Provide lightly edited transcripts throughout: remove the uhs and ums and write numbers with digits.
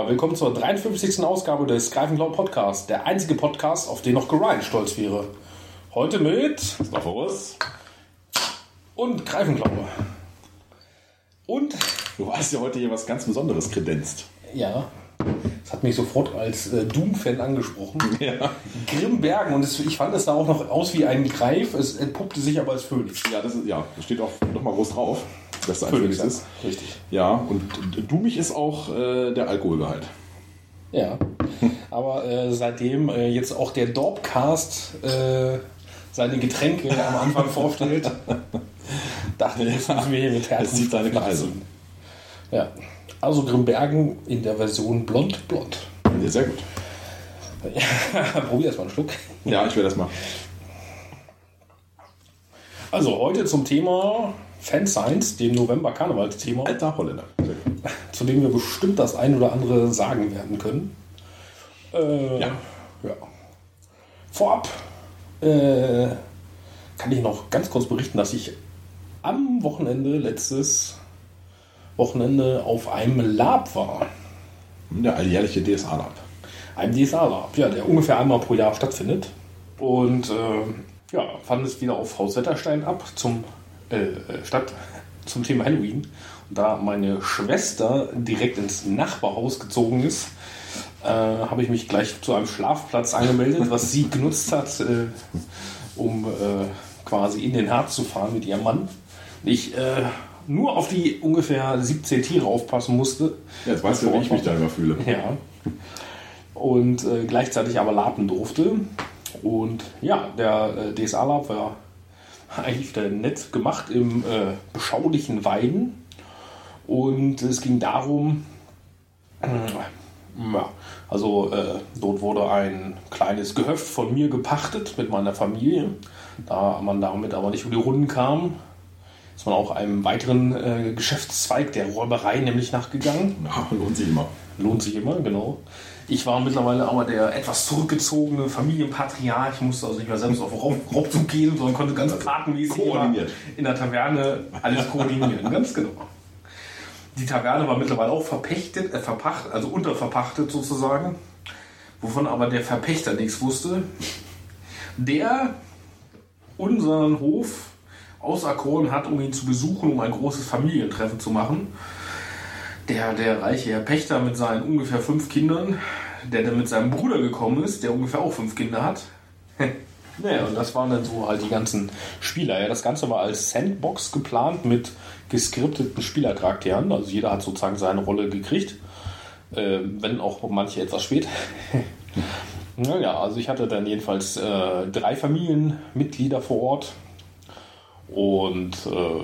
willkommen zur 53. Ausgabe des Greifenklau Podcasts, der einzige Podcast, auf den noch Ryan stolz wäre. Heute mit Stapherus und Greifenklau. Und du hast ja heute hier was ganz Besonderes kredenzt. ja, das hat mich sofort als Doom-Fan angesprochen. Ja. Grimbergen, und ich fand es sah auch noch aus wie ein Greif, es entpuppte sich aber als Phönix. Ja, das steht auch nochmal groß drauf, dass da ein Phönix ist. Richtig. Ja, und dummig ist auch der Alkoholgehalt. Ja, aber seitdem jetzt auch der Dorpcast seine Getränke am Anfang vorstellt, dachte ich, müssen wir hier mit Herzen. Es zieht seine Kreise. Ja, also Grimbergen in der Version blond. Ja, sehr gut. Ja, probier erst mal einen Schluck. Ja, ich werde das mal. Also heute zum Thema Fanscience, dem November-Karnevalsthema, Alter Holländer. Sehr gut. zu dem wir bestimmt das ein oder andere sagen werden können. Ja. Vorab kann ich noch ganz kurz berichten, dass ich am letztes Wochenende auf einem Lab war. Der alljährliche DSA-Lab. Einem DSA-Lab, ja, der ungefähr einmal pro Jahr stattfindet. Und fand es wieder auf Haus Wetterstein ab zum Thema Halloween. Und da meine Schwester direkt ins Nachbarhaus gezogen ist, habe ich mich gleich zu einem Schlafplatz angemeldet, was sie genutzt hat, um quasi in den Harz zu fahren mit ihrem Mann. Ich nur auf die ungefähr 17 Tiere aufpassen musste. Ja, jetzt weißt du, wie ich mich da immer fühle. Ja. Und gleichzeitig aber lapen durfte. Und ja, der DSA-Lab war eigentlich wieder nett gemacht im beschaulichen Weiden. Und es ging darum, dort wurde ein kleines Gehöft von mir gepachtet mit meiner Familie. Da man damit aber nicht über die Runden kam, ist man auch einem weiteren Geschäftszweig der Räuberei nämlich nachgegangen. Ja, lohnt sich immer. Lohnt sich immer, genau. Ich war mittlerweile aber der etwas zurückgezogene Familienpatriarch, musste also nicht mehr selbst auf Raubzug gehen, sondern konnte ganz kartenmäßig in der Taverne alles koordinieren. Ganz genau. Die Taverne war mittlerweile auch unterverpachtet sozusagen, wovon aber der Verpächter nichts wusste, der unseren Hof auserkoren hat, um ihn zu besuchen, um ein großes Familientreffen zu machen. Der reiche Herr Pächter mit seinen ungefähr 5 Kindern, der dann mit seinem Bruder gekommen ist, der ungefähr auch 5 Kinder hat. Naja, und das waren dann so halt die ganzen Spieler. Ja, das Ganze war als Sandbox geplant mit geskripteten Spielercharakteren. Also jeder hat sozusagen seine Rolle gekriegt, wenn auch manche etwas spät. Naja, also ich hatte dann jedenfalls 3 Familienmitglieder vor Ort. Und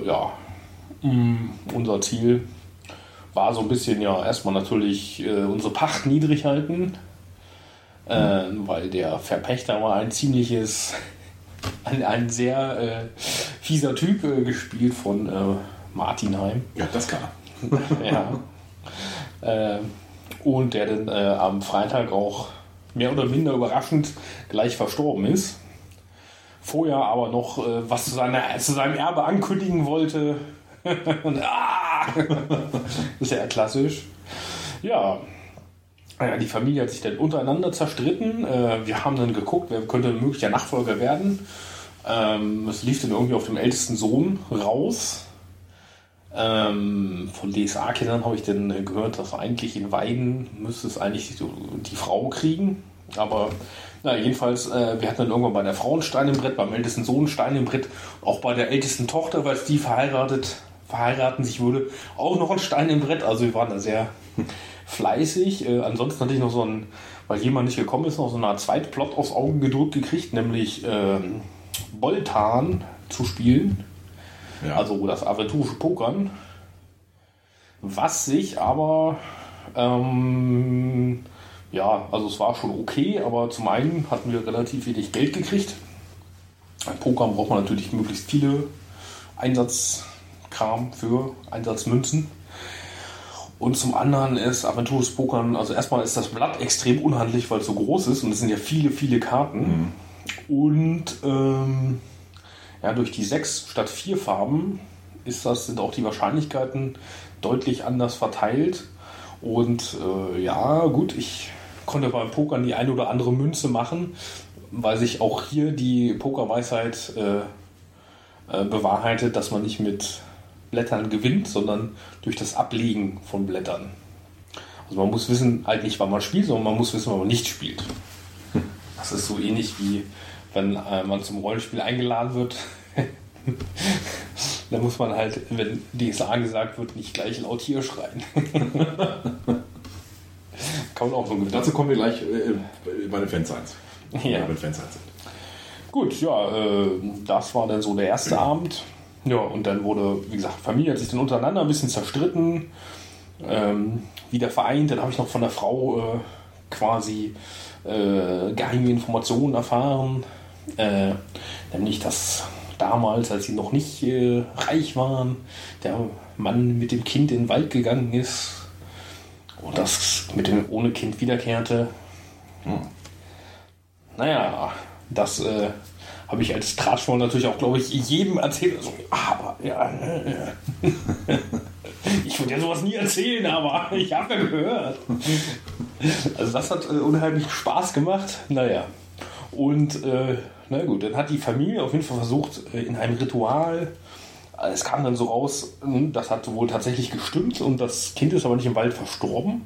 unser Ziel war so ein bisschen erstmal natürlich unsere Pacht niedrig halten, weil der Verpächter war ein sehr fieser Typ, gespielt von Martin Heim. Ja, das kann er. Ja. Und der dann am Freitag auch mehr oder minder überraschend gleich verstorben ist. Vorher aber noch was zu seinem Erbe ankündigen wollte. Und, ist ja klassisch. Ja, die Familie hat sich dann untereinander zerstritten. Wir haben dann geguckt, wer könnte ein möglicher Nachfolger werden. Es lief dann irgendwie auf dem ältesten Sohn raus. Von DSA-Kindern habe ich dann gehört, dass eigentlich in Weiden müsste es eigentlich die Frau kriegen. Aber jedenfalls, wir hatten dann irgendwann bei der Frau einen Stein im Brett, beim ältesten Sohn einen Stein im Brett, auch bei der ältesten Tochter, weil die verheiraten sich würde, auch noch einen Stein im Brett. Also wir waren da sehr fleißig. Ansonsten hatte ich noch weil jemand nicht gekommen ist, noch so eine Art Zweitplot aufs Auge gedrückt gekriegt, nämlich Boltan zu spielen. Ja. Also das aventurische Pokern. Was sich aber also es war schon okay, aber zum einen hatten wir relativ wenig Geld gekriegt. Beim Pokern braucht man natürlich möglichst viele Einsatzkram für Einsatzmünzen. Und zum anderen ist aventurisches Pokern, also erstmal ist das Blatt extrem unhandlich, weil es so groß ist und es sind ja viele, viele Karten. Und durch die 6 statt 4 Farben sind auch die Wahrscheinlichkeiten deutlich anders verteilt. Und ja, gut, ich konnte beim Pokern die eine oder andere Münze machen, weil sich auch hier die Pokerweisheit bewahrheitet, dass man nicht mit Blättern gewinnt, sondern durch das Ablegen von Blättern. Also man muss wissen, halt nicht, wann man spielt, sondern man muss wissen, wann man nicht spielt. Das ist so ähnlich wie, wenn man zum Rollenspiel eingeladen wird. Dann muss man halt, wenn DSA gesagt wird, nicht gleich laut hier schreien. Kann man auch so gewinnen. Dazu kommen wir gleich bei den Fansigns. Ja. Wenn Fansigns sind. Gut, ja, das war dann so der erste Abend. Ja, und dann wurde, wie gesagt, Familie hat sich dann untereinander ein bisschen zerstritten, wieder vereint. Dann habe ich noch von der Frau quasi geheime Informationen erfahren. Nämlich, dass damals, als sie noch nicht reich waren, der Mann mit dem Kind in den Wald gegangen ist und das mit dem ohne Kind wiederkehrte. Naja, das habe ich als Tratschmann natürlich auch, glaube ich, jedem erzählt. Also, aber ja, ich würde ja sowas nie erzählen, aber ich habe ja gehört. Also das hat unheimlich Spaß gemacht. Naja, und na gut, dann hat die Familie auf jeden Fall versucht, in einem Ritual, es kam dann so raus, das hat wohl tatsächlich gestimmt und das Kind ist aber nicht im Wald verstorben,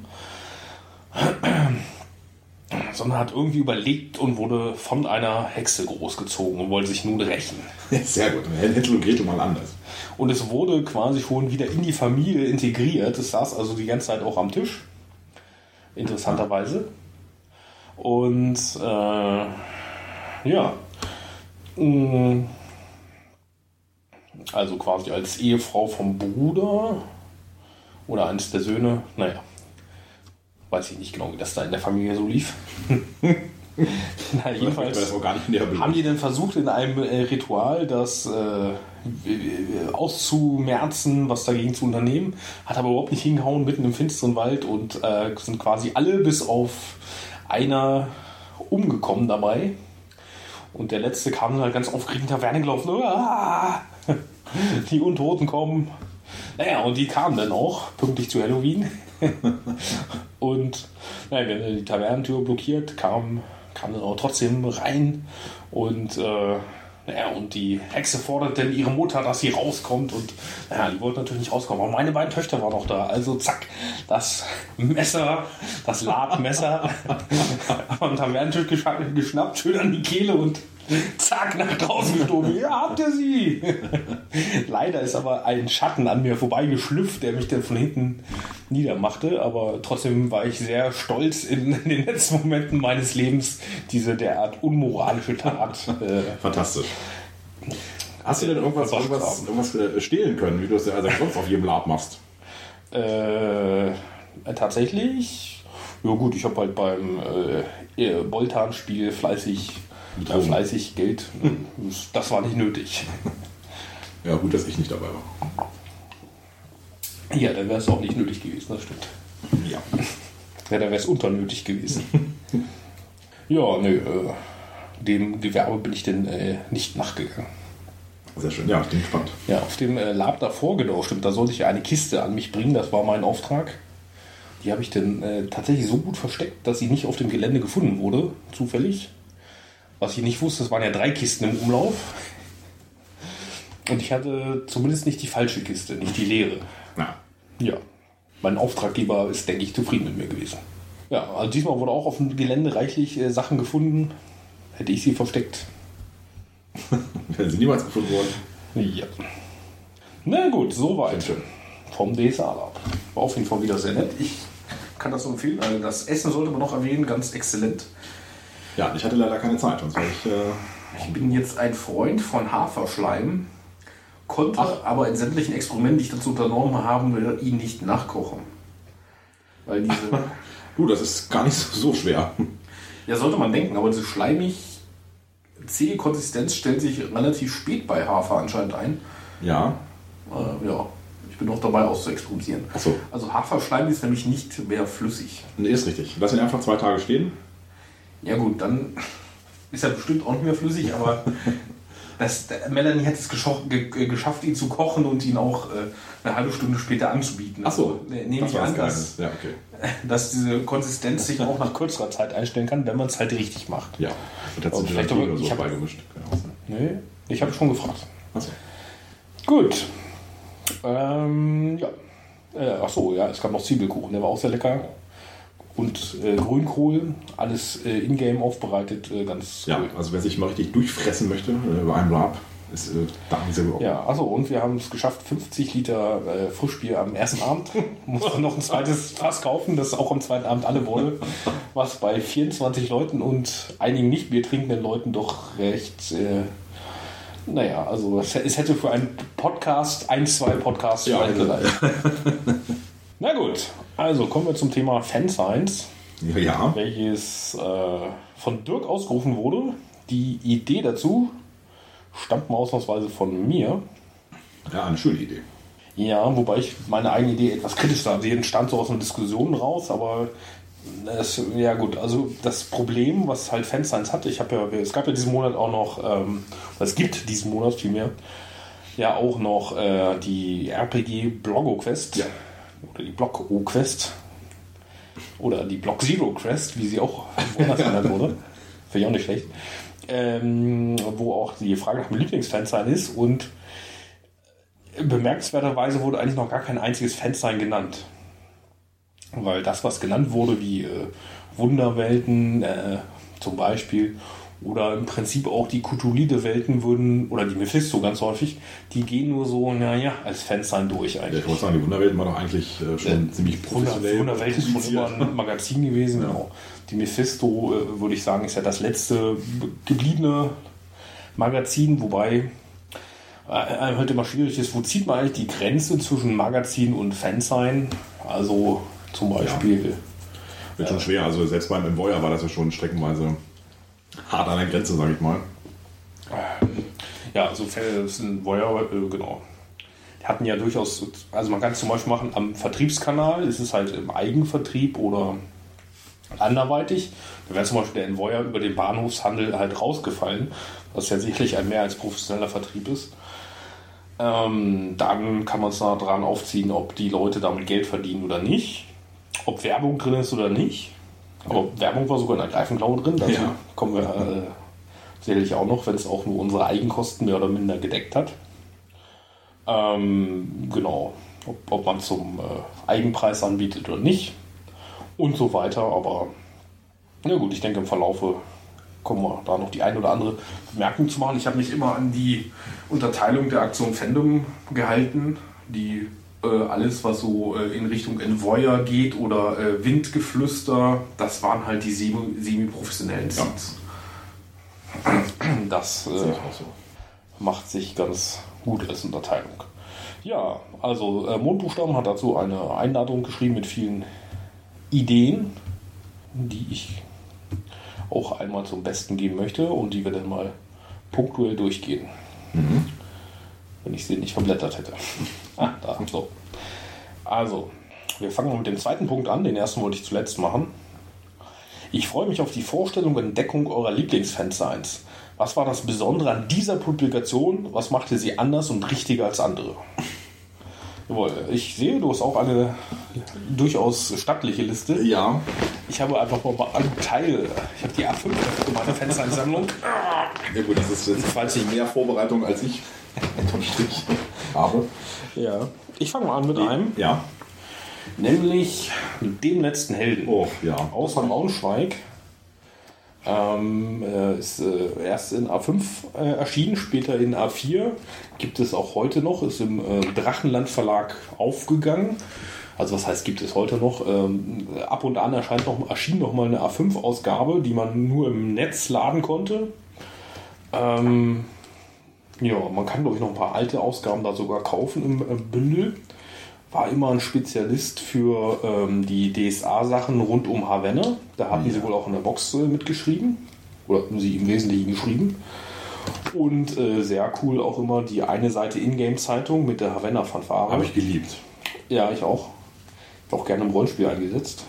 sondern hat irgendwie überlebt und wurde von einer Hexe großgezogen und wollte sich nun rächen. Sehr gut, Hänsel und Gretel mal anders. Und es wurde quasi schon wieder in die Familie integriert. Es saß also die ganze Zeit auch am Tisch, interessanterweise. Und ja, also quasi als Ehefrau vom Bruder oder eines der Söhne, naja, weiß ich nicht genau, wie das da in der Familie so lief. Na, jedenfalls haben die dann versucht, in einem Ritual das auszumerzen, was dagegen zu unternehmen, hat aber überhaupt nicht hingehauen, mitten im finsteren Wald und sind quasi alle bis auf einer umgekommen dabei. Und der letzte kam dann halt ganz aufgeregt in die Taverne gelaufen. Die Untoten kommen. Naja, und die kamen dann auch, pünktlich zu Halloween. Und naja, wenn er die Tavernentür blockiert, kam dann auch trotzdem rein. Und naja, und die Hexe fordert dann ihre Mutter, dass sie rauskommt. Und naja, die wollte natürlich nicht rauskommen. Aber meine beiden Töchter waren noch da. Also zack, das Messer, das Labmesser am Tavernentisch geschnappt, schön an die Kehle und zack, nach draußen gestoßen. Ja, habt ihr sie? Leider ist aber ein Schatten an mir vorbeigeschlüpft, der mich dann von hinten niedermachte. Aber trotzdem war ich sehr stolz in den letzten Momenten meines Lebens, diese derart unmoralische Tat. Fantastisch. Hast du denn irgendwas stehlen können, wie du es ja sonst auf jedem Lab machst? Tatsächlich? Ja gut, ich habe halt beim Boltan-Spiel fleißig Geld. Das war nicht nötig. Ja, gut, dass ich nicht dabei war. Ja, dann wäre es auch nicht nötig gewesen, das stimmt. Ja. Ja, dann wäre es unternötig gewesen. Ja, nö, dem Gewerbe bin ich denn nicht nachgegangen. Sehr schön, ja, ich bin gespannt. Ja, auf dem Lab davor, genau, stimmt, da sollte ich eine Kiste an mich bringen, das war mein Auftrag. Die habe ich dann tatsächlich so gut versteckt, dass sie nicht auf dem Gelände gefunden wurde, zufällig. Was ich nicht wusste, es waren ja 3 Kisten im Umlauf. Und ich hatte zumindest nicht die falsche Kiste, nicht die leere. Ja, mein Auftraggeber ist, denke ich, zufrieden mit mir gewesen. Ja, also diesmal wurde auch auf dem Gelände reichlich Sachen gefunden. Hätte ich sie versteckt. Wären sie niemals gefunden worden. Ja. Na gut, soweit. Vom DSA-Lab. War auf jeden Fall wieder sehr nett. Ich kann das so empfehlen. Also das Essen sollte man noch erwähnen, ganz exzellent. Ja, ich hatte leider keine Zeit. Sonst war ich bin jetzt ein Freund von Haferschleim, konnte aber in sämtlichen Experimenten, die ich dazu unternommen habe, ihn nicht nachkochen. Weil diese... Du, das ist gar nicht so schwer. Ja, sollte man denken, aber diese schleimig zähe Konsistenz stellt sich relativ spät bei Hafer anscheinend ein. Ja. Ja, ich bin noch dabei auszuexperimentieren. Ach so. Also Haferschleim ist nämlich nicht mehr flüssig. Nee, ist richtig. Lass ihn einfach 2 Tage stehen. Ja gut, dann ist er bestimmt auch nicht mehr flüssig, aber Melanie hat es geschafft, ihn zu kochen und ihn auch eine halbe Stunde später anzubieten. Achso, nehme ich an, dass diese Konsistenz sich auch nach kürzerer Zeit einstellen kann, wenn man es halt richtig macht. Ja, und hat vielleicht oder so beigemischt. Nee, ich habe schon gefragt. Achso. Gut. Ja. Achso, ja, es gab noch Zwiebelkuchen, der war auch sehr lecker. Und Grünkohl, alles in-game aufbereitet, ganz cool. Ja, also wer sich mal richtig durchfressen möchte bei einem Lab, ist da sehr gut. Ja, achso, und wir haben es geschafft, 50 Liter Frischbier am ersten Abend. Mussten noch ein zweites Fass kaufen, das auch am zweiten Abend alle wurde. Was bei 24 Leuten und einigen nicht Bier trinkenden Leuten doch recht... naja, also es hätte für einen Podcast 2 Podcasts gereicht. Na gut, also kommen wir zum Thema Fanscience, welches von Dirk ausgerufen wurde. Die Idee dazu stammt mal ausnahmsweise von mir. Ja, eine schöne Idee. Ja, wobei ich meine eigene Idee etwas kritisch sah. Die entstand so aus einer Diskussion raus, aber ja gut, also das Problem, was halt Fanscience hat, es gab ja diesen Monat auch noch, es gibt diesen Monat vielmehr, ja auch noch die RPG Blogo-Quest. Ja. Oder die Block-O-Quest. Oder die Block-Zero-Quest, wie sie auch woanders genannt wurde. Finde ich auch nicht schlecht. Wo auch die Frage nach dem Lieblingsfansign ist. Und bemerkenswerterweise wurde eigentlich noch gar kein einziges Fansign genannt. Weil das, was genannt wurde, wie Wunderwelten zum Beispiel, oder im Prinzip auch die Cthulhu-Welten würden, oder die Mephisto ganz häufig, die gehen nur so, naja, als Fansign durch eigentlich. Ja, ich wollte sagen, die Wunderwelten war doch eigentlich schon ziemlich professionell. Wunderwelt ist schon immer ein Magazin gewesen, genau. Die Mephisto, würde ich sagen, ist ja das letzte gebliebene Magazin, wobei einem halt immer schwierig ist, wo zieht man eigentlich die Grenze zwischen Magazin und Fansign? Also zum Beispiel... Ja. Wird schon schwer, also selbst beim Envoyer war das ja schon streckenweise hart an der Grenze, sage ich mal. Ja, also das sind Voyeur, genau. Die hatten ja durchaus, also man kann es zum Beispiel machen am Vertriebskanal, ist es halt im Eigenvertrieb oder anderweitig. Da wäre zum Beispiel der Envoyer über den Bahnhofshandel halt rausgefallen, was ja sicherlich ein mehr als professioneller Vertrieb ist. Dann kann man es daran aufziehen, ob die Leute damit Geld verdienen oder nicht, ob Werbung drin ist oder nicht. Aber Werbung war sogar in der Greifenklaue drin, dazu kommen wir sicherlich auch noch, wenn es auch nur unsere Eigenkosten mehr oder minder gedeckt hat. Genau, ob man zum Eigenpreis anbietet oder nicht und so weiter. Aber na gut, ich denke im Verlaufe kommen wir da noch die ein oder andere Bemerkung zu machen. Ich habe mich immer an die Unterteilung der Aktion Fandom gehalten, die alles, was so in Richtung Envoyer geht oder Windgeflüster, das waren halt die semi-professionellen Seeds. Ja. Das macht sich ganz gut als Unterteilung. Ja, also Mondbuchstaben hat dazu eine Einladung geschrieben mit vielen Ideen, die ich auch einmal zum Besten geben möchte und die wir dann mal punktuell durchgehen. Mhm. Wenn ich sie nicht verblättert hätte. Da, so. Also, wir fangen mal mit dem zweiten Punkt an. Den ersten wollte ich zuletzt machen. Ich freue mich auf die Vorstellung und Entdeckung eurer Lieblingsfansigns. Was war das Besondere an dieser Publikation? Was machte sie anders und richtiger als andere? Jawohl, ich sehe, du hast auch eine durchaus stattliche Liste. Ja. Ich habe einfach mal einen Teil. Ich habe die A5 für meine Fansign-Sammlung. Ja gut, das ist jetzt falls ich mehr Vorbereitung als ich unterm Strich habe. Ja. Ich fange mal an mit einem. Ja. Nämlich dem letzten Helden. Oh, ja. Aus Braunschweig. Ist erst in A5 erschienen, später in A4. Gibt es auch heute noch. Ist im Drachenland Verlag aufgegangen. Also was heißt, gibt es heute noch? Ab und an erschien noch mal eine A5-Ausgabe, die man nur im Netz laden konnte. Ja, man kann, glaube ich, noch ein paar alte Ausgaben da sogar kaufen im Bündel. War immer ein Spezialist für die DSA-Sachen rund um Havanna. Da hatten sie wohl auch in der Box mitgeschrieben. Oder haben sie im Wesentlichen geschrieben. Und sehr cool auch immer die eine Seite Ingame-Zeitung mit der Havanna-Fanfare. Habe ich geliebt. Ja, ich auch. Auch gerne im Rollenspiel eingesetzt.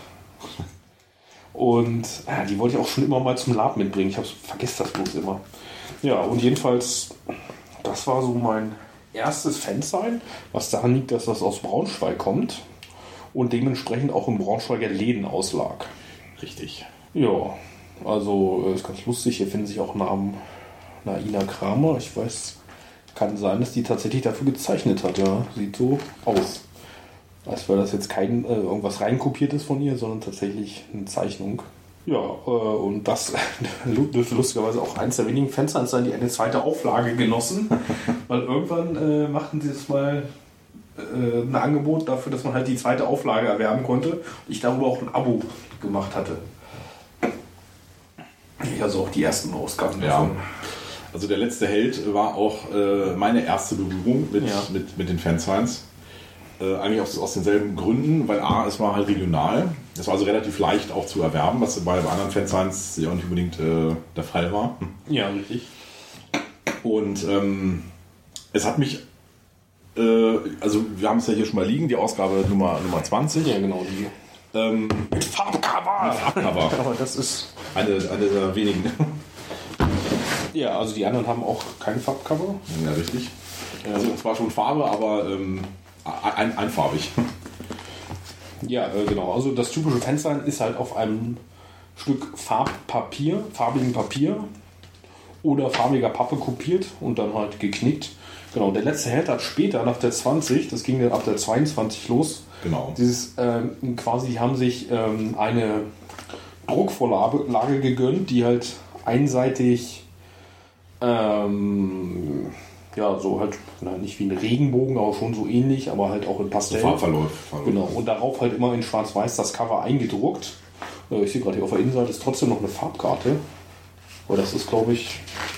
Und die wollte ich auch schon immer mal zum Lab mitbringen. Ich vergesse das bloß immer. Ja, und jedenfalls das war so mein erstes Fansign, was daran liegt, dass das aus Braunschweig kommt und dementsprechend auch im Braunschweiger Läden auslag. Richtig. Ja, also ist ganz lustig. Hier finden sich auch Namen Ina Kramer. Ich weiß, kann sein, dass die tatsächlich dafür gezeichnet hat. Ja, sieht so aus. Als wäre das jetzt kein irgendwas reinkopiert ist von ihr, sondern tatsächlich eine Zeichnung. Ja, und das dürfte lustigerweise auch eins der wenigen Fansigns sein, die eine zweite Auflage genossen. Weil irgendwann machten sie das mal ein Angebot dafür, dass man halt die zweite Auflage erwerben konnte. Und ich darüber auch ein Abo gemacht hatte. Also auch die ersten Ausgaben davon. Also der letzte Held war auch meine erste Berührung mit den Fansigns. Eigentlich aus denselben Gründen, weil es war halt regional. Es war also relativ leicht auch zu erwerben, was bei anderen Fansigns ja auch nicht unbedingt der Fall war. Ja, richtig. Und es hat mich, also wir haben es ja hier schon mal liegen, die Ausgabe Nummer 20. Ja, genau, die. Mit Farbcover! Mit Farbcover. Aber das ist eine der wenigen. Ja, also die anderen haben auch kein Farbcover. Ja, richtig. Also zwar schon Farbe, aber einfarbig. Ja, genau. Also das typische Fansign ist halt auf einem Stück farbigen Papier oder farbiger Pappe kopiert und dann halt geknickt. Genau, der letzte Held hat später, nach der 20, das ging dann ab der 22 los. Genau. Dieses quasi, die haben sich eine Druckvorlage gegönnt, die halt einseitig ja, so halt, nicht wie ein Regenbogen, aber schon so ähnlich, aber halt auch in Pastell. Farbverlauf. Genau, und darauf halt immer in schwarz-weiß das Cover eingedruckt. Ich sehe gerade hier auf der Innenseite ist trotzdem noch eine Farbkarte. Aber das ist, glaube ich,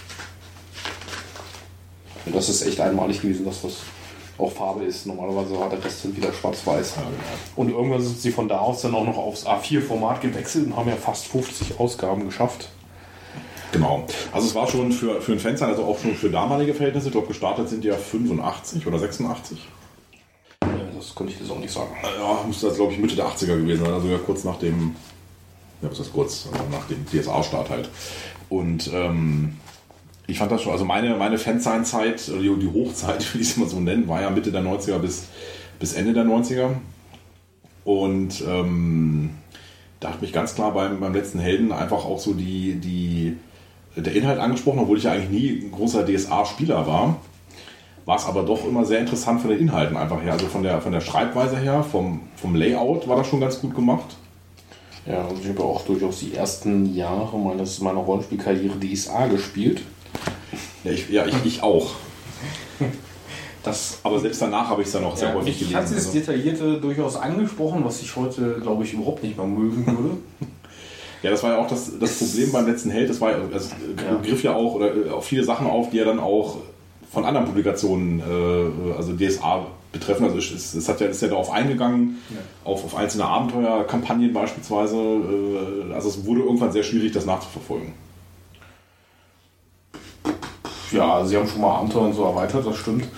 das ist echt einmalig gewesen, dass das auch Farbe ist. Normalerweise hat der Rest sind wieder schwarz-weiß. Ja, genau. Und irgendwann sind sie von da aus dann auch noch aufs A4-Format gewechselt und haben ja fast 50 Ausgaben geschafft. Genau. Also es war schon für ein Fansign, also auch schon für damalige Verhältnisse, ich glaube gestartet sind die ja 85 oder 86. Ja, das könnte ich jetzt auch nicht sagen. Ja, müsste das glaube ich Mitte der 80er gewesen sein, also ja kurz nach dem, nach dem DSA-Start halt. Und ich fand das schon, also meine Fansign-Zeit, die Hochzeit, wie ich es mal so nennen, war ja Mitte der 90er bis Ende der 90er. Und da hat mich ganz klar beim letzten Helden einfach auch so der Inhalt angesprochen, obwohl ich ja eigentlich nie ein großer DSA-Spieler war es aber doch immer sehr interessant von den Inhalten einfach her. Also von der Schreibweise her, vom Layout war das schon ganz gut gemacht. Ja, und ich habe auch durchaus die ersten Jahre meiner Rollenspielkarriere DSA gespielt. Ja, ich auch. Aber selbst danach habe ich es dann auch sehr häufig gelesen. Ich hatte das Detaillierte durchaus angesprochen, was ich heute, glaube ich, überhaupt nicht mehr mögen würde. Ja, das war ja auch das Problem beim letzten Held. Das griff ja auch oder auch viele Sachen auf, die ja dann auch von anderen Publikationen, also DSA betreffen. Also es ist ja darauf eingegangen, auf einzelne Abenteuerkampagnen beispielsweise. Also es wurde irgendwann sehr schwierig, das nachzuverfolgen. Ja, also sie haben schon mal Abenteuer und so erweitert, das stimmt.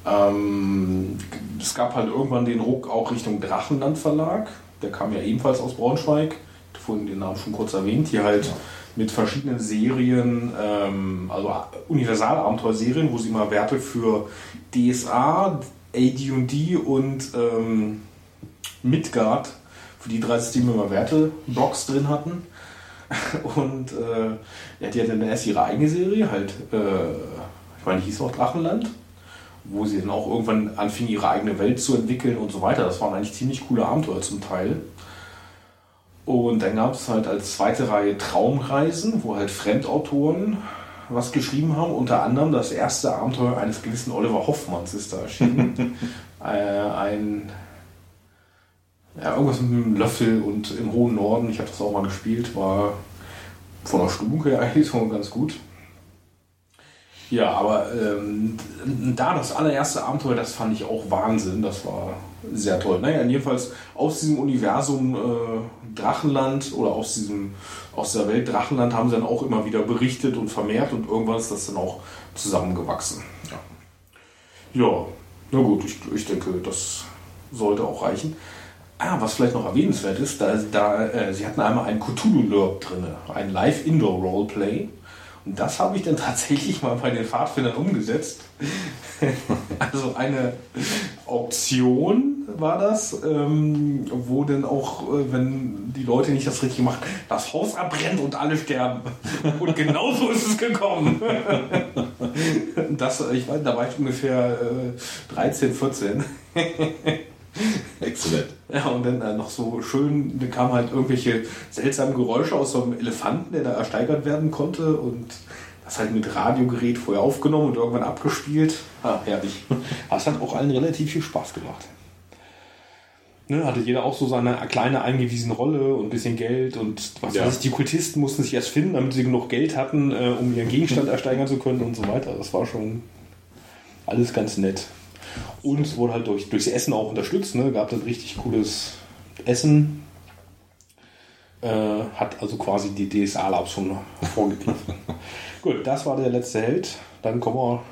Es gab halt irgendwann den Ruck auch Richtung Drachenland Verlag. Der kam ja ebenfalls aus Braunschweig. Ich habe vorhin den Namen schon kurz erwähnt. Hier halt mit verschiedenen Serien, also Universalabenteuerserien, wo sie mal Werte für DSA, AD&D und Midgard für die 3 Systeme immer Wertebox drin hatten. Und die hatten dann erst ihre eigene Serie, halt, ich meine, die hieß auch Drachenland, wo sie dann auch irgendwann anfingen, ihre eigene Welt zu entwickeln und so weiter. Das waren eigentlich ziemlich coole Abenteuer zum Teil. Und dann gab es halt als zweite Reihe Traumreisen, wo halt Fremdautoren was geschrieben haben. Unter anderem das erste Abenteuer eines gewissen Oliver Hoffmanns ist da erschienen. Irgendwas mit einem Löffel und im hohen Norden. Ich habe das auch mal gespielt, war von der Stimmung her eigentlich schon ganz gut. Ja, aber da das allererste Abenteuer, das fand ich auch Wahnsinn. Das war sehr toll. Naja, jedenfalls aus diesem Universum Drachenland oder aus der Welt Drachenland haben sie dann auch immer wieder berichtet und vermehrt und irgendwann ist das dann auch zusammengewachsen. Ja, na gut, ich denke, das sollte auch reichen. Was vielleicht noch erwähnenswert ist, sie hatten einmal einen Cthulhu-Lurb drin, ein Live-Indoor-Roleplay. Und das habe ich dann tatsächlich mal bei den Pfadfindern umgesetzt. Also eine Auktion war das, wo dann auch, wenn die Leute nicht das Richtige machen, das Haus abbrennt und alle sterben. Und genau so ist es gekommen. Ich weiß, da war ich ungefähr 13, 14. Exzellent. Ja, und dann noch so schön, da kamen halt irgendwelche seltsamen Geräusche aus so einem Elefanten, der da ersteigert werden konnte, und das halt mit Radiogerät vorher aufgenommen und irgendwann abgespielt. Herrlich. Das hat auch allen relativ viel Spaß gemacht. Ne, hatte jeder auch so seine kleine eingewiesene Rolle und ein bisschen Geld und was weiß ich, die Kultisten mussten sich erst finden, damit sie genug Geld hatten, um ihren Gegenstand ersteigern zu können und so weiter. Das war schon alles ganz nett. Und es wurde halt durchs Essen auch unterstützt. Ne? Gab dann richtig cooles Essen. Hat also quasi die DSA-Labs schon vorgegriffen. Gut, das war der letzte Held. Dann kommen wir.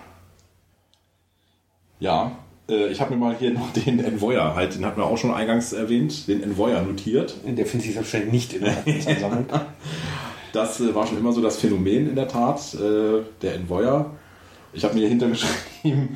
Ja, ich habe mir mal hier noch den Envoyer, halt, den hatten wir auch schon eingangs erwähnt, den Envoyer notiert. Der findet sich selbstverständlich nicht in der Sammlung. Das war schon immer so das Phänomen in der Tat, der Envoyer. Ich habe mir hier hintergeschrieben,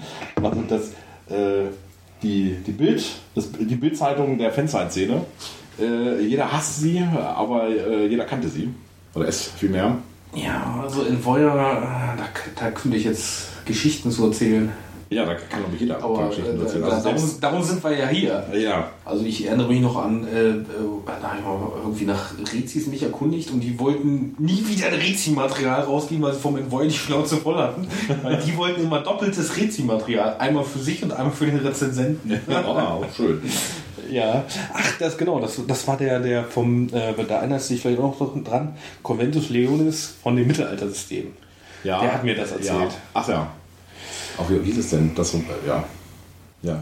die Bild-Zeitung der Fanzine-Szene. Jeder hasst sie, aber jeder kannte sie. Oder es vielmehr. Ja, also Envoyer, da könnte ich jetzt Geschichten zu erzählen. Ja, da kann doch jeder Geschichten erzählen. Darum sind wir ja hier. Ja. Also ich erinnere mich noch an, da habe ich mal irgendwie nach Rezis mich erkundigt und die wollten nie wieder ein Rezi-Material rausgeben, weil sie vom Envoy die Schnauze voll hatten. Weil die wollten immer doppeltes Rezi-Material. Einmal für sich und einmal für den Rezensenten. Auch schön. Ja, ach, das war der vom, da erinnerst du dich vielleicht auch noch dran, Conventus Leonis von dem Mittelaltersystem. Ja. Der hat mir das erzählt. Ja. Ach ja. Auch wie ist es denn? Das, ja.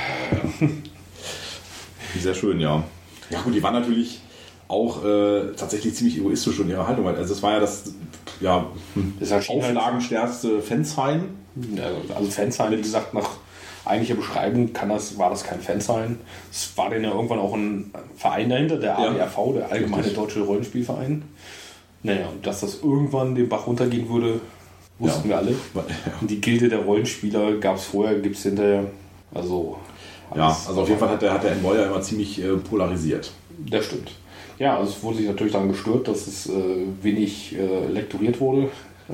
Sehr schön, ja. Ja gut, die waren natürlich auch tatsächlich ziemlich egoistisch in ihrer Haltung. Also es war ja das auflagenstärkste Fanzine. Also Fanzine, wie gesagt, nach eigentlicher Beschreibung war das kein Fanzine. Es war dann ja irgendwann auch ein Verein dahinter, der ADRV, der Allgemeine Deutsche Rollenspielverein. Naja, und dass das irgendwann den Bach runtergehen würde, wussten wir alle. Und die Gilde der Rollenspieler gab es vorher, gibt es hinterher. Also auf jeden Fall hat der Envoyer immer ziemlich polarisiert. Das stimmt. Ja, also es wurde sich natürlich daran gestört, dass es wenig lektoriert wurde.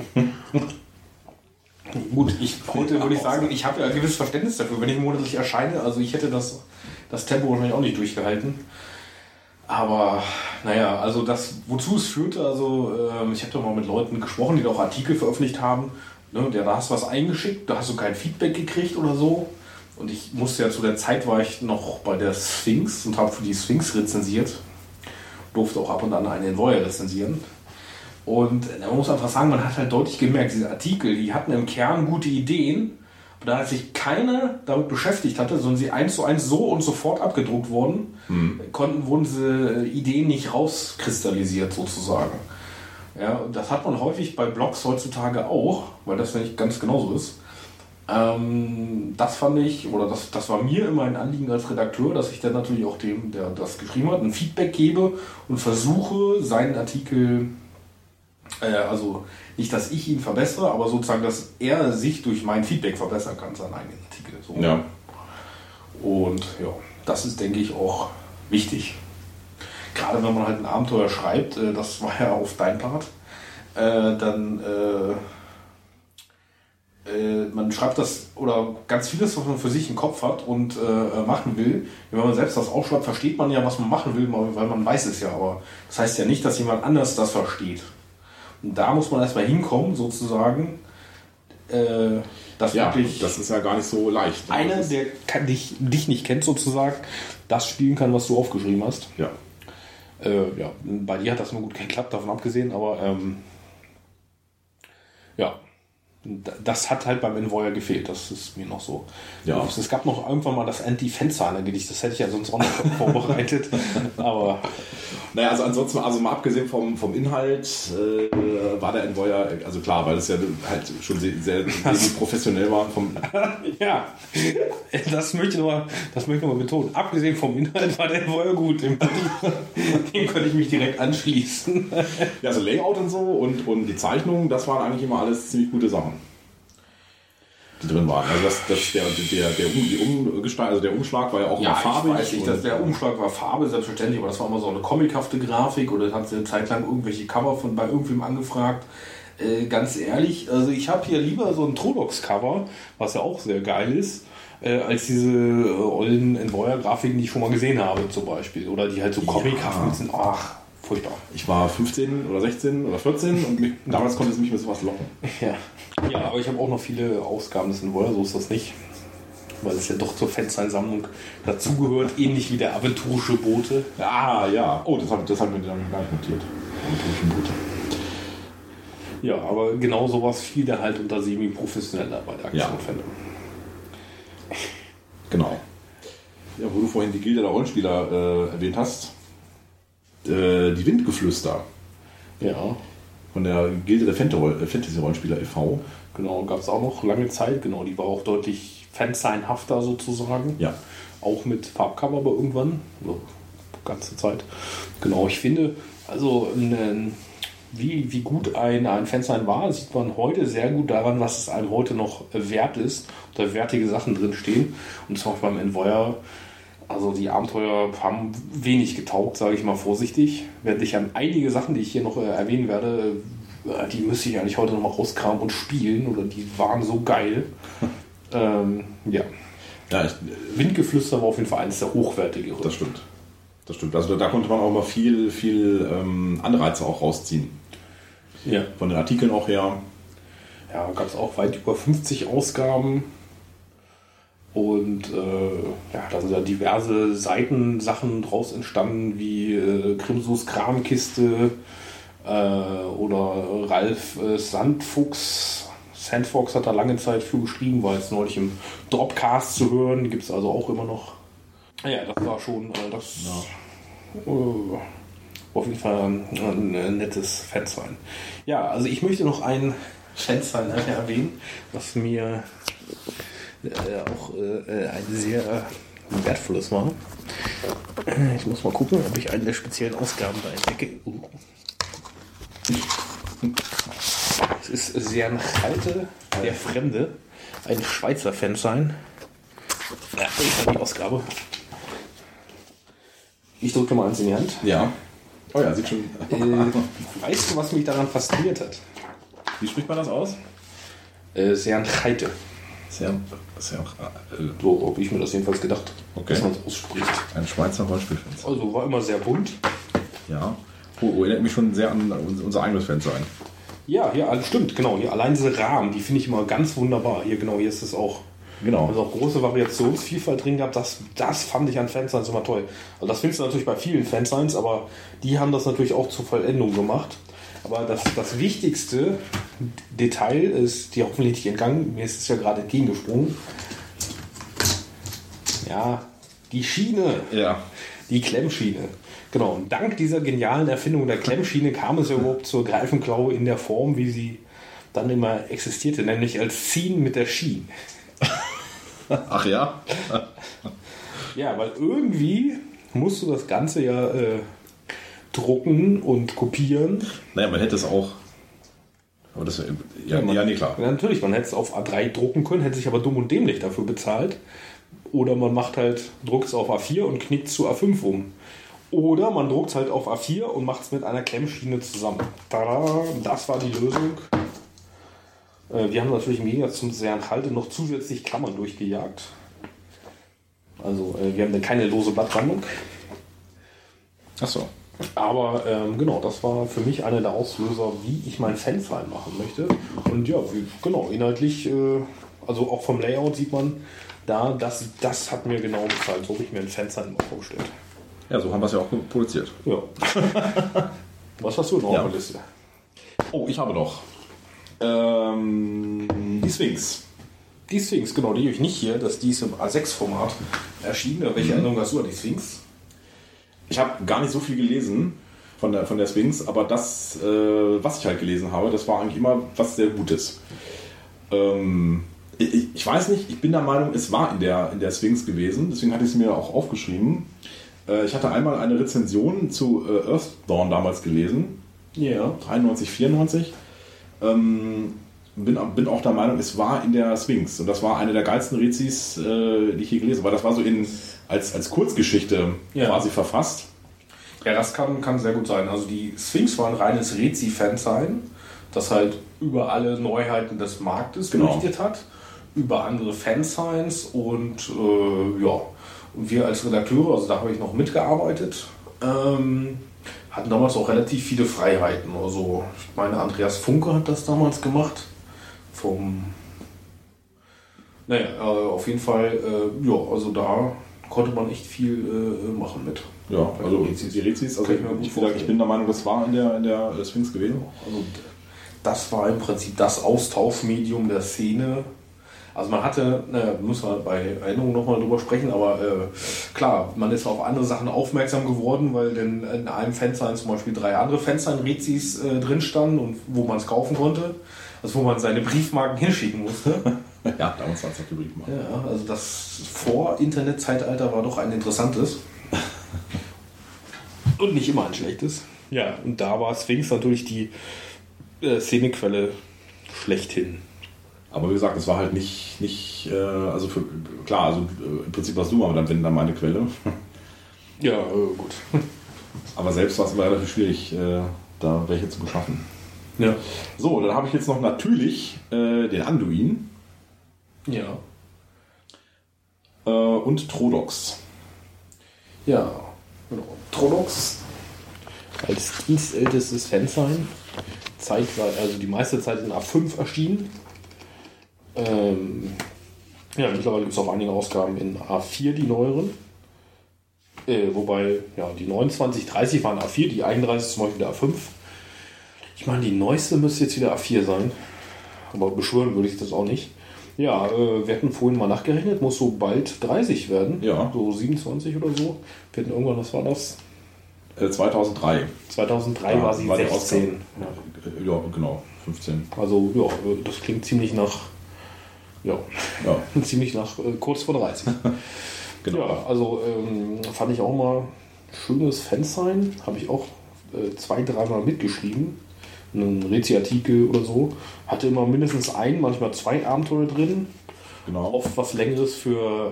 Gut, heute würde ich sagen, ich habe ja ein gewisses Verständnis dafür, wenn ich monatlich erscheine. Also ich hätte das Tempo wahrscheinlich auch nicht durchgehalten. Aber naja, also wozu es führte, also ich habe da mal mit Leuten gesprochen, die da auch Artikel veröffentlicht haben. Ne, da hast du was eingeschickt, da hast du kein Feedback gekriegt oder so. Und ich musste ja zu der Zeit, war ich noch bei der Sphinx und habe für die Sphinx rezensiert. Durfte auch ab und an einen Envoyer rezensieren. Und man muss einfach sagen, man hat halt deutlich gemerkt, diese Artikel, die hatten im Kern gute Ideen, aber da sich keiner damit beschäftigt hatte, sondern sie 1:1 so und sofort abgedruckt wurden, wurden diese Ideen nicht rauskristallisiert sozusagen. Ja, und das hat man häufig bei Blogs heutzutage auch, weil das ja nicht ganz genauso ist. Das fand ich, oder das war mir immer ein Anliegen als Redakteur, dass ich dann natürlich auch dem, der das geschrieben hat, ein Feedback gebe und versuche, seinen Artikel, also nicht, dass ich ihn verbessere, aber sozusagen, dass er sich durch mein Feedback verbessern kann, seinen eigenen Artikel. So. Ja. Und ja, das ist, denke ich, auch wichtig. Gerade wenn man halt ein Abenteuer schreibt, das war ja auf dein Part, dann man schreibt das, oder ganz vieles, was man für sich im Kopf hat und machen will. Wenn man selbst das aufschreibt, versteht man ja, was man machen will, weil man weiß es ja. Aber das heißt ja nicht, dass jemand anders das versteht. Und da muss man erstmal hinkommen, sozusagen. Das ist ja gar nicht so leicht. Einer, der dich nicht kennt, sozusagen, das spielen kann, was du aufgeschrieben hast. Ja. Bei dir hat das nur gut geklappt, davon abgesehen, aber ja. Das hat halt beim Envoyer gefehlt, das ist mir noch so. Ja. Es gab noch irgendwann mal das Anti-Fanzahler-Gedicht, das hätte ich ja sonst auch noch vorbereitet. Aber Naja, also ansonsten, also mal abgesehen vom Inhalt, war der Envoyer, also klar, weil es ja halt schon sehr professionell war. ja, das möchte ich noch mal betonen. Abgesehen vom Inhalt war der Envoyer gut, dem könnte ich mich direkt anschließen. Ja, also Layout und so und die Zeichnungen, das waren eigentlich immer alles ziemlich gute Sachen, die drin waren. Also der Umschlag war ja auch immer farbig. Ich weiß nicht, der Umschlag war Farbe, selbstverständlich, aber das war immer so eine comichafte Grafik oder hat sie eine Zeit lang irgendwelche Cover bei irgendwem angefragt. Ganz ehrlich, also ich habe hier lieber so ein Trollocs-Cover, was ja auch sehr geil ist, als diese ollen Envoyer-Grafiken, die ich schon mal gesehen habe zum Beispiel. Oder die halt so comichaft sind. Ach, furchtbar. Ich war 15 oder 16 oder 14 und damals konnte es mich mit sowas locken. Ja, aber ich habe auch noch viele Ausgaben des Envoyer, so ist das nicht. Weil es ja doch zur Fansign-Sammlung dazugehört, ähnlich wie der aventurische Bote. Ja. Oh, das haben wir dann gar nicht notiert. Aventurischen Bote. Ja, aber genau sowas fiel da halt unter semi-professioneller bei der Aktion-Fan. Genau. Ja, wo du vorhin die Gilde der Rollenspieler erwähnt hast. Die Windgeflüster. Ja. Von der Gilde der Fantasy-Rollenspieler e.V. Genau, gab es auch noch lange Zeit. Genau, die war auch deutlich fansignhafter sozusagen. Ja. Auch mit Farbcover aber irgendwann. Also, ganze Zeit. Genau, ich finde, also wie gut ein Fansign war, sieht man heute sehr gut daran, was es einem heute noch wert ist. Da wertige Sachen drin stehen. Und zum Beispiel beim Envoyer, also die Abenteuer haben wenig getaugt, sage ich mal vorsichtig. Während ich an einige Sachen, die ich hier noch erwähnen werde, die müsste ich eigentlich heute noch mal rauskramen und spielen. Oder die waren so geil. Ja. Windgeflüster war auf jeden Fall eines der hochwertigeren. Das stimmt. Also da konnte man auch mal viel Anreize auch rausziehen. Ja. Von den Artikeln auch her. Ja, gab es auch weit über 50 Ausgaben. Und da sind ja diverse Seitensachen draus entstanden, wie Grimsus Kramkiste oder Ralf Sandfox hat da lange Zeit für geschrieben, war jetzt neulich im Dropcast zu hören, die gibt es also auch immer noch. Ja, das war schon auf jeden Fall ein nettes Fansign. Ja, also ich möchte noch ein Fansign erwähnen, was mir auch ein sehr wertvolles war. Ich muss mal gucken, ob ich eine der speziellen Ausgaben da entdecke. Es ist sehr Halte der Fremde, ein Schweizer Fansign. Ja, ich habe die Ausgabe. Ich drücke mal eins in die Hand. Ja. Oh ja, sieht schon. Weißt du, was mich daran fasziniert hat? Wie spricht man das aus? Sehr Halte. So habe ich mir das jedenfalls gedacht, dass man es ausspricht. Ein Schweizer Rollenspielfan. Also war immer sehr bunt. Ja. Erinnert mich schon sehr an unser eigenes Fansign. Ja, hier, stimmt, genau. Hier allein diese Rahmen, die finde ich immer ganz wunderbar. Hier ist es auch. Genau. Also auch große Variationsvielfalt drin gehabt. Das fand ich an Fansigns immer toll. Also das findest du natürlich bei vielen Fansigns, aber die haben das natürlich auch zur Vollendung gemacht. Aber das wichtigste Detail ist dir hoffentlich nicht entgangen. Mir ist es ja gerade entgegengesprungen. Ja, die Schiene. Ja. Die Klemmschiene. Genau. Und dank dieser genialen Erfindung der Klemmschiene kam es ja überhaupt zur Greifenklaue in der Form, wie sie dann immer existierte, nämlich als Ziehen mit der Schiene. Ach ja? Ja, weil irgendwie musst du das Ganze ja drucken und kopieren. Naja, man hätte es auch. Aber das nee, klar. Ja, natürlich, man hätte es auf A3 drucken können, hätte sich aber dumm und dämlich dafür bezahlt. Oder man druckt es auf A4 und knickt zu A5 um. Oder man druckt es halt auf A4 und macht es mit einer Klemmschiene zusammen. Tada, das war die Lösung. Wir haben natürlich im Gegensatz zum Halte noch zusätzlich Klammern durchgejagt. Also wir haben dann keine lose Blattsammlung. Achso. Aber genau, das war für mich einer der Auslöser, wie ich mein Fansign machen möchte. Und ja, genau, inhaltlich, also auch vom Layout sieht man, das hat mir genau gefallen. So habe ich mir ein Fansign mal vorgestellt. Ja, so haben wir es ja auch produziert. Ja. Was hast du noch auf der Liste? Oh, ich habe noch. Die Sphinx. Die Sphinx, genau, die habe ich nicht hier. Die ist im A6-Format erschienen. Welche Erinnerung hast du an die Sphinx? Ich habe gar nicht so viel gelesen von der Sphinx, aber das, was ich halt gelesen habe, das war eigentlich immer was sehr Gutes. Ich weiß nicht, ich bin der Meinung, es war in der Sphinx gewesen, deswegen hatte ich es mir auch aufgeschrieben. Ich hatte einmal eine Rezension zu Earthdawn damals gelesen. Ja. 93, 94. Bin auch der Meinung, es war in der Sphinx. Und das war eine der geilsten Rezis, die ich je gelesen habe. Weil das war so als Kurzgeschichte quasi verfasst. Ja, das kann sehr gut sein. Also die Sphinx war ein reines Rezi-Fansein, das halt über alle Neuheiten des Marktes berichtet hat, über andere Fansigns und und wir als Redakteure, also da habe ich noch mitgearbeitet, hatten damals auch relativ viele Freiheiten. Also ich meine, Andreas Funke hat das damals gemacht. Auf jeden Fall, also da konnte man echt viel machen mit. Ja, also die Rezis, also ich bin der Meinung, das war in der Sphinx gewesen. Also das war im Prinzip das Austauschmedium der Szene. Also man hatte, müssen wir bei Erinnerung nochmal drüber sprechen, aber klar, man ist auf andere Sachen aufmerksam geworden, weil denn in einem Fansign zum Beispiel 3 andere Fansign-Rezis drin standen und wo man es kaufen konnte. Also wo man seine Briefmarken hinschicken musste. Ja, damals war es auf die Briefmarken. Ja, also das Vor-Internet-Zeitalter war doch ein interessantes. Und nicht immer ein schlechtes. Ja, und da war Sphinx natürlich die Szenequelle schlechthin. Aber wie gesagt, es war halt nicht also im Prinzip warst du aber dann meine Quelle. Ja, gut. Aber selbst war es relativ schwierig, da welche zu beschaffen. Ja. So, dann habe ich jetzt noch natürlich den Anduin. Ja. Und Trodox. Ja, genau. Trodox als dienstältestes Fansign. Also die meiste Zeit in A5 erschienen. Mittlerweile gibt es auch einige Ausgaben in A4, die neueren. Wobei, die 29, 30 waren A4, die 31 zum Beispiel wieder A5. Ich meine, die neueste müsste jetzt wieder A4 sein. Aber beschwören würde ich das auch nicht. Ja, wir hatten vorhin mal nachgerechnet, muss so bald 30 werden. Ja. So 27 oder so. Wir hatten irgendwann, was war das? 2003. 2003 war sie 16. Ja, genau, 15. Also, das klingt ziemlich nach... ziemlich nach kurz vor 30. Genau. Ja, also fand ich auch mal schönes Fansign. Habe ich auch 2-3 Mal mitgeschrieben. Einen Rezi-Artikel oder so. Hatte immer mindestens ein, manchmal 2 Abenteuer drin. Genau. Oft was Längeres für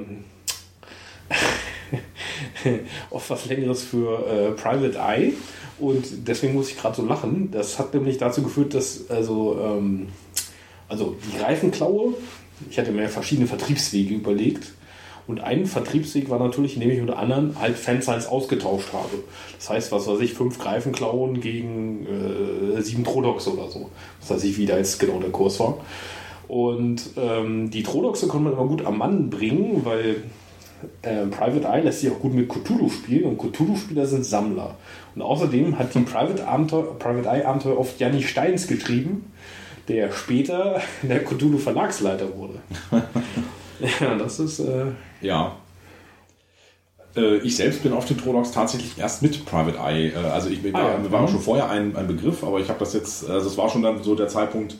Private Eye. Und deswegen muss ich gerade so lachen. Das hat nämlich dazu geführt, dass also die Reifenklaue, ich hatte mir verschiedene Vertriebswege überlegt. Und ein Vertriebsweg war natürlich, indem ich unter anderem halt Fansigns ausgetauscht habe. Das heißt, 5 Greifenklauen gegen 7 Trodoxe oder so. Das weiß ich, wie da jetzt genau der Kurs war. Und die Trodoxe konnte man immer gut am Mann bringen, weil Private Eye lässt sich auch gut mit Cthulhu spielen und Cthulhu-Spieler sind Sammler. Und außerdem hat die Private Eye Abenteuer oft Janni Steins getrieben, der später der Cthulhu Verlagsleiter wurde. Ja, das ist... Ich selbst bin auf den Trodox tatsächlich erst mit Private Eye. War auch schon vorher ein Begriff, aber ich habe das jetzt... Also es war schon dann so der Zeitpunkt,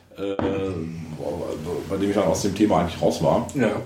bei dem ich dann aus dem Thema eigentlich raus war. Ja.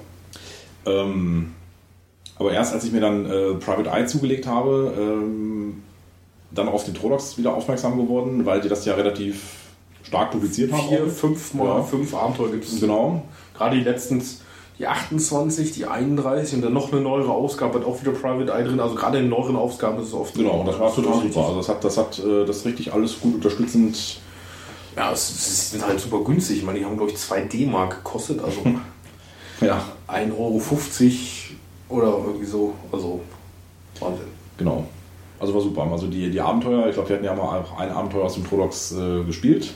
Aber erst als ich mir dann Private Eye zugelegt habe, dann auf den Trodox wieder aufmerksam geworden, weil die das ja relativ stark publiziert haben. 5 Abenteuer gibt es. Genau. Gerade die 28, die 31 und dann noch eine neuere Ausgabe hat auch wieder Private Eye drin. Also gerade in neueren Ausgaben ist es oft... Genau, und das war total super. Also das hat das richtig alles gut unterstützend... Ja, es sind halt super günstig. Ich meine, die haben, glaube ich, 2 D-Mark gekostet. Also ja. 1,50 € oder irgendwie so. Also Wahnsinn. Genau. Also war super. Also die Abenteuer, ich glaube, wir hatten ja mal auch ein Abenteuer aus dem Trodox gespielt.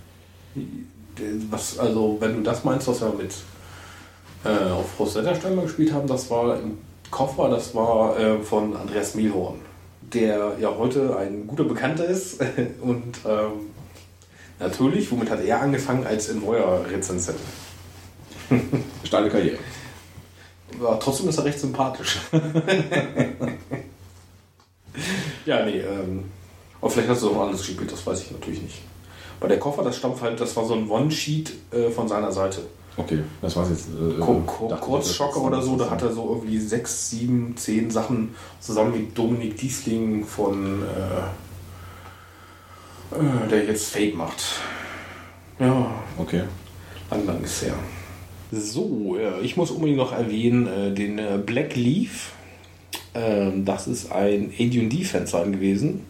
Also wenn du das meinst, was wir mit auf Rosetta-Stein mal gespielt haben, das war im Koffer, das war von Andreas Mehlhorn, der ja heute ein guter Bekannter ist und Natürlich, womit hat er angefangen als Envoyer-Rezensent? Steile Karriere. Aber trotzdem ist er recht sympathisch. Ja, nee, aber vielleicht hast du auch alles gespielt, das weiß ich natürlich nicht. Bei der Koffer, das stammt halt, das war so ein One-Sheet von seiner Seite. Okay, das war's jetzt. Kurzschocker oder so, da hat er so irgendwie 6, 7, 10 Sachen zusammen mit Dominik Diesling von der jetzt Fate macht. Ja. Okay. Lang ist her. So, ich muss unbedingt noch erwähnen, den Black Leaf. Das ist ein AD&D-Fansign gewesen.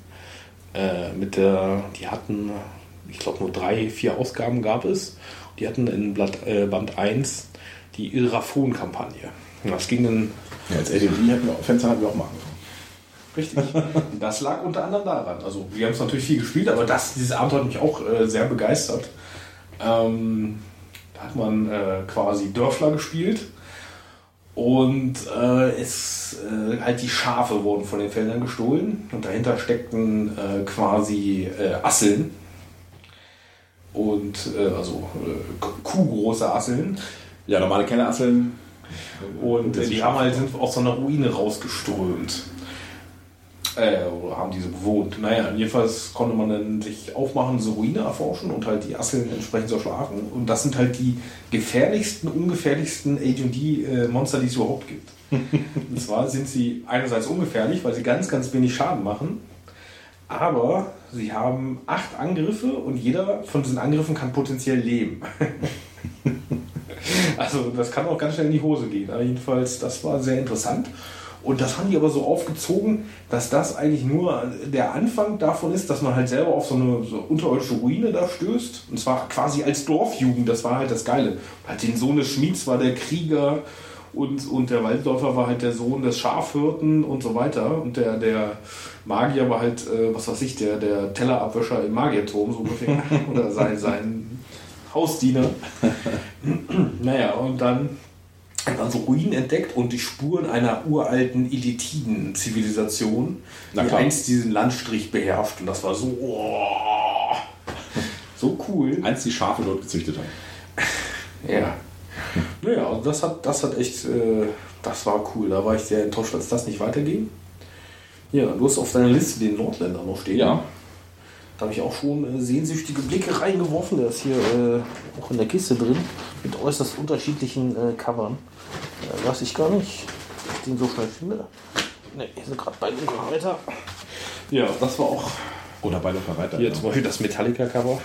Die hatten, ich glaube nur 3, 4 Ausgaben gab es. Die hatten in Band 1 die Ilraphon-Kampagne. Das ging dann... Ja, als AD&D-Fansign hatten wir auch machen. Richtig. Das lag unter anderem daran. Also wir haben es natürlich viel gespielt, aber dieses Abenteuer hat mich auch sehr begeistert. Da hat man quasi Dörfler gespielt und halt die Schafe wurden von den Feldern gestohlen und dahinter steckten quasi Asseln und kuhgroße Asseln. Ja, normale Kellerasseln. Und die sind aus so einer Ruine rausgeströmt. Oder haben diese bewohnt. Naja, jedenfalls konnte man dann sich aufmachen, diese Ruine erforschen und halt die Asseln entsprechend zerschlagen. Und das sind halt die gefährlichsten, ungefährlichsten AD&D-Monster, die es überhaupt gibt. Und zwar sind sie einerseits ungefährlich, weil sie ganz, ganz wenig Schaden machen. Aber sie haben 8 Angriffe und jeder von diesen Angriffen kann potenziell leben. Also das kann auch ganz schnell in die Hose gehen. Aber jedenfalls, das war sehr interessant. Und das haben die aber so aufgezogen, dass das eigentlich nur der Anfang davon ist, dass man halt selber auf so eine unterirdische Ruine da stößt. Und zwar quasi als Dorfjugend, das war halt das Geile. Halt den Sohn des Schmieds war der Krieger und der Waldläufer war halt der Sohn des Schafhirten und so weiter. Und der Magier war halt, der Tellerabwäscher im Magierturm so ungefähr. Oder sein Hausdiener. Naja, und dann hat man so Ruinen entdeckt und die Spuren einer uralten Illithiden-Zivilisation, die einst diesen Landstrich beherrscht. Und das war so, so cool. Einst die Schafe dort gezüchtet haben. Ja. Naja, also das hat echt, das war cool. Da war ich sehr enttäuscht, als das nicht weiterging. Ja, du hast auf deiner Liste den Nordländer noch stehen. Ja. Da habe ich auch schon sehnsüchtige Blicke reingeworfen. Der ist hier auch in der Kiste drin mit äußerst unterschiedlichen Covern. Weiß ich gar nicht, ob ich den so schnell finde. Ne, hier sind gerade bei Lunkerreiter. Ja, das war auch. Oder bei Lunkerreiter. Hier zum Beispiel das Metallica-Cover.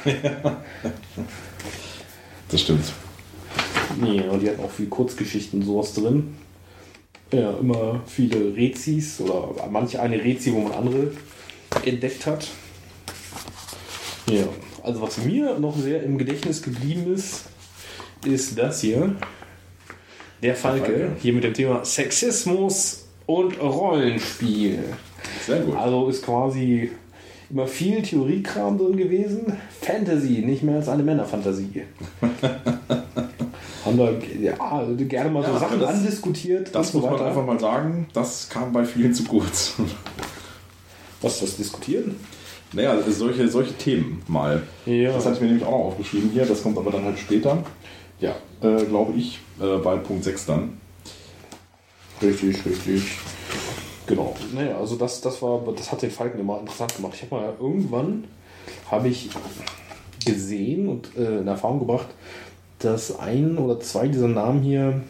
Das stimmt. Nee, und die hatten auch viel Kurzgeschichten sowas drin. Ja, immer viele Rezis oder manche eine Rezi, wo man andere entdeckt hat. Ja, also was mir noch sehr im Gedächtnis geblieben ist das hier. Der Falke, hier mit dem Thema Sexismus und Rollenspiel. Sehr gut. Also ist quasi immer viel Theoriekram drin gewesen. Fantasy, nicht mehr als eine Männerfantasie. Haben da gerne mal so Sachen andiskutiert. Das muss man einfach mal sagen, das kam bei vielen zu kurz. Was ist das Diskutieren? Naja, solche Themen mal. Ja. Das hatte ich mir nämlich auch noch aufgeschrieben hier, das kommt aber dann halt später. Ja, glaube ich, bei Punkt 6 dann. Richtig. Genau. Naja, also das hat den Falken immer interessant gemacht. Irgendwann habe ich gesehen und in Erfahrung gebracht, dass 1 oder 2 dieser Namen hier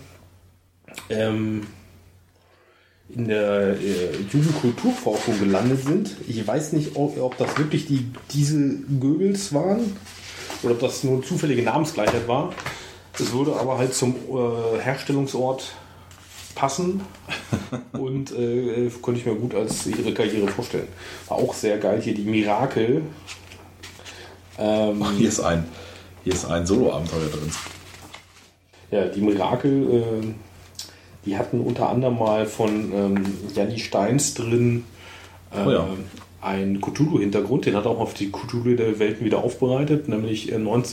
in der Jugendkulturforschung gelandet sind. Ich weiß nicht, ob das wirklich diese Goebbels waren oder ob das nur zufällige Namensgleichheit war. Es würde aber halt zum Herstellungsort passen und konnte ich mir gut als ihre Karriere vorstellen. War auch sehr geil. Hier die Mirakel. Hier ist ein Solo-Abenteuer drin. Ja, die Mirakel, die hatten unter anderem mal von Janni Steins drin einen Cthulhu-Hintergrund. Den hat er auch auf die Cthulhu der Welten wieder aufbereitet, nämlich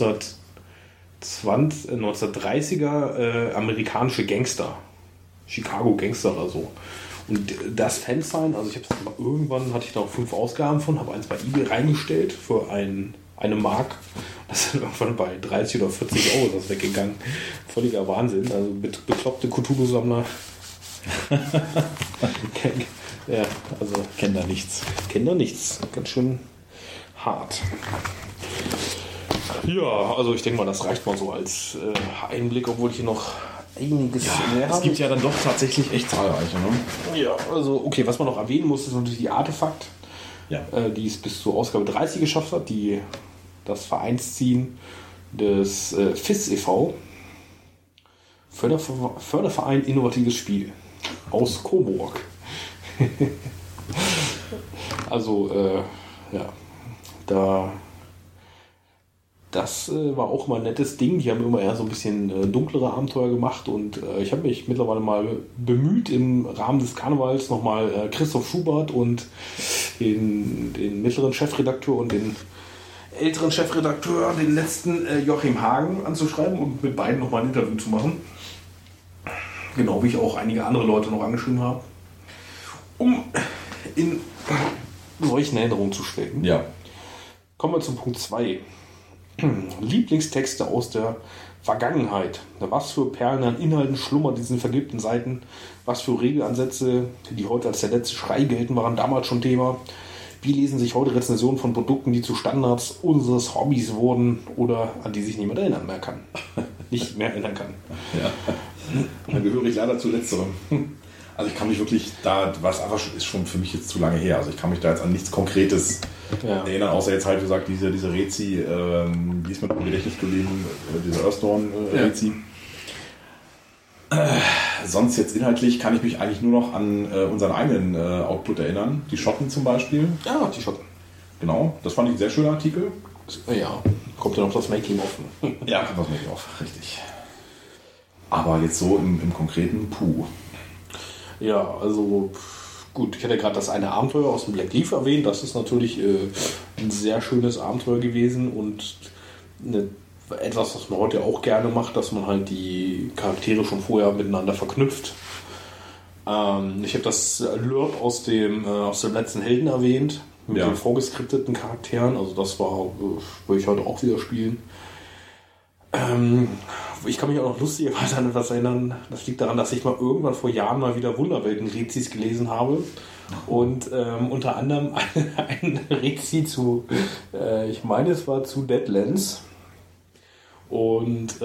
1930er amerikanische Gangster. Chicago Gangster oder so. Und das Fansign, also irgendwann hatte ich da noch 5 Ausgaben von, habe eins bei eBay reingestellt für ein eine Mark. Das ist irgendwann bei 30 oder 40 Euro das weggegangen. Völliger Wahnsinn. Also bekloppte Cthulhu-Sammler. Ja, also Kennt da nichts. kennen da nichts. Ganz schön hart. Ja, also ich denke mal, das reicht mal so als Einblick, obwohl ich hier noch einiges mehr Es habe. gibt ja dann doch tatsächlich echt zahlreiche, ne? Ja, also okay, was man noch erwähnen muss, ist natürlich die Artefakt, Ja. die es bis zur Ausgabe 30 geschafft hat, das Vereinsziehen des FIS e.V. Förderverein Innovatives Spiel aus Coburg. Also, ja, das war auch mal ein nettes Ding. Die haben immer eher so ein bisschen dunklere Abenteuer gemacht und ich habe mich mittlerweile mal bemüht, im Rahmen des Karnevals nochmal Christoph Schubert und den mittleren Chefredakteur und den älteren Chefredakteur, den letzten Joachim Hagen, anzuschreiben und mit beiden nochmal ein Interview zu machen. Genau wie ich auch einige andere Leute noch angeschrieben habe, um in solchen Erinnerungen zu schwelgen. Ja. Kommen wir zum Punkt 2. Lieblingstexte aus der Vergangenheit. Was für Perlen an Inhalten schlummern diesen vergilbten Seiten? Was für Regelansätze, die heute als der letzte Schrei gelten, waren damals schon Thema? Wie lesen sich heute Rezensionen von Produkten, die zu Standards unseres Hobbys wurden oder an die sich niemand erinnern mehr kann? Nicht mehr erinnern kann. Ja. Dann gehöre ich leider zu letzterem. Also ich kann mich wirklich, ist schon für mich jetzt zu lange her. Also ich kann mich da jetzt an nichts Konkretes erinnern, außer jetzt halt, wie gesagt, diese Rezi, die ist mir noch im Gedächtnis geblieben, diese Earthdawn-Rezi. Sonst jetzt inhaltlich kann ich mich eigentlich nur noch an unseren eigenen Output erinnern. Die Schotten zum Beispiel. Ja, die Schotten. Genau, das fand ich ein sehr schöner Artikel. Ja, kommt ja noch das Making-of. Ja, kommt das Making-of, richtig. Aber jetzt so im Konkreten, puh. Ja, also gut, ich hätte gerade das eine Abenteuer aus dem Black Leaf erwähnt. Das ist natürlich ein sehr schönes Abenteuer gewesen und etwas, was man heute auch gerne macht, dass man halt die Charaktere schon vorher miteinander verknüpft. Ich habe das Alert aus dem letzten Helden erwähnt, mit den vorgeskripteten Charakteren. Also das würde ich heute auch wieder spielen. Ich kann mich auch noch lustigerweise an etwas erinnern. Das liegt daran, dass ich mal irgendwann vor Jahren mal wieder Wunderwelten-Rezis gelesen habe. Und unter anderem ein Rezi zu, ich meine es war zu Deadlands. Und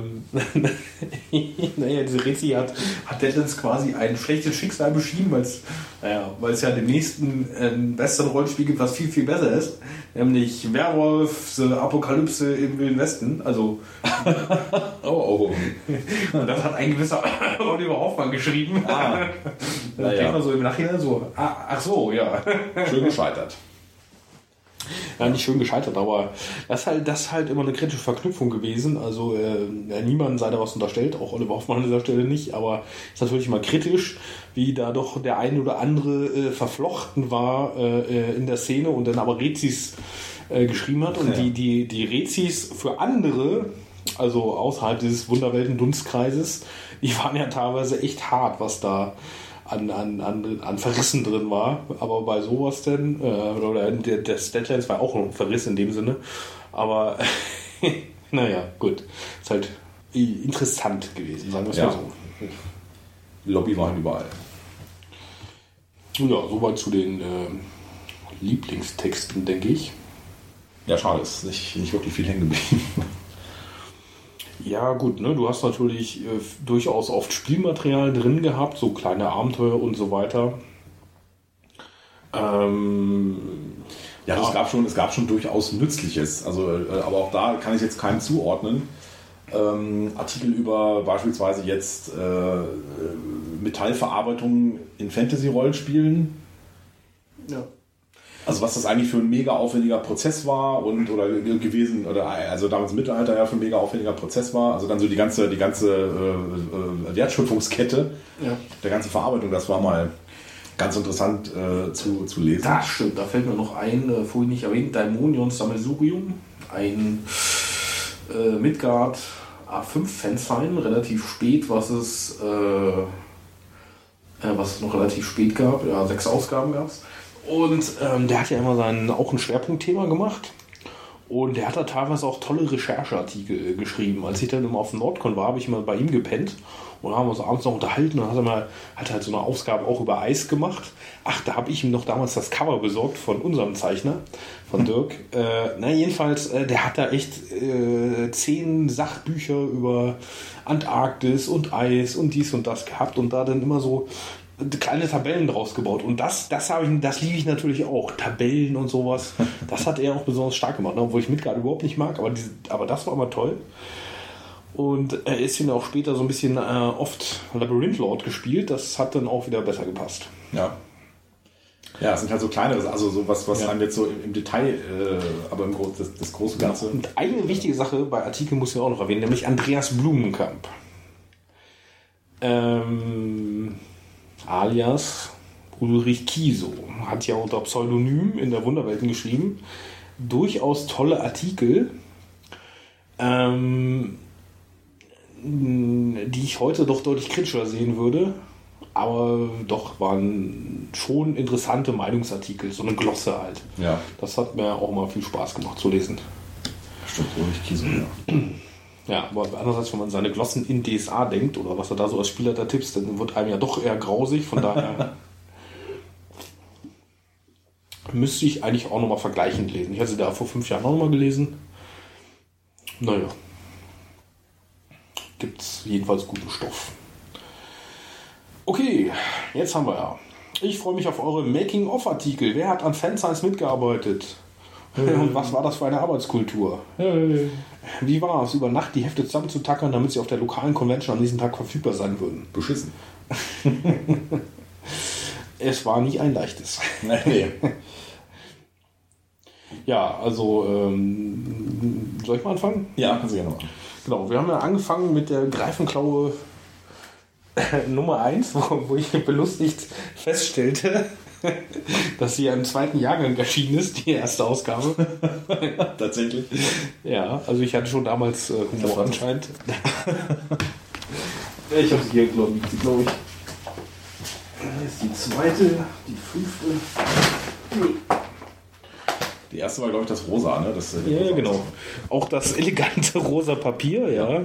naja, diese Rezi hat Deadlands quasi ein schlechtes Schicksal beschieden, weil es ja dem nächsten besseren Rollenspiel gibt, was viel, viel besser ist. Nämlich Werwolf, Apokalypse im Wilden Westen. Also Oh. und das hat ein gewisser Oliver Hoffmann geschrieben. Da denkt man so im Nachhinein so, ach so, ja. Schön gescheitert. Ja, nicht schön gescheitert, aber das ist halt immer eine kritische Verknüpfung gewesen. Also niemandem sei da was unterstellt, auch Oliver Hoffmann an dieser Stelle nicht, aber ist natürlich immer kritisch, wie da doch der eine oder andere verflochten war in der Szene und dann aber Rezis geschrieben hat. Und die Rezis für andere, also außerhalb dieses Wunderwelten-Dunstkreises, die waren ja teilweise echt hart, was da an Verrissen drin war, aber bei sowas denn, oder der Deadlands war auch ein Verriss in dem Sinne, aber naja, gut, ist halt interessant gewesen, sagen wir es mal so. Lobby waren überall. Ja, soweit zu den Lieblingstexten, denke ich. Ja, schade, ist nicht wirklich viel hängen geblieben. Ja gut, ne? Du hast natürlich durchaus oft Spielmaterial drin gehabt, so kleine Abenteuer und so weiter. Es gab schon durchaus Nützliches. Also, aber auch da kann ich jetzt keinem zuordnen. Artikel über beispielsweise jetzt Metallverarbeitung in Fantasy-Rollenspielen. Ja. Also was das eigentlich für ein mega aufwendiger Prozess war also damals im Mittelalter ja für ein mega aufwendiger Prozess war. Also dann so die ganze Wertschöpfungskette der ganzen Verarbeitung, das war mal ganz interessant zu lesen. Das stimmt, da fällt mir noch ein, vorhin nicht erwähnt, Daimonion Sammelsurium, ein Midgard A5 Fansign, relativ spät, was es noch relativ spät gab, 6 Ausgaben gab es. Und der hat ja immer auch ein Schwerpunktthema gemacht. Und der hat da teilweise auch tolle Rechercheartikel geschrieben. Als ich dann immer auf dem Nordcon war, habe ich mal bei ihm gepennt und haben uns abends noch unterhalten. Und hat halt so eine Ausgabe auch über Eis gemacht. Ach, da habe ich ihm noch damals das Cover besorgt von unserem Zeichner, von Dirk. Jedenfalls, der hat da echt 10 Sachbücher über Antarktis und Eis und dies und das gehabt und da dann immer so kleine Tabellen draus gebaut. Und das liebe ich natürlich auch. Tabellen und sowas. Das hat er auch besonders stark gemacht, obwohl ich Midgard überhaupt nicht mag, aber das war immer toll. Und er ist ja auch später so ein bisschen oft Labyrinth Lord gespielt. Das hat dann auch wieder besser gepasst. Ja. Ja, es sind halt so kleinere, also so was einem jetzt so im Detail, aber im das große Ganze. Und eine wichtige Sache bei Artikel muss ich auch noch erwähnen, nämlich Andreas Blumenkamp. Alias Ulrich Kiesow hat ja unter Pseudonym in der Wunderwelten geschrieben. Durchaus tolle Artikel, die ich heute doch deutlich kritischer sehen würde. Aber doch waren schon interessante Meinungsartikel, so eine Glosse halt. Ja. Das hat mir auch mal viel Spaß gemacht zu lesen. Stimmt, Ulrich Kiesow, ja. Ja, aber andererseits, wenn man seine Glossen in DSA denkt oder was er da so als Spieler da tippst, dann wird einem ja doch eher grausig. Von daher müsste ich eigentlich auch nochmal vergleichend lesen. Ich hatte sie da vor 5 Jahren auch nochmal gelesen. Naja. Gibt's jedenfalls guten Stoff. Okay, jetzt haben wir ja. Ich freue mich auf eure Making-of-Artikel. Wer hat an Fanscience mitgearbeitet? Und was war das für eine Arbeitskultur? Wie war es, über Nacht die Hefte zusammenzutackern, damit sie auf der lokalen Convention am nächsten Tag verfügbar sein würden? Beschissen. Es war nicht ein leichtes. Nee. Ja, also, soll ich mal anfangen? Ja, kannst du gerne machen. Genau, wir haben ja angefangen mit der Greifenklaue Nummer 1, wo ich belustigt feststellte, dass sie ja im 2. Jahrgang erschienen ist, die erste Ausgabe. Tatsächlich. Ja, also ich hatte schon damals Humor anscheinend. Ich habe sie hier, glaube ich. Hier ist die 2., die 5. Die erste war, glaube ich, das Rosa, ne? Das, ja, genau. Auch das elegante rosa Papier, ja.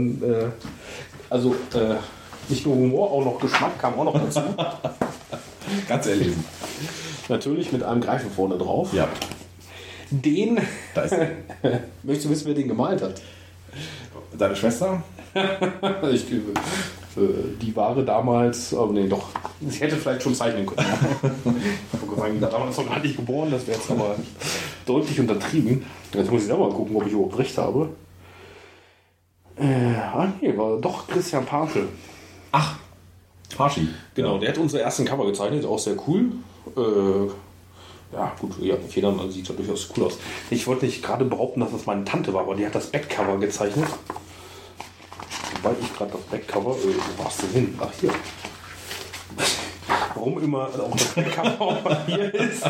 Nicht nur Humor, auch noch Geschmack kam auch noch dazu. Ganz erlesen. Natürlich mit einem Greifen vorne drauf. Ja. Den. Da ist Möchtest du wissen, wer den gemalt hat? deine Schwester? Die Ware damals, aber nee, doch. Ich hätte vielleicht schon zeichnen können. Ich war damals noch gar nicht geboren, das wäre jetzt aber deutlich untertrieben. Jetzt muss ich selber mal gucken, ob ich überhaupt recht habe. Nee, war doch Christian Parsche. Ach, Parschi. Genau, der hat unsere ersten Cover gezeichnet, auch sehr cool. Ja, gut, ja, Federn, also sieht ja durchaus cool aus. Ich wollte nicht gerade behaupten, dass das meine Tante war, aber die hat das Backcover gezeichnet. Wobei ich gerade das Backcover, wo warst du hin? Ach, hier. Warum immer auch das Backcover auch hier ist.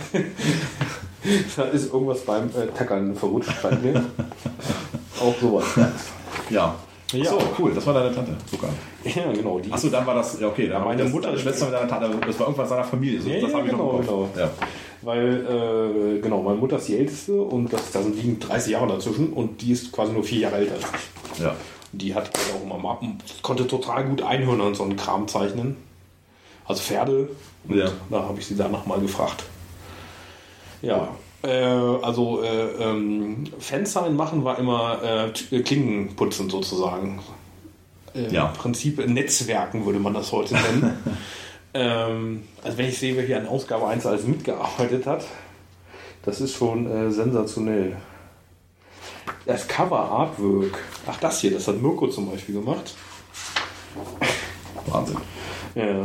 Da ist irgendwas beim Tackern verrutscht, scheint mir. Auch sowas. Ja. Ja. So, cool, das war deine Tante sogar. Ja, genau. Achso, dann war das, ja okay, da meine Mutter, deine Schwester mit deiner Tante, das war irgendwas seiner Familie. So, ja, das habe ich genau, noch im Kopf. genau. Ja. Weil, meine Mutter ist die Älteste und da liegen 30 Jahre dazwischen und die ist quasi nur 4 Jahre älter als ich. Ja. Die hat halt auch immer Mappen, konnte total gut Einhörner und so einen Kram zeichnen. Also Pferde. Und Ja. da habe ich sie danach mal gefragt. Ja. Fansign machen war immer Klingen putzen sozusagen. Ja. Im Prinzip Netzwerken würde man das heute nennen. Also wenn ich sehe, wer hier an Ausgabe 1 alles mitgearbeitet hat, das ist schon sensationell. Das Cover-Artwork, ach das hier, das hat Mirko zum Beispiel gemacht. Wahnsinn. Ja.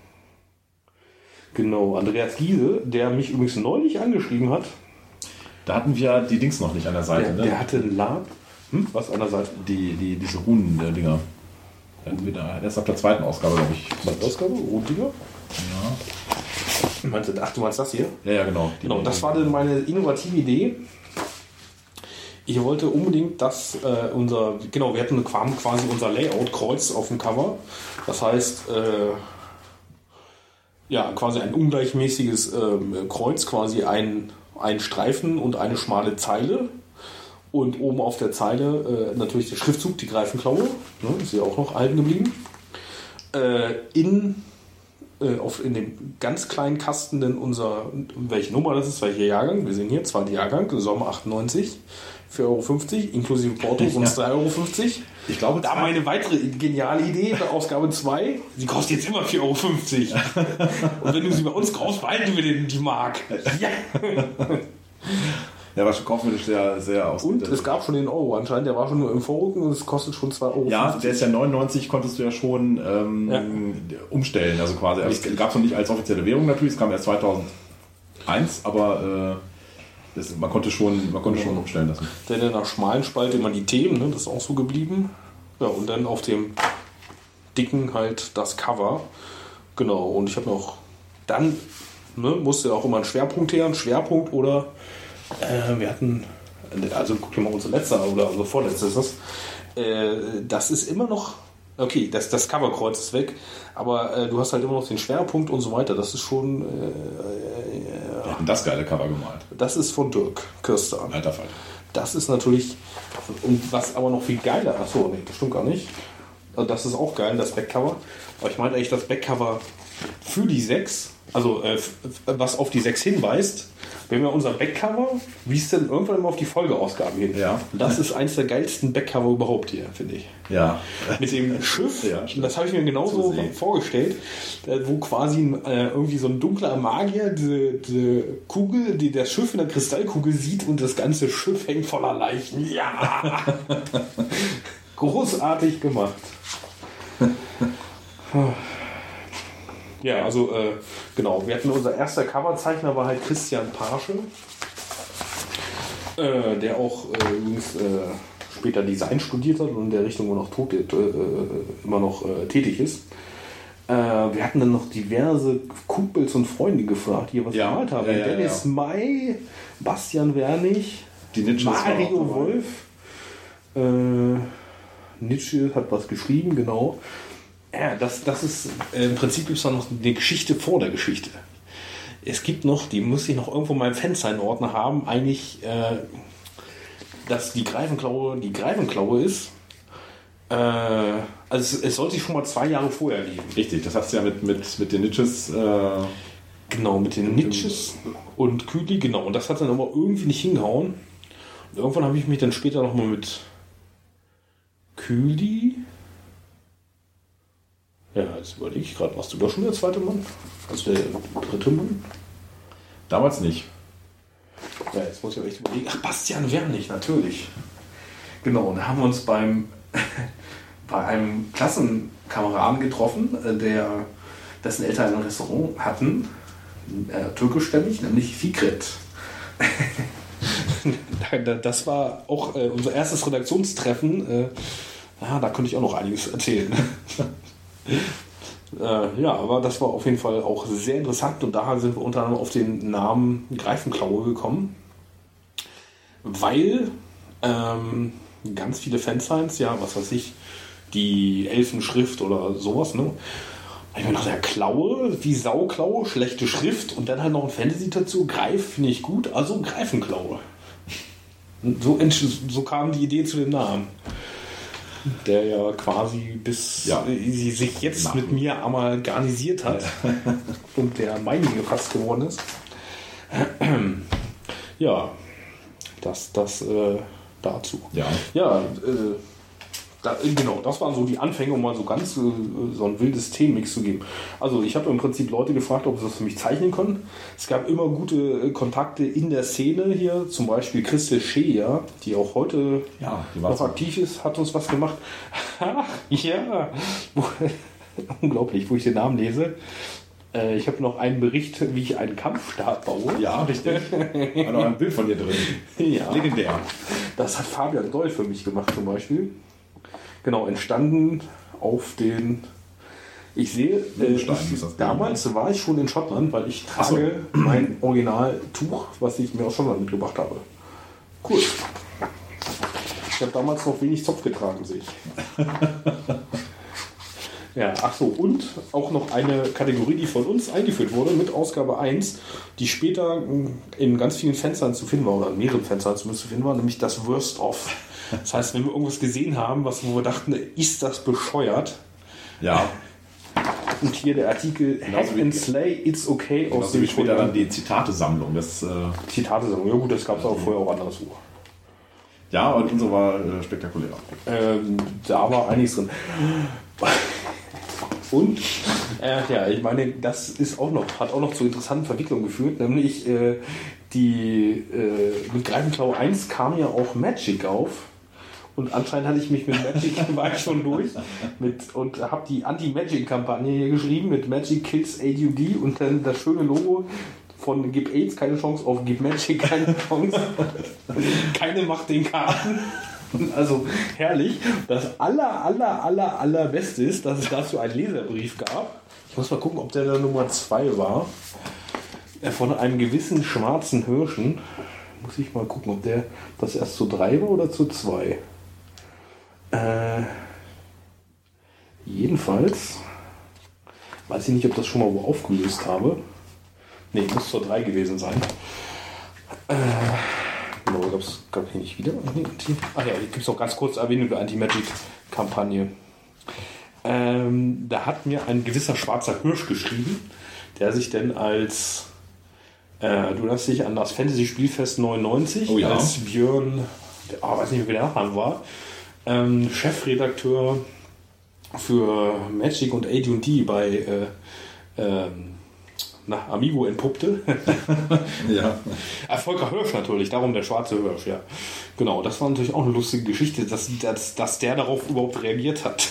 Genau, Andreas Giese, der mich übrigens neulich angeschrieben hat. Da hatten wir die Dings noch nicht an der Seite, ne? Der hatte ein Lab. Was an der Seite? Diese Runen-Dinger. Erst ab der 2. Ausgabe, glaube ich. Zweite Ausgabe? Runddinger? Ja. Du meinst das hier? Ja, genau. Genau, das war dann meine innovative Idee. Ich wollte unbedingt, dass wir hatten quasi unser Layout-Kreuz auf dem Cover. Das heißt, quasi ein ungleichmäßiges Kreuz, quasi ein ein Streifen und eine schmale Zeile. Und oben auf der Zeile natürlich der Schriftzug, die Greifenklaue. Ne, ist ja auch noch erhalten geblieben. In dem ganz kleinen Kasten denn welche Nummer das ist, welcher Jahrgang. Wir sehen hier, zweiter Jahrgang, Sommer 98, 4,50 €, inklusive Porto, sonst 3,50 €. Ich glaube, da meine weitere geniale Idee bei Ausgabe 2, sie kostet jetzt immer 4,50 €. Und wenn du sie bei uns kaufst, behalten wir die Mark. Ja. Ja, war schon kaufmännisch sehr, sehr aus. Und es gab schon den Euro anscheinend, der war schon nur im Vorrücken und es kostet schon 2,50 €. Ja, der ist ja 99, konntest du ja schon umstellen, also quasi. Es gab es noch nicht als offizielle Währung natürlich, es kam erst 2001, aber man konnte schon umstellen lassen. Dann in einer schmalen Spalte immer die Themen, ne, das ist auch so geblieben. Ja, und dann auf dem dicken halt das Cover. Genau, und ich habe noch, dann musste auch immer ein Schwerpunkt her, oder wir hatten, also guck dir mal unser letzter oder unser vorletztes ist das ist immer noch, okay, das Coverkreuz ist weg, aber du hast halt immer noch den Schwerpunkt und so weiter, das ist schon Wir hatten das geile Cover gemalt. Das ist von Dirk Kirster. Alter Fall. Das ist natürlich, und was aber noch viel geiler, achso, nee, das stimmt gar nicht, das ist auch geil, das Backcover, aber ich meinte eigentlich das Backcover für die 6, also was auf die 6 hinweist. Wir haben ja unser Backcover, wie es denn irgendwann immer auf die Folgeausgaben hin. Ja. Das ist eins der geilsten Backcover überhaupt hier, finde ich. Ja. Mit dem Schiff, ja, das habe ich mir genauso vorgestellt, wo quasi irgendwie so ein dunkler Magier diese Kugel, das Schiff in der Kristallkugel sieht und das ganze Schiff hängt voller Leichen. Ja! Großartig gemacht. Ja, also genau, wir hatten unser erster Coverzeichner war halt Christian Parsche, der auch übrigens später Design studiert hat und in der Richtung immer noch tätig ist. Wir hatten dann noch diverse Kumpels und Freunde gefragt, die was gemalt haben. Dennis May, Bastian Wernig, Mario Wolf, Nietzsche hat was geschrieben, genau. Ja, das ist im Prinzip gibt es noch eine Geschichte vor der Geschichte. Es gibt noch, die muss ich noch irgendwo in meinem Fansign-Ordner haben, eigentlich, dass die Greifenklaue ist. Also es sollte schon mal 2 Jahre vorher liegen. Richtig, das hast du ja mit den Nietzsches. Genau, mit den Nietzsches und Kühli, genau. Und das hat dann aber irgendwie nicht hingehauen. Und irgendwann habe ich mich dann später nochmal mit Kühli. Ja, jetzt überlege ich gerade, warst du da schon der zweite Mann? Also der dritte Mann? Damals nicht. Ja, jetzt muss ich aber echt überlegen. Ach, Bastian Wernig, natürlich. Genau, und da haben wir uns bei einem Klassenkameraden getroffen, dessen Eltern ein Restaurant hatten, türkischstämmig, nämlich Fikret. Das war auch unser erstes Redaktionstreffen. Da könnte ich auch noch einiges erzählen. Ja, aber das war auf jeden Fall auch sehr interessant und daher sind wir unter anderem auf den Namen Greifenklaue gekommen, weil ganz viele Fansigns, ja, was weiß ich, die Elfenschrift oder sowas, ne? Ich meine, nach der Klaue, wie Sauklaue, schlechte Schrift und dann halt noch ein Fantasy dazu, Greif finde ich gut, also Greifenklaue. So kam die Idee zu dem Namen. Der ja quasi sie sich jetzt mit mir amalgamisiert hat und der meinige fast geworden ist. Ja, das dazu. Ja, genau, das waren so die Anfänge, um mal so ganz so ein wildes Themenmix zu geben. Also ich habe im Prinzip Leute gefragt, ob sie das für mich zeichnen können. Es gab immer gute Kontakte in der Szene hier, zum Beispiel Christel Scheer, die auch heute noch aktiv ist, hat uns was gemacht. Ja, unglaublich, wo ich den Namen lese. Ich habe noch einen Bericht, wie ich einen Kampfstab baue. Ja, richtig. War noch ein Bild von dir drin. Ja. Legendär. Das hat Fabian Doll für mich gemacht zum Beispiel. Genau, entstanden auf den... Ich sehe, damals war ich schon in Schottland, weil ich trage mein Originaltuch, was ich mir aus Schottland mitgebracht habe. Cool. Ich habe damals noch wenig Zopf getragen, sehe ich. Ja, ach so, und auch noch eine Kategorie, die von uns eingeführt wurde mit Ausgabe 1, die später in ganz vielen Fenstern zu finden war, oder in mehreren Fenstern zumindest zu finden war, nämlich das Worst of. Das heißt, wenn wir irgendwas gesehen haben, wo wir dachten, ist das bescheuert? Ja. Und hier der Artikel Hack and Slay, It's Okay aus dem später dann die Zitate-Sammlung. Zitate-Sammlung, ja gut, das gab es auch vorher auch anderes Buch. Ja, und unsere war spektakulärer. Da war einiges drin. Und, ja, ich meine, das ist hat auch noch zu interessanten Verwicklungen geführt, nämlich mit Greifenklau 1 kam ja auch Magic auf. Und anscheinend hatte ich mich mit Magic war ich schon durch und habe die Anti-Magic-Kampagne hier geschrieben mit Magic Kills AD&D und dann das schöne Logo von Gib AIDS keine Chance auf Gib Magic keine Chance. Keine Macht den Karten. Also herrlich. Das allerbeste ist, dass es dazu einen Leserbrief gab. Ich muss mal gucken, ob der da Nummer 2 war. Von einem gewissen schwarzen Hirschen. Muss ich mal gucken, ob der das erst zu 3 war oder zu 2. Jedenfalls weiß ich nicht, ob das schon mal wo aufgelöst habe. Ne, muss zur 3 gewesen sein. Genau, gab es hier nicht wieder. Ach ja, hier gibt es noch ganz kurz Erwähnung der Anti-Magic-Kampagne. Da hat mir ein gewisser schwarzer Hirsch geschrieben, der sich denn als du erinnerst dich an das Fantasy-Spielfest 99, als Björn, weiß nicht mehr, wie der Nachname war, Chefredakteur für Magic und AD&D bei Amigo entpuppte. Ja. Volker Hirsch natürlich, darum der schwarze Hirsch, ja. Genau, das war natürlich auch eine lustige Geschichte, dass der darauf überhaupt reagiert hat.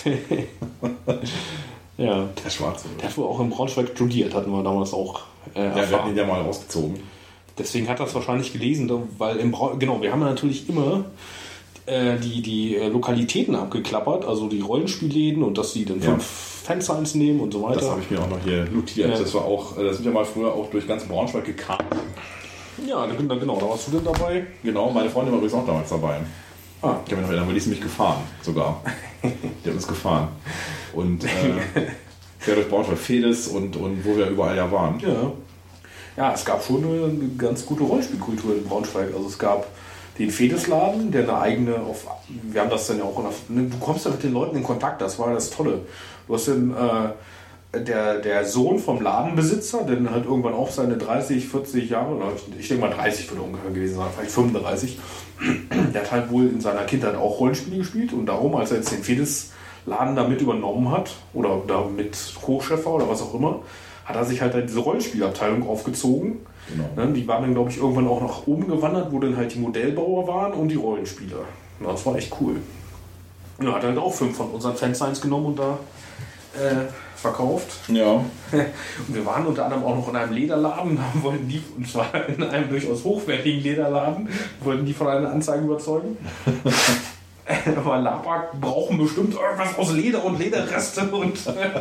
Ja. Der Schwarze. Der hat wohl auch in Braunschweig studiert, hatten wir damals auch erfahren. Ja, wir hatten ihn ja mal rausgezogen. Deswegen hat er es wahrscheinlich gelesen, weil wir haben ja natürlich immer die Lokalitäten abgeklappert, also die Rollenspielläden und dass sie dann 5 Fansigns nehmen und so weiter. Das habe ich mir auch noch hier notiert. Ja. Das sind wir mal früher auch durch ganz Braunschweig gekarrt. Ja, genau, da warst du denn dabei? Genau, meine Freundin war übrigens auch damals dabei. Ich kann mich noch erinnern, weil die ist nämlich gefahren sogar. Die hat uns gefahren. Und quer durch Braunschweig, Fedes und wo wir überall ja waren. Ja, es gab schon eine ganz gute Rollenspielkultur in Braunschweig. Also es gab den Fedesladen, der eine eigene, wir haben das dann ja auch, du kommst ja mit den Leuten in Kontakt, das war das Tolle. Du hast dann der Sohn vom Ladenbesitzer, der dann halt irgendwann auch seine 30, 40 Jahre, ich denke mal 30 würde ungefähr gewesen sein, vielleicht 35, der hat halt wohl in seiner Kindheit auch Rollenspiele gespielt und darum, als er jetzt den Fedesladen da mit übernommen hat oder da mit Co-Chef war oder was auch immer, hat er sich halt diese Rollenspielabteilung aufgezogen. Genau. Die waren dann, glaube ich, irgendwann auch nach oben gewandert, wo dann halt die Modellbauer waren und die Rollenspieler. Ja, das war echt cool. Und er hat halt auch 5 von unseren Fansigns genommen und da verkauft. Ja. Und wir waren unter anderem auch noch in einem Lederladen, wollten die, und zwar in einem durchaus hochwertigen Lederladen, wollten die von einer Anzeige überzeugen. Aber Labak brauchen bestimmt irgendwas aus Leder und Lederreste und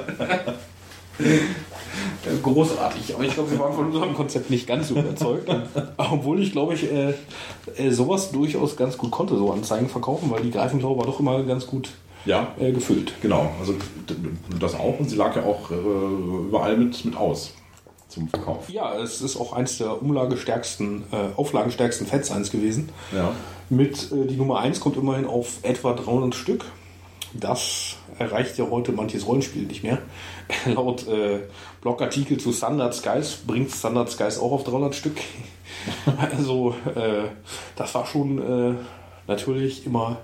großartig. Aber ich glaube, sie waren von unserem Konzept nicht ganz so überzeugt. Obwohl ich, glaube ich, sowas durchaus ganz gut konnte, so Anzeigen verkaufen, weil die Greifenklau war doch immer ganz gut gefüllt. Genau, also das auch. Und sie lag ja auch überall mit aus zum Verkauf. Ja, es ist auch eins der auflagenstärksten Fansigns gewesen. Ja. Die Nummer 1 kommt immerhin auf etwa 300 Stück. Das erreicht ja heute manches Rollenspiel nicht mehr. Laut Blogartikel zu Standard Skies bringt Standard Skies auch auf 300 Stück. Also das war schon natürlich immer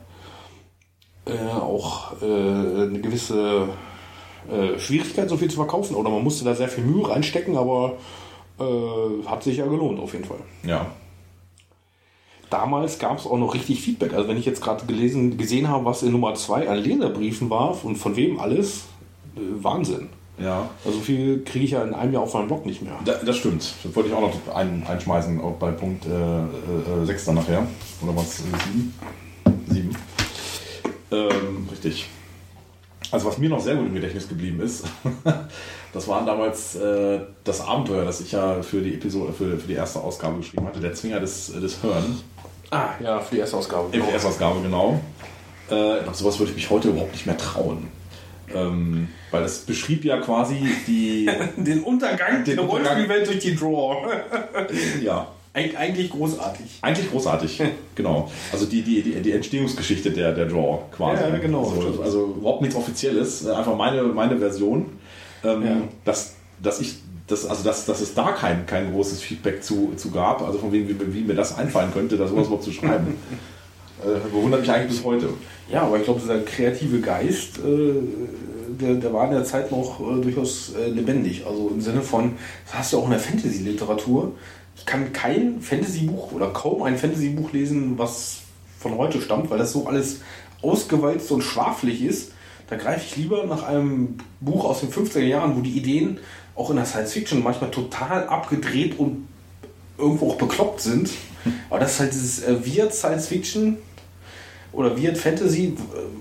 auch eine gewisse Schwierigkeit, so viel zu verkaufen. Oder man musste da sehr viel Mühe reinstecken, aber hat sich ja gelohnt auf jeden Fall. Ja. Damals gab es auch noch richtig Feedback. Also wenn ich jetzt gerade gesehen habe, was in Nummer 2 an Leserbriefen war und von wem alles, Wahnsinn. Ja. Also viel kriege ich ja in einem Jahr auf meinem Blog nicht mehr. Das stimmt. Das wollte ich auch noch einschmeißen, auch bei Punkt 6 dann nachher. Oder was? 7. Richtig. Also was mir noch sehr gut im Gedächtnis geblieben ist, das war damals das Abenteuer, das ich ja für die Episode, für die erste Ausgabe geschrieben hatte, der Zwinger des Hörens. Ah, ja, für die erste Ausgabe. Für die erste Ausgabe, genau. Sowas würde ich mich heute überhaupt nicht mehr trauen. Weil das beschrieb ja quasi den Untergang der Rollenspielwelt durch die Draw. Ja. Eigentlich großartig. Eigentlich großartig, genau. Also die Entstehungsgeschichte der Draw quasi. Ja, genau. Also überhaupt nichts Offizielles, einfach meine Version. Dass es da kein großes Feedback zu gab, also von wegen, wie mir das einfallen könnte, da sowas überhaupt zu schreiben. Bewundert mich eigentlich bis heute. Ja, aber ich glaube, dieser kreative Geist, der war in der Zeit noch durchaus lebendig. Also im Sinne von, das hast du auch in der Fantasy-Literatur. Ich kann kein Fantasy-Buch oder kaum ein Fantasy-Buch lesen, was von heute stammt, weil das so alles ausgewalzt und schwafelig ist. Da greife ich lieber nach einem Buch aus den 50er Jahren, wo die Ideen auch in der Science-Fiction manchmal total abgedreht und irgendwo auch bekloppt sind. Aber das ist halt dieses Weird Science-Fiction oder Weird Fantasy,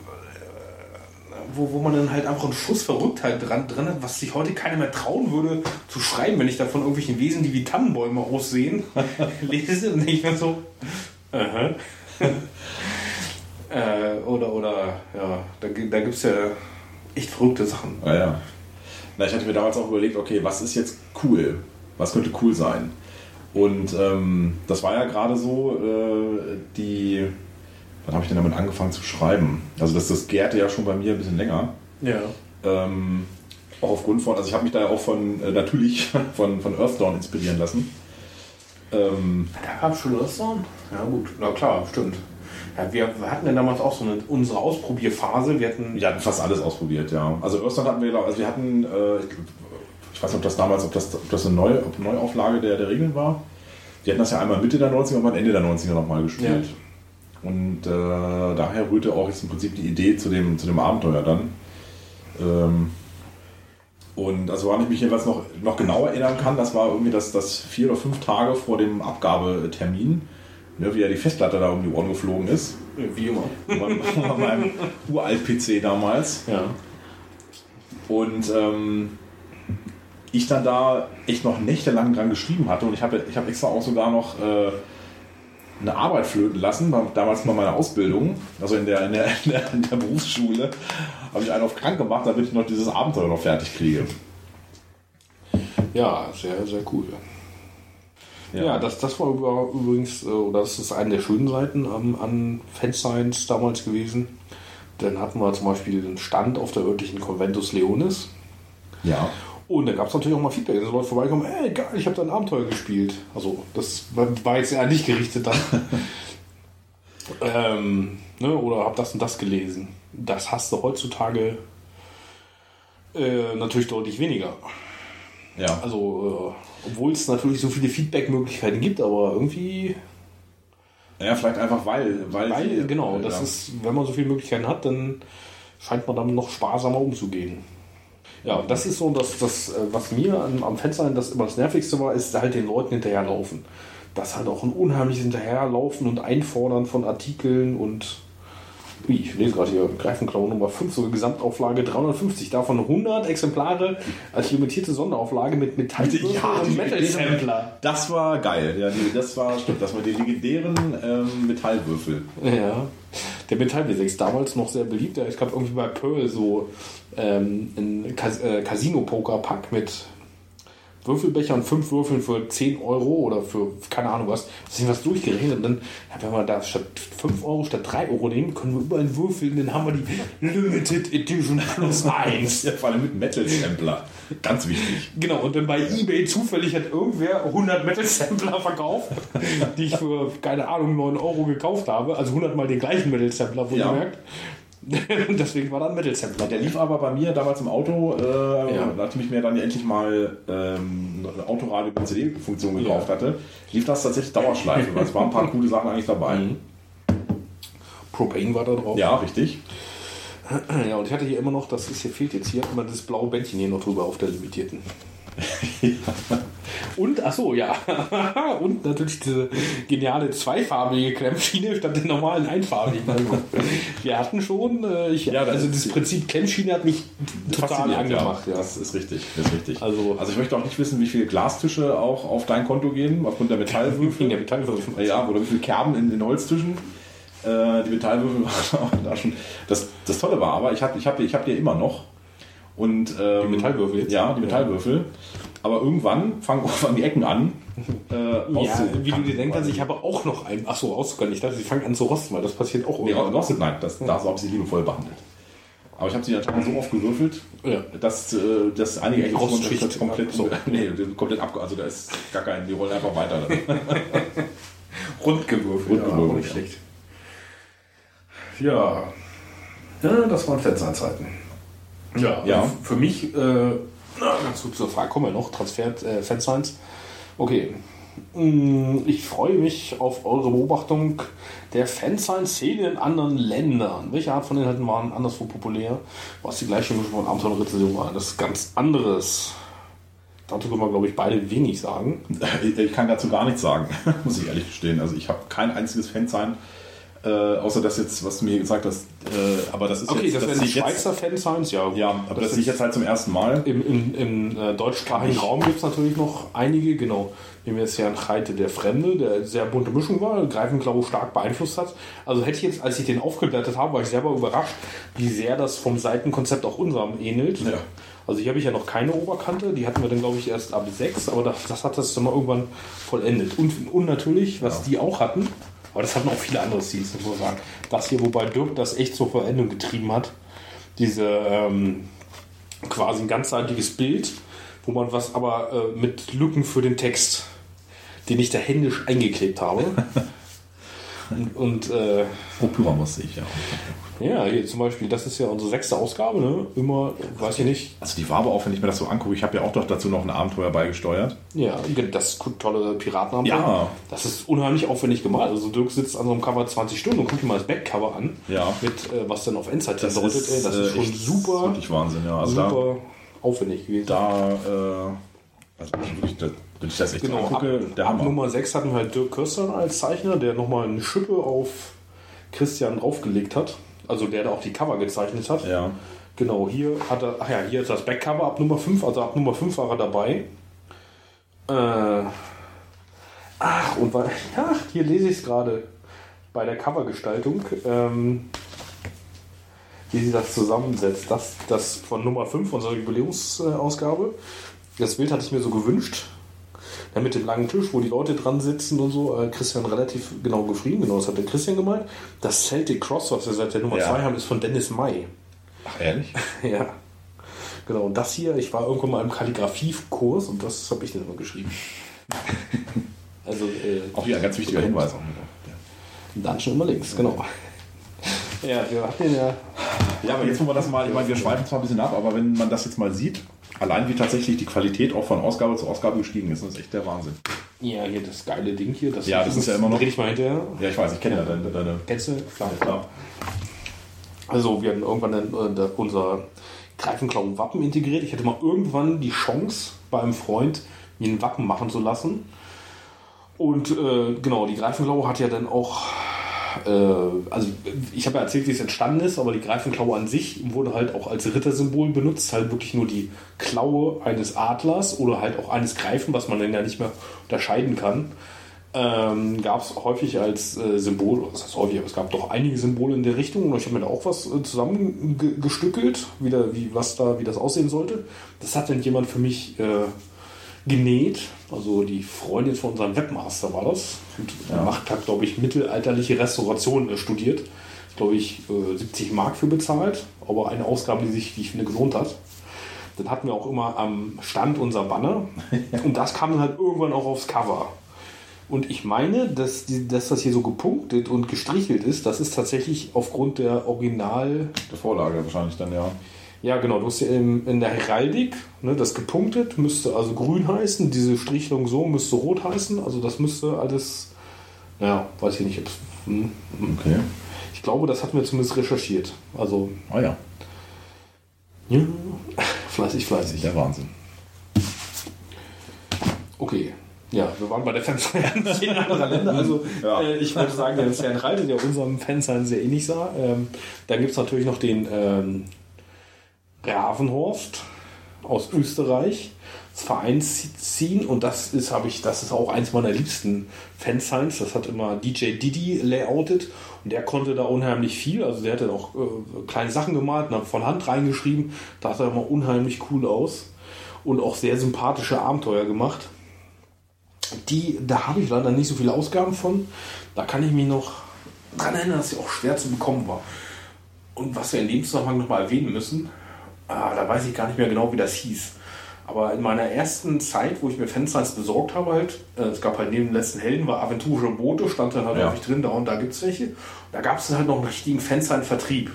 wo man dann halt einfach einen Schuss Verrücktheit dran hat, was sich heute keiner mehr trauen würde zu schreiben, wenn ich da von irgendwelchen Wesen, die wie Tannenbäume aussehen, lese und ich mir so da gibt es ja echt verrückte Sachen. Ja. Na, ich hatte mir damals auch überlegt, okay, was ist jetzt cool? Was könnte cool sein? Und das war ja gerade so, wann habe ich denn damit angefangen zu schreiben? Also das gärte ja schon bei mir ein bisschen länger. Ja. Auch aufgrund von, also ich habe mich da auch natürlich von Earthdawn inspirieren lassen. Da gab es schon Earthdawn? Ja gut, na klar, stimmt. Ja, wir hatten ja damals auch so unsere Ausprobierphase. Wir hatten fast alles ausprobiert, ja. Also Earthdawn hatten wir, also wir hatten, ich weiß nicht, ob das eine Neuauflage der Regeln war. Die hatten das ja einmal Mitte der 90er und am Ende der 90er nochmal gespielt. Ja. Und daher rührte auch jetzt im Prinzip die Idee zu dem Abenteuer dann. Und also woran ich mich jeweils noch genau erinnern kann, das war irgendwie das 4 oder 5 Tage vor dem Abgabetermin, wie ja die Festplatte da um die Ohren geflogen ist. Wie immer. Bei meinem Uralt-PC damals. Ja. Und ich dann da echt noch nächtelang dran geschrieben hatte und ich hab extra auch sogar noch eine Arbeit flöten lassen, damals mal meine Ausbildung, also in der Berufsschule, habe ich einen auf krank gemacht, damit ich noch dieses Abenteuer noch fertig kriege. Ja, sehr, sehr cool. Ja, das war übrigens, oder das ist eine der schönen Seiten an Fanscience damals gewesen. Dann hatten wir zum Beispiel den Stand auf der örtlichen Conventus Leonis. Ja. Und da gab es natürlich auch mal Feedback, dass Leute vorbeikommen, ey geil, ich habe da ein Abenteuer gespielt. Also das war jetzt eher nicht gerichtet dann. Oder habe das und das gelesen. Das hast du heutzutage natürlich deutlich weniger. Ja. Also, obwohl es natürlich so viele Feedback-Möglichkeiten gibt, aber irgendwie... Ja, vielleicht einfach weil genau, das ist, wenn man so viele Möglichkeiten hat, dann scheint man damit noch sparsamer umzugehen. Ja, das ist so, das was mir am Fansein das immer das Nervigste war, ist halt den Leuten hinterherlaufen. Das halt auch ein unheimliches Hinterherlaufen und Einfordern von Artikeln und ich lese gerade hier Greifenklaue Nummer 5, so eine Gesamtauflage 350, davon 100 Exemplare als limitierte Sonderauflage mit Metallwürfel und Metal-Sampler. Das war geil, ja, das war die legendären Metallwürfel. Ja, der Metall-W6 damals noch sehr beliebt, ich glaube irgendwie bei Pearl so ein Casino-Poker-Pack mit Würfelbechern, 5 Würfeln für 10 Euro oder für keine Ahnung was. Das ist was durchgerechnet und dann, wenn wir da statt 5 Euro statt 3 Euro nehmen, können wir überall würfeln, dann haben wir die Limited Edition plus 1. Ja, vor allem mit Metal-Sampler. Ganz wichtig. Genau, und dann bei eBay zufällig hat irgendwer 100 Metal-Sampler verkauft, die ich für, keine Ahnung, 9 Euro gekauft habe. Also 100 mal den gleichen Metal-Sampler, wohlgemerkt. Deswegen war da ein Metal-Sampler. Der lief aber bei mir damals im Auto, nachdem ich mir dann endlich mal eine Autoradio mit CD-Funktion gekauft hatte, lief das tatsächlich Dauerschleife, weil es waren ein paar coole Sachen eigentlich dabei. Propane war da drauf. Ja, richtig. Ja, und ich hatte hier immer noch, hier fehlt jetzt hier immer das blaue Bändchen hier noch drüber auf der limitierten. Und, achso, ja. Und natürlich diese geniale zweifarbige Klemmschiene statt der normalen einfarbigen. Also, wir hatten schon, das Prinzip Klemmschiene hat mich total angemacht. Ja. Das ist richtig. Also ich möchte auch nicht wissen, wie viele Glastische auch auf dein Konto gehen, aufgrund der Metallwürfel. Ja, oder wie viele Kerben in Holztischen. Die Metallwürfel waren da schon. Das Tolle war aber, ich hab die immer noch. Und, Die Metallwürfel jetzt? Ja, die Metallwürfel. Aber irgendwann fangen die Ecken an. Wie du dir denken kannst, ich habe auch noch einen. Achso, auszugangen. Ich dachte, sie fangen an zu rosten, weil das passiert auch Nee, rostet, nein, da habe ich sie liebevoll behandelt. Aber ich habe sie natürlich so oft gewürfelt, dass einige Ecken komplett also da ist gar kein, die rollen einfach weiter. Rundgewürfelt. Ja, auch nicht schlecht. Ja, das waren Fansign-Zeiten. Ja. Für mich, dazu zur Frage kommen wir noch, Fansigns. Okay. Ich freue mich auf eure Beobachtung der Fansign-Szene in anderen Ländern. Welche Art von Inhalten waren anderswo populär? Was die gleiche von Abenteuer und Rezension war? Das ist ganz anderes. Dazu können wir, glaube ich, beide wenig sagen. Ich kann dazu gar nichts sagen, muss ich ehrlich gestehen. Also ich habe kein einziges Fansign, außer das jetzt, was du mir gesagt hast. Aber das ist okay, jetzt... Okay, das wären Schweizer Fansigns, ja. Ja, aber das sehe ich jetzt halt zum ersten Mal. Im deutschsprachigen Raum gibt es natürlich noch einige, genau. Nehmen wir jetzt Herrn Heite der Fremde, der eine sehr bunte Mischung war, Greifenklau stark beeinflusst hat. Also hätte ich jetzt, als ich den aufgeblättert habe, war ich selber überrascht, wie sehr das vom Seitenkonzept auch unserem ähnelt. Ja. Also hier habe ich ja noch keine Oberkante, die hatten wir dann, glaube ich, erst ab 6, aber das hat das dann mal irgendwann vollendet. Und natürlich, was die auch hatten, aber das hatten auch viele andere Seeds, muss man sagen. Das hier, wobei Dirk das echt zur Vollendung getrieben hat, diese quasi ein ganzseitiges Bild, wo man was aber mit Lücken für den Text, den ich da händisch eingeklebt habe. Pyramus sehe ich ja. Ja, hier zum Beispiel, das ist ja unsere 6. Ausgabe, ne? Immer, weiß ich nicht. Also die war aber auch, wenn ich mir das so angucke, ich habe ja auch doch dazu noch ein Abenteuer beigesteuert. Ja, das ist tolle Piratenabenteuer. Ja. Das ist unheimlich aufwendig gemalt. Also Dirk sitzt an so einem Cover 20 Stunden und guckt dir mal das Backcover an. Ja. Mit was dann auf Endzeit das bedeutet. Das ist schon super. Wirklich Wahnsinn, ja. Also super aufwendig gewesen. Also wirklich, wenn ich das echt genau, angucke, ab Nummer 6 hatten wir halt Dirk Köster als Zeichner, der nochmal eine Schippe auf Christian draufgelegt hat. Also der da auch die Cover gezeichnet hat. Ja. Genau, hier hat er, hier ist das Backcover ab Nummer 5, also ab Nummer 5 war er dabei. Hier lese ich es gerade bei der Covergestaltung, wie sie das zusammensetzt. Das von Nummer 5, unserer Jubiläumsausgabe. Das Bild hatte ich mir so gewünscht. Ja, mit dem langen Tisch, wo die Leute dran sitzen und so. Christian relativ genau geschrieben. Genau, das hat der Christian gemalt. Das Celtic Cross, was wir seit der Nummer 2 haben, ist von Dennis May. Ach, ehrlich? Ja. Genau, und das hier, ich war irgendwann mal im Kalligrafiekurs und das habe ich dann immer geschrieben. Also, auch hier ein ganz wichtiger Hinweis. Dann schon immer links, genau. Ja, wir hatten ja. Ja, aber jetzt, wo wir das mal, ich meine, wir schweifen zwar ein bisschen ab, aber wenn man das jetzt mal sieht, allein wie tatsächlich die Qualität auch von Ausgabe zu Ausgabe gestiegen ist, das ist echt der Wahnsinn. Ja, hier das geile Ding hier. Das ist ja immer noch. Dreh ich mal hinterher. Ja, ich weiß, ich kenne ja deine. Kennst du? Klar. Also, wir hatten irgendwann dann unser Greifenklau-Wappen integriert. Ich hatte mal irgendwann die Chance, bei einem Freund mir ein Wappen machen zu lassen. Und genau, die Greifenklaue hat ja dann auch. Also ich habe ja erzählt, wie es entstanden ist, aber die Greifenklaue an sich wurde halt auch als Rittersymbol benutzt, halt wirklich nur die Klaue eines Adlers oder halt auch eines Greifen, was man dann ja nicht mehr unterscheiden kann, gab es häufig als Symbol, das heißt häufig, aber es gab doch einige Symbole in der Richtung und ich habe mir da auch was zusammengestückelt, wie das aussehen sollte. Das hat dann jemand für mich genäht, also die Freundin von unserem Webmaster war das und hat, glaube ich, mittelalterliche Restauration studiert. Ich glaube, 70 Mark für bezahlt, aber eine Ausgabe, die ich finde, gelohnt hat. Dann hatten wir auch immer am Stand unser Banner und das kam dann halt irgendwann auch aufs Cover. Und ich meine, dass das hier so gepunktet und gestrichelt ist, das ist tatsächlich aufgrund der Der Vorlage wahrscheinlich dann, ja. Ja, genau. Du hast ja in der Heraldik, ne, das gepunktet müsste also grün heißen, diese Strichelung so müsste rot heißen. Also das müsste alles, weiß ich nicht. Okay. Ich glaube, das hatten wir zumindest recherchiert. Also. Ja. Ja, fleißig. Der Wahnsinn. Okay. Ja, wir waren bei der Fansign anderer Länder. Also ich würde sagen, der ist ja ein Reiter, der unserem Fansign sehr ähnlich sah. Dann gibt es natürlich noch den Ravenhorst aus Österreich. Das Vereinsziehen, und das ist auch eins meiner liebsten Fansigns. Das hat immer DJ Didi layoutet und der konnte da unheimlich viel. Also der hatte auch kleine Sachen gemalt und von Hand reingeschrieben. Da sah er immer unheimlich cool aus und auch sehr sympathische Abenteuer gemacht. Da habe ich leider nicht so viele Ausgaben von. Da kann ich mich noch dran erinnern, dass sie auch schwer zu bekommen war. Und was wir in dem Zusammenhang nochmal erwähnen müssen, da weiß ich gar nicht mehr genau, wie das hieß. Aber in meiner ersten Zeit, wo ich mir Fansigns besorgt habe, es gab halt neben den letzten Helden, war aventurische Boote, stand dann halt häufig drin, da und da gibt es welche. Und da gab es dann halt noch einen richtigen Fansign-Vertrieb.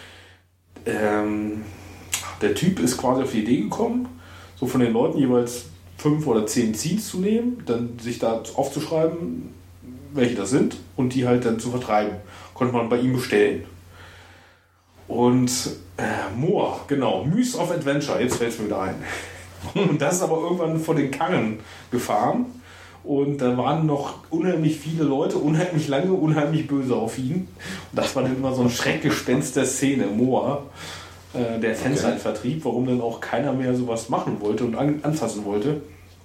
Der Typ ist quasi auf die Idee gekommen, so von den Leuten jeweils 5 oder 10 Scenes zu nehmen, dann sich da aufzuschreiben, welche das sind und die halt dann zu vertreiben. Konnte man bei ihm bestellen. Und Moor, genau, Myths of Adventure, jetzt fällt es mir wieder ein. Und das ist aber irgendwann vor den Karren gefahren und da waren noch unheimlich viele Leute, unheimlich lange, unheimlich böse auf ihn. Und das war dann immer so ein Schreckgespenst der Szene, Moor, der Fansign-Vertrieb, warum dann auch keiner mehr sowas machen wollte und anfassen wollte.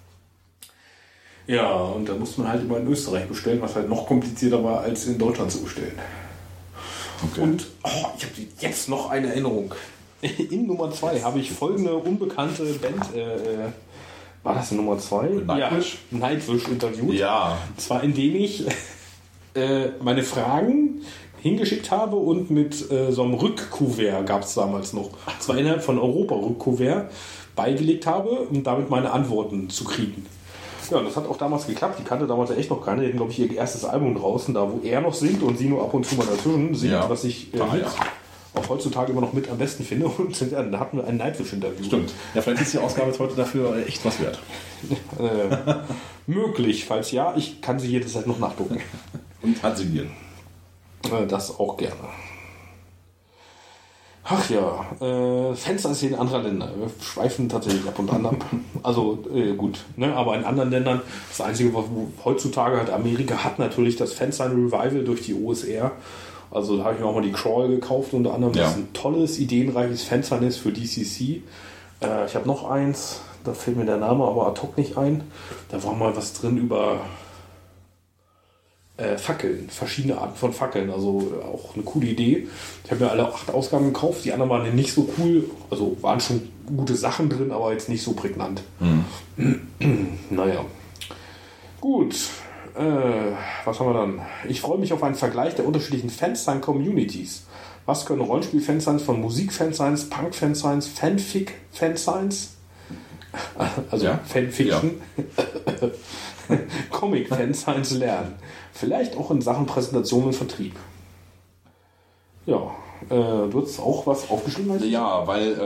Ja, und da musste man halt immer in Österreich bestellen, was halt noch komplizierter war, als in Deutschland zu bestellen. Okay. Und ich habe jetzt noch eine Erinnerung. In Nummer 2 habe ich folgende unbekannte Band, war das in Nummer 2? Nightwish? Ja, Nightwish interviewt. Ja. Und zwar indem ich meine Fragen hingeschickt habe und mit so einem Rückkuvert, gab es damals noch, zwar innerhalb von Europa-Rückkuvert, beigelegt habe, um damit meine Antworten zu kriegen. Ja, das hat auch damals geklappt. Die kannte damals echt noch keiner. Die hatten, glaube ich, ihr erstes Album draußen, da wo er noch singt und sie nur ab und zu mal dazwischen singt, was ich auch heutzutage immer noch mit am besten finde. Und da hatten wir ein Nightwish-Interview. Stimmt. Ja, vielleicht ist die Ausgabe jetzt heute dafür echt was wert. Möglich. Falls ja, ich kann sie jederzeit noch nachgucken. Und hansigieren. Das auch gerne. Ach ja, Fenster-Szenen anderer Länder. Wir schweifen tatsächlich ab und an ab. Also gut, ne? Aber in anderen Ländern, das Einzige, wo heutzutage halt Amerika hat natürlich das Fansign-Revival durch die OSR. Also da habe ich mir auch mal die Crawl gekauft, unter anderem, das ein tolles, ideenreiches Fansign ist für DCC. Ich habe noch eins, da fällt mir der Name aber ad hoc nicht ein. Da war mal was drin über Fackeln, verschiedene Arten von Fackeln, also auch eine coole Idee. Ich habe mir alle 8 Ausgaben gekauft, die anderen waren nicht so cool, also waren schon gute Sachen drin, aber jetzt nicht so prägnant. Naja, gut, was haben wir dann? Ich freue mich auf einen Vergleich der unterschiedlichen Fansign-Communities. Was können Rollenspiel-Fansigns von Musik-Fansigns, Punk-Fansigns, Fanfic-Fansigns, also Fanfiction, Comic-Fansigns lernen? Vielleicht auch in Sachen Präsentation und Vertrieb. Ja, du hast auch was aufgeschrieben? Ja, weil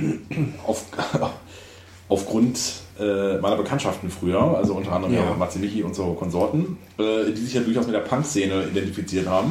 aufgrund meiner Bekanntschaften früher, also unter anderem Matze Michi und so Konsorten, die sich ja durchaus mit der Punk-Szene identifiziert haben.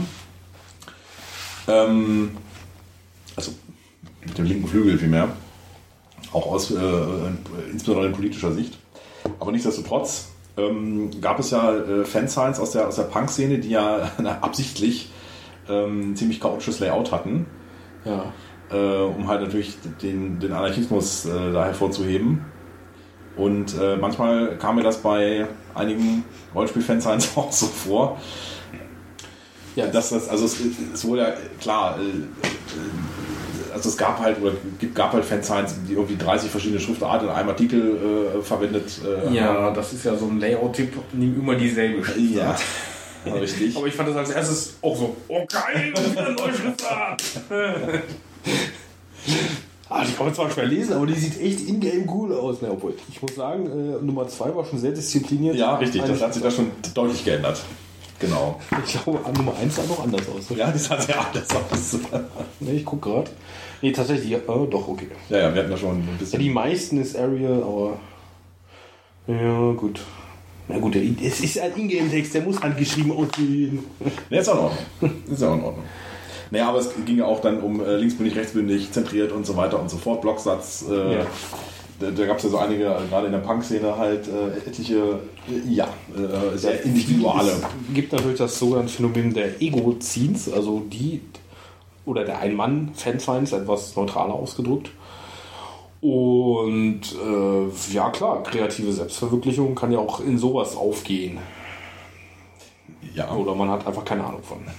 Also mit dem linken Flügel vielmehr. Auch aus insbesondere in politischer Sicht. Aber nichtsdestotrotz gab es ja Fansigns aus der Punk-Szene, die ja absichtlich ziemlich chaotisches Layout hatten. Ja. Um halt natürlich den Anarchismus da hervorzuheben. Und manchmal kam mir das bei einigen Rollenspiel-Fansigns auch so vor. Ja, dass das, also es wurde ja klar, also es gab halt Fansigns, die irgendwie 30 verschiedene Schriftarten in einem Artikel verwendet haben. Das ist ja so ein Layout-Tipp, nimm immer dieselbe Schriftart. Ja, richtig. Aber ich fand das als erstes auch so, oh geil, wieder eine neue Schriftart. Die kann man zwar schwer lesen, aber die sieht echt in-game cool aus. Na, obwohl, ich muss sagen, Nummer 2 war schon sehr diszipliniert. Ja, richtig, das hat sich da schon deutlich geändert. Genau. Ich glaube, Nummer 1 sah noch anders aus. Ja, die sah sehr anders aus. Ne, ich gucke gerade. Nee, tatsächlich, doch, okay. Ja, wir hatten da schon ein bisschen. Ja, die meisten ist Arial, aber. Ja, gut. Na gut, es ist ein Ingame-Text, der muss handgeschrieben aussehen. Ne, ist auch in Ordnung. Ist ja auch in Ordnung. Naja, aber es ging ja auch dann um linksbündig, rechtsbündig, zentriert und so weiter und so fort. Blocksatz. Da gab es ja so einige, gerade in der Punk-Szene halt etliche, sehr individuelle. Es gibt natürlich das sogenannte Phänomen der Ego-Scenes, also der Ein-Mann-Fansigns, etwas neutraler ausgedrückt. Und ja klar, kreative Selbstverwirklichung kann ja auch in sowas aufgehen. Ja. Oder man hat einfach keine Ahnung von.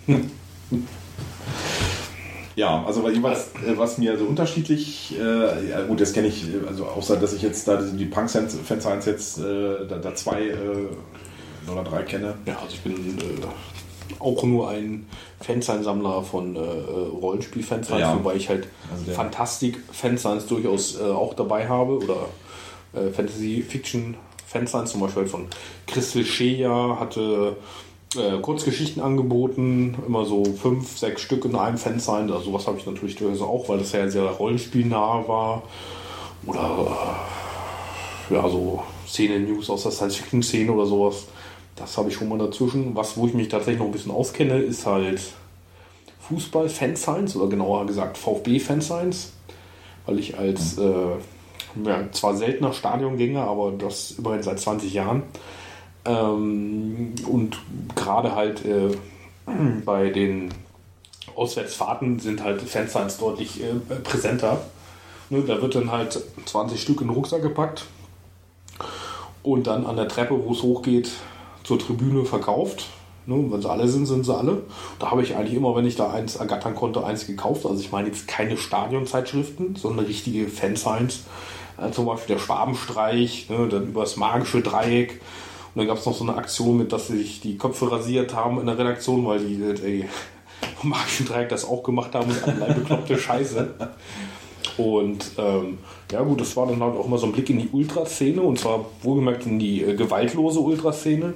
Ja, also jeweils, was mir so unterschiedlich, ja gut, das kenne ich, also außer dass ich jetzt da die Punk-Fansigns jetzt da 2 oder 3 kenne. Ja, also ich bin auch nur ein Fansign-Sammler von Rollenspiel-Fansigns, Ja. wobei ich halt Also Fantastik-Fansigns durchaus auch dabei habe oder Fantasy-Fiction-Fansigns, zum Beispiel von Crystal Shea hatte Kurzgeschichten angeboten, immer so 5, 6 Stück in einem Fansign. Also sowas habe ich natürlich durchaus auch, weil das ja sehr rollenspielnah war. Oder ja, so Szene-News aus der Science-Fiction-Szene oder sowas. Das habe ich schon mal dazwischen. Wo ich mich tatsächlich noch ein bisschen auskenne, ist halt Fußball-Fansigns oder genauer gesagt VfB-Fansigns. Weil ich als zwar seltener Stadiongänger, aber das immerhin seit 20 Jahren. Und gerade halt bei den Auswärtsfahrten sind halt Fansigns deutlich präsenter. Ne, da wird dann halt 20 Stück in den Rucksack gepackt und dann an der Treppe, wo es hochgeht, zur Tribüne verkauft. Ne, wenn sie alle sind, sind sie alle. Da habe ich eigentlich immer, wenn ich da eins ergattern konnte, eins gekauft. Also ich meine jetzt keine Stadionzeitschriften, sondern richtige Fansigns. Zum Beispiel der Schwabenstreich, ne, dann über das magische Dreieck. Und dann gab es noch so eine Aktion mit, dass sie sich die Köpfe rasiert haben in der Redaktion, weil die vom magischen Dreieck das auch gemacht haben und allerlei bekloppte Scheiße. Und ja gut, das war dann halt auch immer so ein Blick in die Ultraszene und zwar wohlgemerkt in die gewaltlose Ultraszene.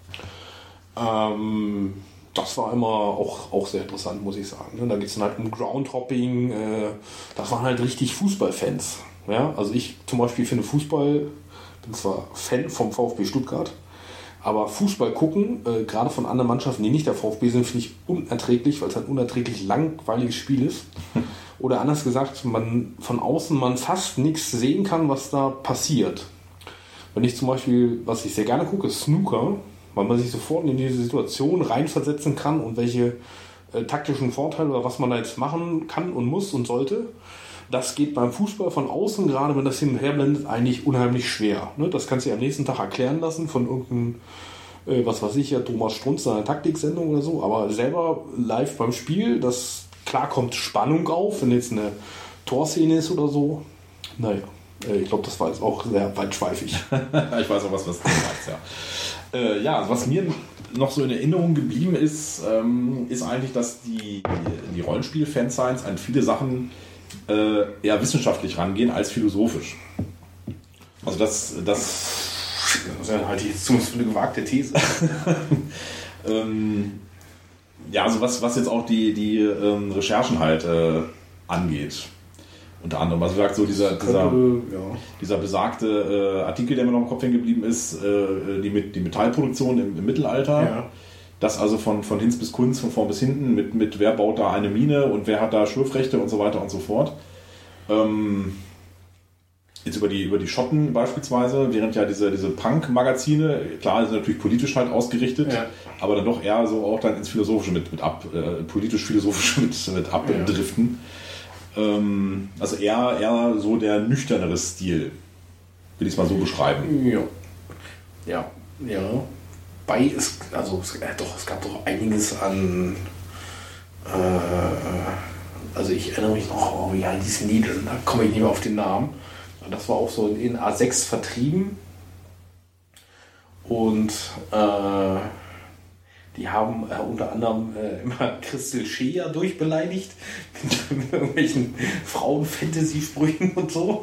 Das war immer auch sehr interessant, muss ich sagen. Da geht es dann halt um Groundhopping. Das waren halt richtig Fußballfans. Ja? Also ich zum Beispiel finde Fußball, bin zwar Fan vom VfB Stuttgart, aber Fußball gucken, gerade von anderen Mannschaften, die nicht der VfB sind, finde ich unerträglich, weil es ein unerträglich langweiliges Spiel ist. Oder anders gesagt, man von außen fast nichts sehen kann, was da passiert. Wenn ich zum Beispiel, was ich sehr gerne gucke, ist Snooker, weil man sich sofort in diese Situation reinversetzen kann und welche taktischen Vorteile oder was man da jetzt machen kann und muss und sollte. Das geht beim Fußball von außen, gerade wenn das hin und her blendet, eigentlich unheimlich schwer. Ne? Das kannst du dir am nächsten Tag erklären lassen von irgendeinem, was weiß ich, ja, Thomas Strunz, seiner Taktiksendung oder so. Aber selber live beim Spiel, klar kommt Spannung auf, wenn jetzt eine Torszene ist oder so. Naja, ich glaube, das war jetzt auch sehr weitschweifig. Ich weiß auch, was du meinst, ja. Ja, also was mir noch so in Erinnerung geblieben ist, ist eigentlich, dass die Rollenspiel-Fansigns an viele Sachen eher wissenschaftlich rangehen als philosophisch. Also das halte ich jetzt zumindest für eine gewagte These. Ja, also was jetzt auch die Recherchen halt angeht. Unter anderem, also wie gesagt, so dieser besagte Artikel, der mir noch im Kopf hängen geblieben ist, die Metallproduktion im Mittelalter. Ja. Das also von Hinz bis Kunz, von vorn bis hinten, mit wer baut da eine Mine und wer hat da Schürfrechte und so weiter und so fort. Jetzt über die Schotten beispielsweise, während ja diese Punk-Magazine, klar, sind natürlich politisch halt ausgerichtet, ja, aber dann doch eher so auch dann ins Philosophische politisch-philosophische mit abdriften. Also eher so der nüchternere Stil, will ich es mal so beschreiben. Ja. Es gab doch einiges an. Also ich erinnere mich noch, wie hießen die denn? Da komme ich nicht mehr auf den Namen. Das war auch so in A6 vertrieben. Und die haben unter anderem immer Crystal Shea durchbeleidigt mit irgendwelchen Frauen-Fantasy-Sprüchen und so.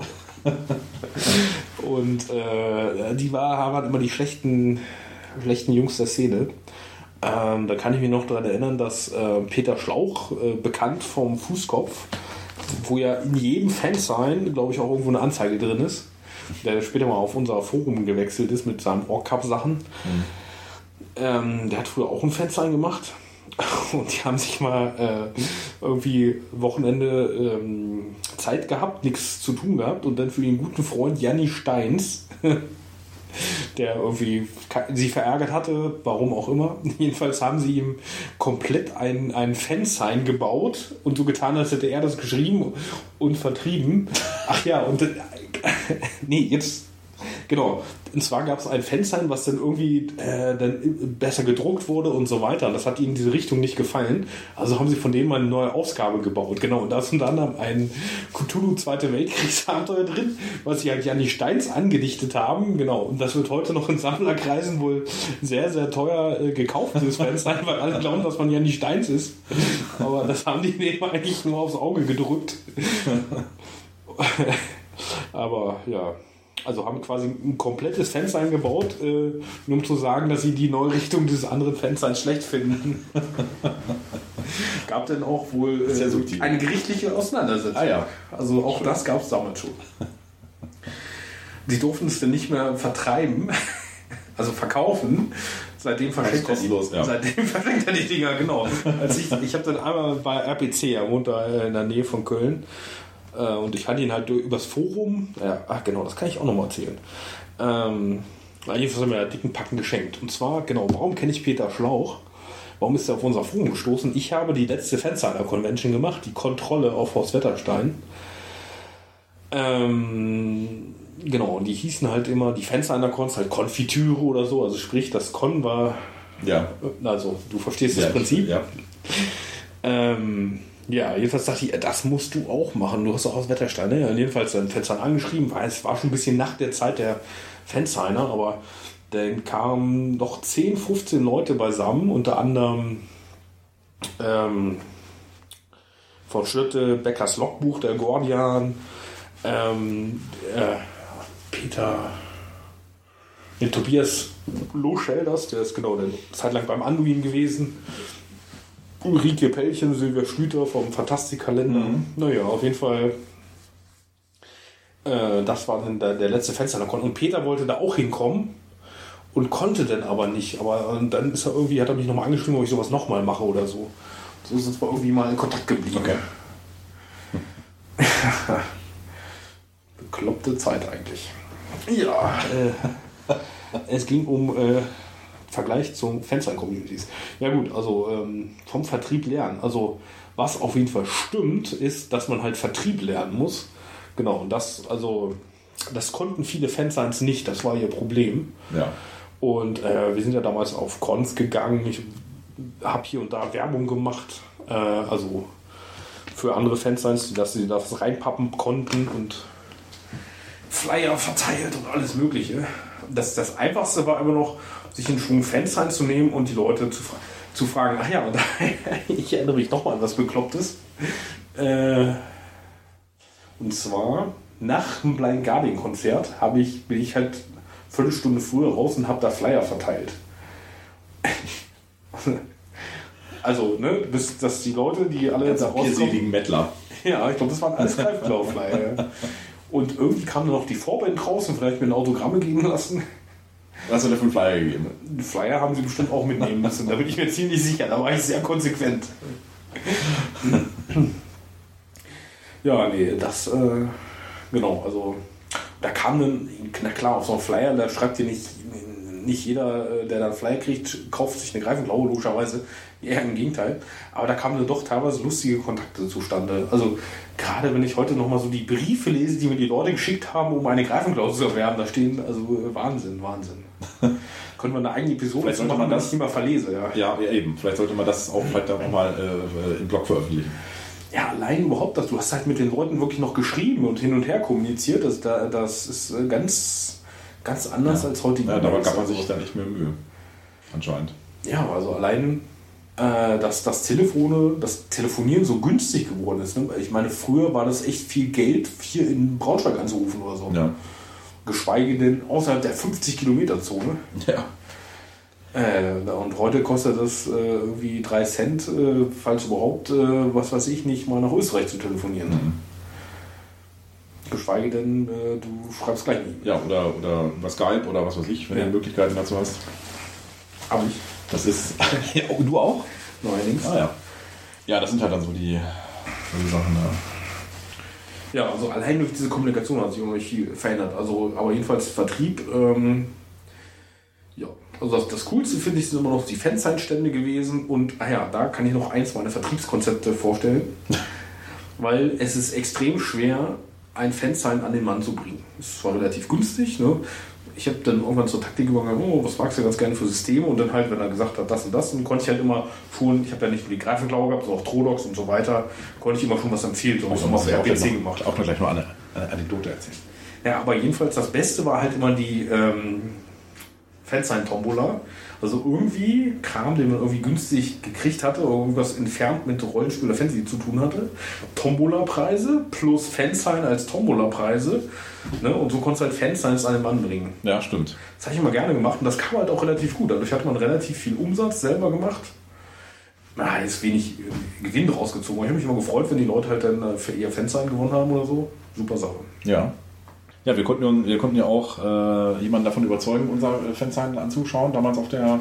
Und die haben halt immer die schlechten Jungs der Szene. Da kann ich mich noch daran erinnern, dass Peter Schlauch, bekannt vom Fußkopf, wo ja in jedem Fansign, glaube ich, auch irgendwo eine Anzeige drin ist, der später mal auf unser Forum gewechselt ist mit seinen Org-Cup-Sachen. Der hat früher auch ein Fansign gemacht und die haben sich mal irgendwie Wochenende Zeit gehabt, nichts zu tun gehabt und dann für den guten Freund Janni Steins, der irgendwie sie verärgert hatte, warum auch immer. Jedenfalls haben sie ihm komplett ein Fansign gebaut und so getan, als hätte er das geschrieben und vertrieben. Ach ja, und nee, jetzt genau. Und zwar gab es ein Fansign, was dann irgendwie dann besser gedruckt wurde und so weiter. Und das hat ihnen in diese Richtung nicht gefallen. Also haben sie von denen mal eine neue Ausgabe gebaut. Genau, und da ist unter anderem ein Cthulhu Zweite Weltkriegsabenteuer drin, was sie halt Janni Steins angedichtet haben. Genau, und das wird heute noch in Sammlerkreisen wohl sehr, sehr teuer gekauft, dieses Fansign, weil alle glauben, dass man Janni Steins ist. Aber das haben die denen eigentlich nur aufs Auge gedrückt. Aber ja... Also haben quasi ein komplettes Fansign gebaut, nur um zu sagen, dass sie die Neurichtung des anderen Fansigns schlecht finden. Gab denn auch wohl eine gerichtliche Auseinandersetzung. Ah ja. Also auch das gab es damals schon. Sie durften es dann nicht mehr vertreiben, also verkaufen. Seitdem verschenkt er die Dinger, genau. Ich habe dann einmal bei RPC, er wohnt da in der Nähe von Köln, und ich hatte ihn halt übers Forum, genau, das kann ich auch nochmal erzählen. Jedenfalls haben wir einen dicken Packen geschenkt. Und zwar, genau, warum kenne ich Peter Schlauch? Warum ist er auf unser Forum gestoßen? Ich habe die letzte Fansigner-Convention gemacht, die Kontrolle auf Horst Wetterstein. Genau, und die hießen halt immer, die Fansigner-Cons, halt Konfitüre oder so. Also sprich, das Con war... Ja. Also, du verstehst das Prinzip. Ja. Ja, jedenfalls dachte ich, das musst du auch machen. Du hast auch aus Wetterstein, ne? Jedenfalls dann Fansigner angeschrieben, weil es war schon ein bisschen nach der Zeit der Fansigner, aber dann kamen noch 10, 15 Leute beisammen, unter anderem von Schritte, Beckers Logbuch, der Gordian, Tobias Loschelders, der ist genau eine Zeit lang beim Anduin gewesen. Ulrike Pellchen, Silvia Schlüter vom Fantastikkalender. Naja, auf jeden Fall. Das war dann der letzte Fansigner-Con. Und Peter wollte da auch hinkommen und konnte dann aber nicht. Aber dann ist er irgendwie, hat er mich nochmal angeschrieben, ob ich sowas nochmal mache oder so. So sind wir irgendwie mal in Kontakt geblieben. Okay. Bekloppte Zeit eigentlich. Ja. Es ging um Vergleich zu Fansign-Communities. Ja gut, also vom Vertrieb lernen. Also was auf jeden Fall stimmt, ist, dass man halt Vertrieb lernen muss. Genau, und das konnten viele Fansigns nicht, das war ihr Problem. Ja. Und wir sind ja damals auf Cons gegangen. Ich habe hier und da Werbung gemacht, also für andere Fansigns, dass sie das reinpappen konnten und Flyer verteilt und alles Mögliche. Das Einfachste war immer noch, sich einen Schwung Fansign zu nehmen und die Leute zu fragen, ach ja, und ich erinnere mich nochmal an was Beklopptes. Und zwar, nach dem Blind Guardian Konzert bin ich halt Viertelstunde früher raus und habe da Flyer verteilt. Also, ne, bis dass die Leute, die alle da rauskommen... Mettler. Ja, ich glaube, das waren alles Greifklau-Flyer. Und irgendwie kam dann noch die Vorband raus und vielleicht mir ein Autogramme geben lassen. Was hat er für einen Flyer gegeben? Den Flyer haben sie bestimmt auch mitnehmen müssen. Da bin ich mir ziemlich sicher. Da war ich sehr konsequent. Ja, nee, das, genau, also da kam dann, na klar, auf so einen Flyer, da schreibt dir nicht jeder, der da einen Flyer kriegt, kauft sich eine Greifenklaue, logischerweise, eher im Gegenteil. Aber da kamen dann doch teilweise lustige Kontakte zustande. Also gerade wenn ich heute nochmal so die Briefe lese, die mir die Leute geschickt haben, um eine Greifenklaue zu erwerben, da stehen, also Wahnsinn. Können wir eine eigene Episode zu machen, dass ich die mal verlese. Ja, eben. Vielleicht sollte man das auch vielleicht auch mal im Blog veröffentlichen. Ja, allein überhaupt, dass du hast halt mit den Leuten wirklich noch geschrieben und hin und her kommuniziert. Das ist ganz anders als heute. Ja, dabei gab man sich da nicht mehr Mühe. Anscheinend. Ja, also allein, dass das Telefonieren so günstig geworden ist. Ne? Ich meine, früher war das echt viel Geld, hier in Braunschweig anzurufen oder so. Ja. Geschweige denn außerhalb der 50-Kilometer-Zone. Ja. Und heute kostet das irgendwie 3 Cent, falls überhaupt, was weiß ich, nicht mal nach Österreich zu telefonieren. Mhm. Geschweige denn, du schreibst gleich nicht. Ja, oder über Skype oder was weiß ich, wenn du Möglichkeiten dazu hast. Aber ich. Das ist. Ja, du auch? Neuerdings. Ah ja. Ja, das sind halt dann so die Sachen da. Ja, also allein durch diese Kommunikation hat sich unheimlich viel verändert. Also, aber jedenfalls Vertrieb. Also das Coolste finde ich sind immer noch die Fansign-Stände gewesen und da kann ich noch eins meiner Vertriebskonzepte vorstellen, weil es ist extrem schwer, ein Fansign an den Mann zu bringen. Es war relativ günstig, ne? Ich habe dann irgendwann zur Taktik übergegangen, was magst du ganz gerne für Systeme und dann halt, wenn er gesagt hat, das und das, dann konnte ich halt immer schon, ich habe ja nicht nur die Greifenklaue gehabt, sondern auch Trodox und so weiter, konnte ich immer schon was empfehlen, so habe ich immer für RPC gemacht. Auch gleich mal eine Anekdote erzählen. Ja, aber jedenfalls das Beste war halt immer die Fansign-Tombola. Also irgendwie Kram, den man irgendwie günstig gekriegt hatte, oder irgendwas entfernt mit Rollenspiel oder Fantasy zu tun hatte. Tombola-Preise plus Fansign als Tombola-Preise. Ne? Und so konntest du halt Fansigns an den Mann bringen. Ja, stimmt. Das habe ich immer gerne gemacht und das kam halt auch relativ gut. Dadurch hat man relativ viel Umsatz selber gemacht. Ist wenig Gewinn rausgezogen. Ich habe mich immer gefreut, wenn die Leute halt dann für ihr Fansign gewonnen haben oder so. Super Sache. Ja. Ja, wir konnten ja auch jemanden davon überzeugen, unser Fansign anzuschauen, damals auf der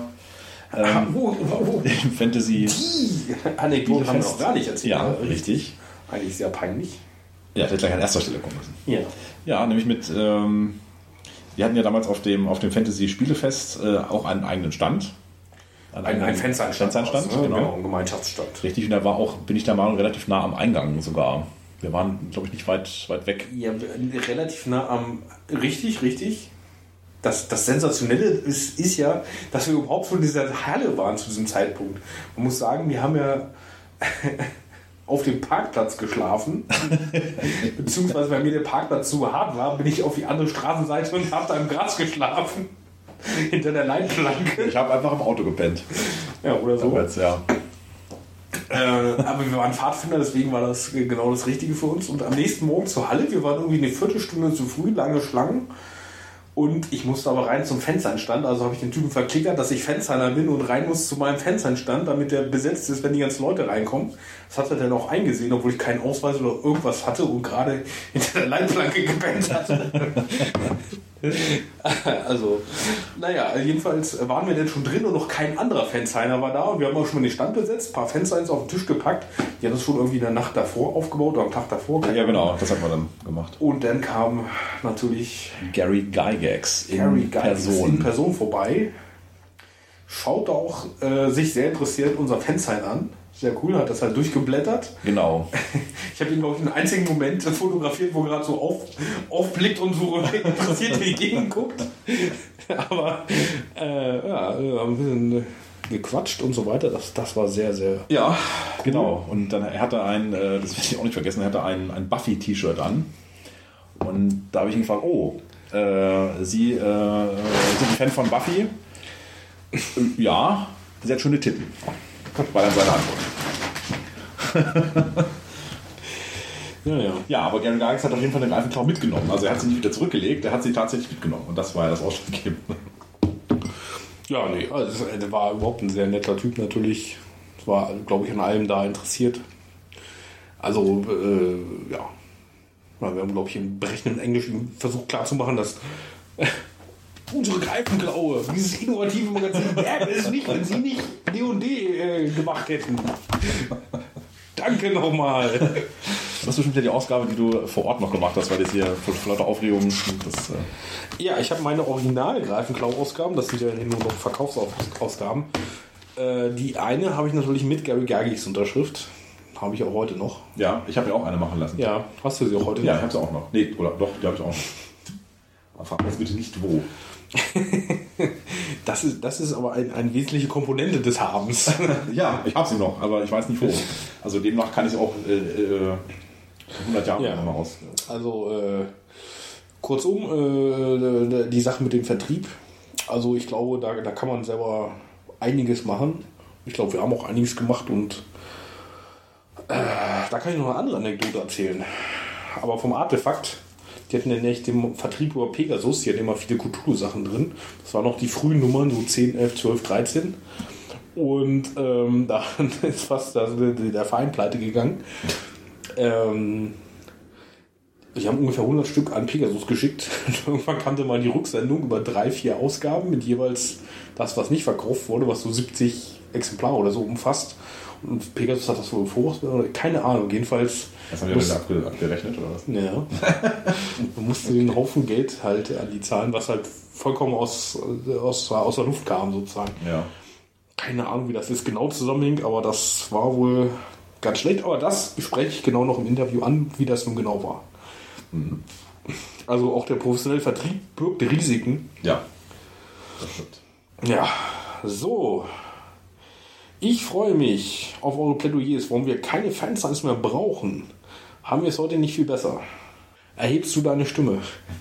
Fantasy. Die Anekdote haben wir noch gar nicht erzählt. Ja, richtig. Eigentlich sehr peinlich. Ja, hätte gleich an erster Stelle kommen müssen. Ja. Ja, nämlich mit, wir hatten ja damals auf dem Fantasy-Spielefest auch einen eigenen Stand. Ein Fansign-Stand, genau. Ein Gemeinschaftsstand. Richtig, und da war auch, bin ich der Meinung, relativ nah am Eingang sogar. Wir waren, glaube ich, nicht weit weg. Ja, relativ nah am... Richtig. Das Sensationelle ist ja, dass wir überhaupt von dieser Halle waren zu diesem Zeitpunkt. Man muss sagen, wir haben ja auf dem Parkplatz geschlafen. Beziehungsweise, weil mir der Parkplatz zu hart war, bin ich auf die andere Straßenseite und habe da im Gras geschlafen. Hinter der Leitplanke. Ich habe einfach im Auto gepennt. Ja, oder so. Damals, ja. Aber wir waren Pfadfinder, deswegen war das genau das Richtige für uns. Und am nächsten Morgen zur Halle, wir waren irgendwie eine Viertelstunde zu früh, lange Schlangen. Und ich musste aber rein zum Fansign-Stand, also habe ich den Typen verklickert, dass ich Fansigner bin und rein muss zu meinem Fansign-Stand, damit der besetzt ist, wenn die ganzen Leute reinkommen. Das hat er dann auch eingesehen, obwohl ich keinen Ausweis oder irgendwas hatte und gerade hinter der Leitplanke gepennt hatte. Also, jedenfalls waren wir dann schon drin und noch kein anderer Fansigner war da und wir haben auch schon mal den Stand besetzt, ein paar Fansigns auf den Tisch gepackt. Die haben das schon irgendwie in der Nacht davor aufgebaut oder am Tag davor. Ja, genau, das hat man dann gemacht. Und dann kam natürlich Gary Gygax in Person vorbei. Schaut auch sich sehr interessiert unser Fansign an. Sehr cool, hat das halt durchgeblättert. Genau. Ich habe ihn, glaube ich, einen einzigen Moment fotografiert, wo er gerade so aufblickt und so interessiert in die Gegend guckt. Aber haben ein bisschen gequatscht und so weiter. Das war sehr, sehr... Ja, genau. Und dann er hatte das werde ich auch nicht vergessen, er hatte ein Buffy-T-Shirt an. Und da habe ich ihn gefragt, Sie sind ein Fan von Buffy? Ja, sie hat schöne Titten. War dann seine Antwort. Ja, aber Gary Gygax hat auf jeden Fall den Greifenklaue mitgenommen. Also er hat sie nicht wieder zurückgelegt, er hat sie tatsächlich mitgenommen. Und das war ja das Ausschlaggebende. Ja, also er war überhaupt ein sehr netter Typ natürlich. War, glaube ich, an allem da interessiert. Also, wir haben, glaube ich, im berechnenden Englisch versucht klarzumachen, dass unsere Greifenklaue, dieses innovative Magazin, gäbe es nicht, wenn sie nicht D&D gemacht hätten. Danke nochmal. Das ist bestimmt ja die Ausgabe, die du vor Ort noch gemacht hast, weil jetzt hier vor lauter Aufregung... Ja, ich habe meine Original-Greifenklau-Ausgaben, das sind ja nur noch Verkaufsausgaben. Die eine habe ich natürlich mit Gary Gygax Unterschrift. Habe ich auch heute noch. Ja, ich habe ja auch eine machen lassen. Ja, hast du sie auch heute noch? Ja, ich habe sie auch noch. Nee, oder doch, die habe ich auch noch. Aber frag jetzt bitte nicht wo. Das ist aber eine wesentliche Komponente des Habens. Ja, ich habe sie noch, aber ich weiß nicht wo. Also demnach kann ich auch 100 Jahre nochmal aus. Also kurzum, die Sache mit dem Vertrieb. Also ich glaube, da kann man selber einiges machen. Ich glaube, wir haben auch einiges gemacht und da kann ich noch eine andere Anekdote erzählen. Aber vom Artefakt. Die hatten ja nicht den Vertrieb über Pegasus, die hatten immer viele Cthulhu-Sachen drin. Das waren noch die frühen Nummern, so 10, 11, 12, 13. Und da ist fast der Verein pleite gegangen. Ich habe ungefähr 100 Stück an Pegasus geschickt. Und irgendwann kam dann mal die Rücksendung über 3, 4 Ausgaben mit jeweils das, was nicht verkauft wurde, was so 70 Exemplare oder so umfasst. Und Pegasus hat das wohl voraus, keine Ahnung, jedenfalls. Das haben wir abgerechnet, oder was? Ja. Man musste den Haufen Geld halt an die zahlen, was halt vollkommen aus der Luft kam, sozusagen. Ja. Keine Ahnung, wie das jetzt genau zusammenhängt, aber das war wohl ganz schlecht. Aber das spreche ich genau noch im Interview an, wie das nun genau war. Mhm. Also auch der professionelle Vertrieb birgt Risiken. Ja, das stimmt. Ja, so. Ich freue mich auf eure Plädoyers, warum wir keine Fansigns mehr brauchen. Haben wir es heute nicht viel besser? Erhebst du deine Stimme?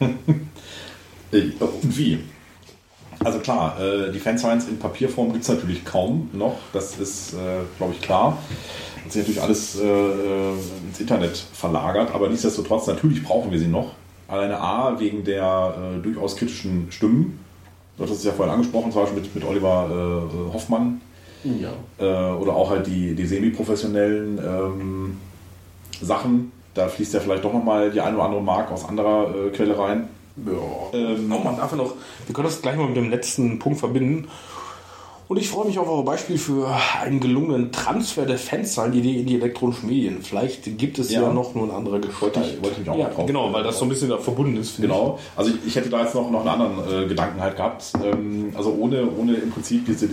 Wie? Also klar, die Fansigns in Papierform gibt es natürlich kaum noch. Das ist, glaube ich, klar. Hat sich natürlich alles ins Internet verlagert. Aber nichtsdestotrotz, natürlich brauchen wir sie noch. Alleine A, wegen der durchaus kritischen Stimmen. Du hattest es ja vorhin angesprochen, zum Beispiel mit Oliver Hoffmann. Ja. Oder auch halt die semi-professionellen Sachen. Da fließt ja vielleicht doch nochmal die eine oder andere Mark aus anderer Quelle rein. Ja. Man darf ja noch, wir können das gleich mal mit dem letzten Punkt verbinden. Und ich freue mich auf eure Beispiel für einen gelungenen Transfer der Fansign-Idee in die elektronischen Medien. Vielleicht gibt es ja noch nur eine andere Geschichte. Wollte ich mich auch mal drauf. Genau, weil das so ein bisschen da verbunden ist. Genau. Also ich hätte da jetzt noch einen anderen Gedanken halt gehabt. Also ohne im Prinzip diese